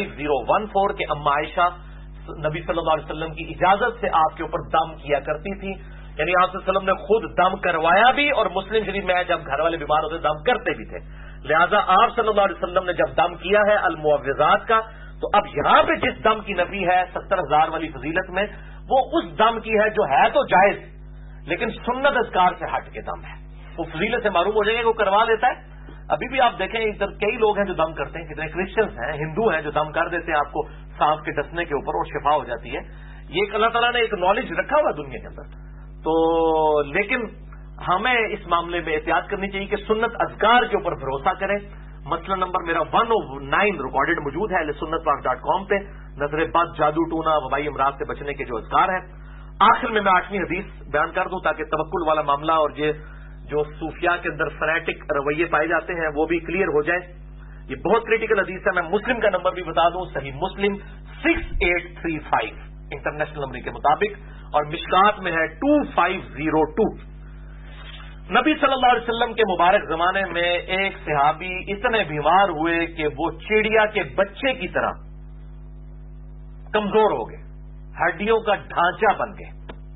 5014 کے اما عائشہ نبی صلی اللہ علیہ وسلم کی اجازت سے آپ کے اوپر دم کیا کرتی تھی، یعنی آپ صلی اللہ علیہ وسلم نے خود دم کروایا بھی اور مسلم شریف میں جب گھر والے بیمار ہوتے دم کرتے بھی تھے. لہذا آپ صلی اللہ علیہ وسلم نے جب دم کیا ہے المعوذات کا، تو اب یہاں پہ جس دم کی نفی ہے 70,000 والی فضیلت میں وہ اس دم کی ہے جو ہے تو جائز لیکن سنت اذکار سے ہٹ کے دم ہے، وہ فضیلت سے معروم ہو جائیں گے. وہ کروا دیتا ہے. ابھی بھی آپ دیکھیں ادھر کئی لوگ ہیں جو دم کرتے ہیں، کتنے کرسچنس ہیں، ہندو ہیں جو دم کر دیتے ہیں آپ کو سانپ کے ڈسنے کے اوپر اور شفا ہو جاتی ہے. یہ ایک اللہ تعالیٰ نے ایک نالج رکھا ہوا دنیا کے اندر. تو لیکن ہمیں اس معاملے میں احتیاط کرنی چاہیے کہ سنت اذکار کے اوپر بھروسہ کریں. مسئلہ نمبر میرا 109 ریکارڈڈ موجود ہے sunnatpark.com پہ. نظر بد، جادو ٹونا، وبائی امراض سے بچنے کے جو اذکار ہیں. آخر میں 8ویں حدیث بیان کر دوں تاکہ توکل والا معاملہ اور یہ جو صوفیاء کے اندر فنیٹک رویے پائے جاتے ہیں وہ بھی کلیئر ہو جائے. یہ بہت کریٹیکل حدیث ہے. میں مسلم کا نمبر بھی بتا دوں، صحیح مسلم 6835 انٹرنیشنل نمبر کے مطابق، اور مشکات میں ہے 2502. نبی صلی اللہ علیہ وسلم کے مبارک زمانے میں ایک صحابی اتنے بیمار ہوئے کہ وہ چڑیا کے بچے کی طرح کمزور ہو گئے، ہڈیوں کا ڈھانچہ بن گئے.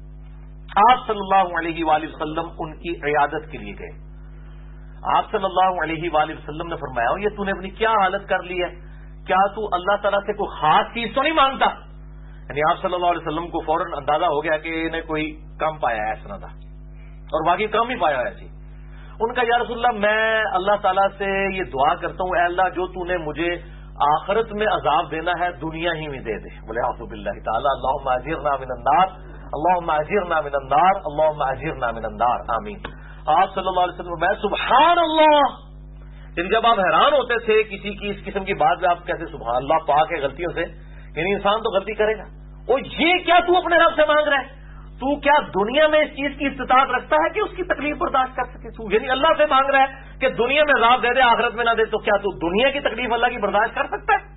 آپ صلی اللہ علیہ وآلہ وسلم ان کی عیادت کے لیے گئے. آپ صلی اللہ علیہ وآلہ وسلم نے فرمایا یہ تو نے اپنی کیا حالت کر لی ہے، کیا تو اللہ تعالیٰ سے کوئی خاص چیز تو نہیں مانگتا؟ یعنی آپ صلی اللہ علیہ وسلم کو فوراً اندازہ ہو گیا کہ انہیں کوئی کم پایا ہے ایسا تھا، اور واقعی کم ہی پایا ہے. جی ان کا یا رسول اللہ میں اللہ تعالیٰ سے یہ دعا کرتا ہوں اے اللہ جو تو نے مجھے آخرت میں عذاب دینا ہے دنیا ہی میں دے دے. بولے اعوذ باللہ تعالیٰ اللہم اجرنا من النار، اللہم اجرنا من النار، اللہم اجرنا من النار، آمین. آپ صلی اللہ علیہ وسلم میں سبحان اللہ، یعنی جب آپ حیران ہوتے تھے کسی کی اس قسم کی بات میں آپ کہتے سبحان اللہ پاک ہے غلطیوں سے، یعنی انسان تو غلطی کرے گا. اور یہ کیا تو اپنے رب سے مانگ رہا ہے؟ تو کیا دنیا میں اس چیز کی استطاعت رکھتا ہے کہ اس کی تکلیف برداشت کر سکے؟ تو یعنی اللہ سے مانگ رہا ہے کہ دنیا میں عذاب دے دے آخرت میں نہ دے، تو کیا تو دنیا کی تکلیف اللہ کی برداشت کر سکتا ہے؟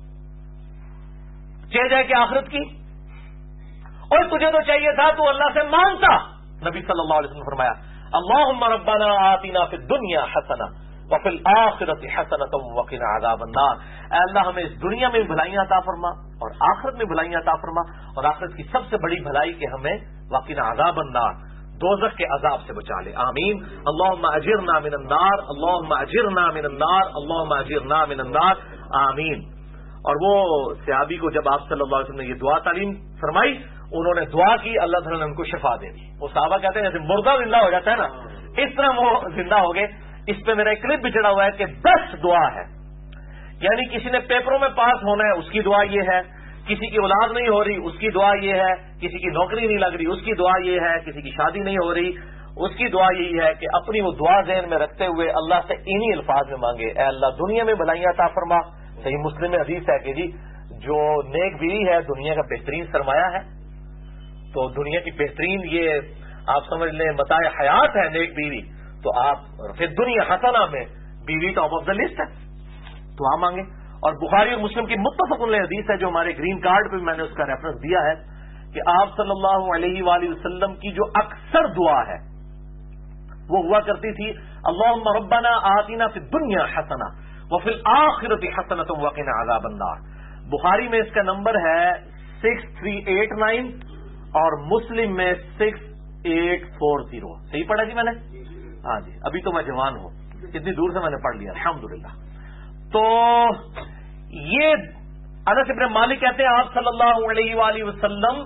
چاہے جائے کہ آخرت کی. اور تجھے تو چاہیے تھا تو اللہ سے مانگتا. نبی صلی اللہ علیہ وسلم فرمایا اللہم ربنا آتنا فی الدنیا حسنہ وفی الآخرۃ حسنۃ وقنا عذاب النار. اے اللہ ہمیں اس دنیا میں بھی بھلائیاں عطا فرما اور آخرت میں بھلائیاں عطا فرما، اور آخرت کی سب سے بڑی بھلائی کہ ہمیں وقنا عذاب النار، دوزخ کے عذاب سے بچا لے، آمین. اللہم اجرنا من النار، اللہم اجرنا من النار، اللہم اجرنا من النار، آمین. اور وہ صحابی کو جب آپ صلی اللہ علیہ وسلم نے یہ دعا تعلیم فرمائی، انہوں نے دعا کی، اللہ تعالیٰ نے ان کو شفا دے دی. وہ صحابہ کہتے ہیں جیسے مردہ زندہ ہو جاتا ہے نا، اس طرح وہ زندہ ہو گئے. اس پہ میرا ایک کلپ بھی چڑھا ہوا ہے کہ 10 دعا ہے، یعنی کسی نے پیپروں میں پاس ہونا ہے اس کی دعا یہ ہے، کسی کی اولاد نہیں ہو رہی اس کی دعا یہ ہے، کسی کی نوکری نہیں لگ رہی اس کی دعا یہ ہے، کسی کی شادی نہیں ہو رہی اس کی دعا یہی ہے کہ اپنی وہ دعا ذہن میں رکھتے ہوئے اللہ سے انہی الفاظ میں مانگے، اے اللہ دنیا میں بھلائیاں عطا فرما. صحیح مسلم میں حدیث ہے کہ جی جو نیک بیوی ہے دنیا کا بہترین سرمایہ ہے. تو دنیا کی بہترین یہ آپ سمجھ لیں متاع حیات ہے نیک بیوی، تو آپ پھر دنیا حسنہ میں بیوی ٹاپ آف دا لسٹ ہے. تو آپ مانگے. اور بخاری اور مسلم کی متفق علیہ حدیث ہے جو ہمارے گرین کارڈ پہ میں نے اس کا ریفرنس دیا ہے کہ آپ صلی اللہ علیہ وآلہ وسلم کی جو اکثر دعا ہے وہ ہوا کرتی تھی اللہم ربنا آتنا فی الدنیا حسنہ وفی الآخرۃ حسنۃ وقنا عذاب النار. بخاری میں اس کا نمبر ہے 6389 اور مسلم میں 6840. صحیح پڑھا جی میں نے؟ ہاں جی، ابھی تو میں جوان ہوں، اتنی دور سے میں نے پڑھ لیا الحمدللہ. تو یہ انس بن مالک کہتے ہیں آپ صلی اللہ علیہ وآلہ وسلم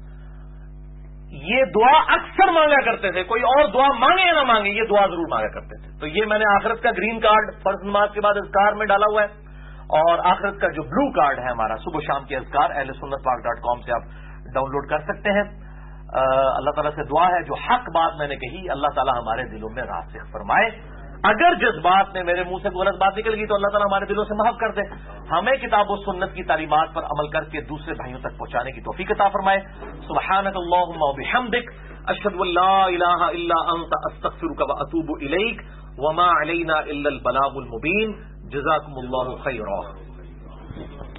یہ دعا اکثر مانگا کرتے تھے، کوئی اور دعا مانگے یا نہ مانگے یہ دعا ضرور مانگا کرتے تھے. تو یہ میں نے آخرت کا گرین کارڈ فرض نماز کے بعد اذکار میں ڈالا ہوا ہے، اور آخرت کا جو بلو کارڈ ہے ہمارا صبح شام کے اذکار ahlsunnatpark.com سے آپ ڈاؤن لوڈ کر سکتے ہیں. اللہ تعالیٰ سے دعا ہے جو حق بات میں نے کہی اللہ تعالیٰ ہمارے دلوں میں راسخ فرمائے. اگر جس بات میں میرے منہ سے غلط بات نکل گئی تو اللہ تعالیٰ ہمارے دلوں سے محف کر دے. ہمیں کتاب و سنت کی تعلیمات پر عمل کر کے دوسرے بھائیوں تک پہنچانے کی توفیق عطا فرمائے. سبحانک اللہم و بحمدک اشہد ان لا الہ الا انت استغفرک و اتوب الیک وما علینا الا البلاغ المبین. جزاکم اللہ خیرا.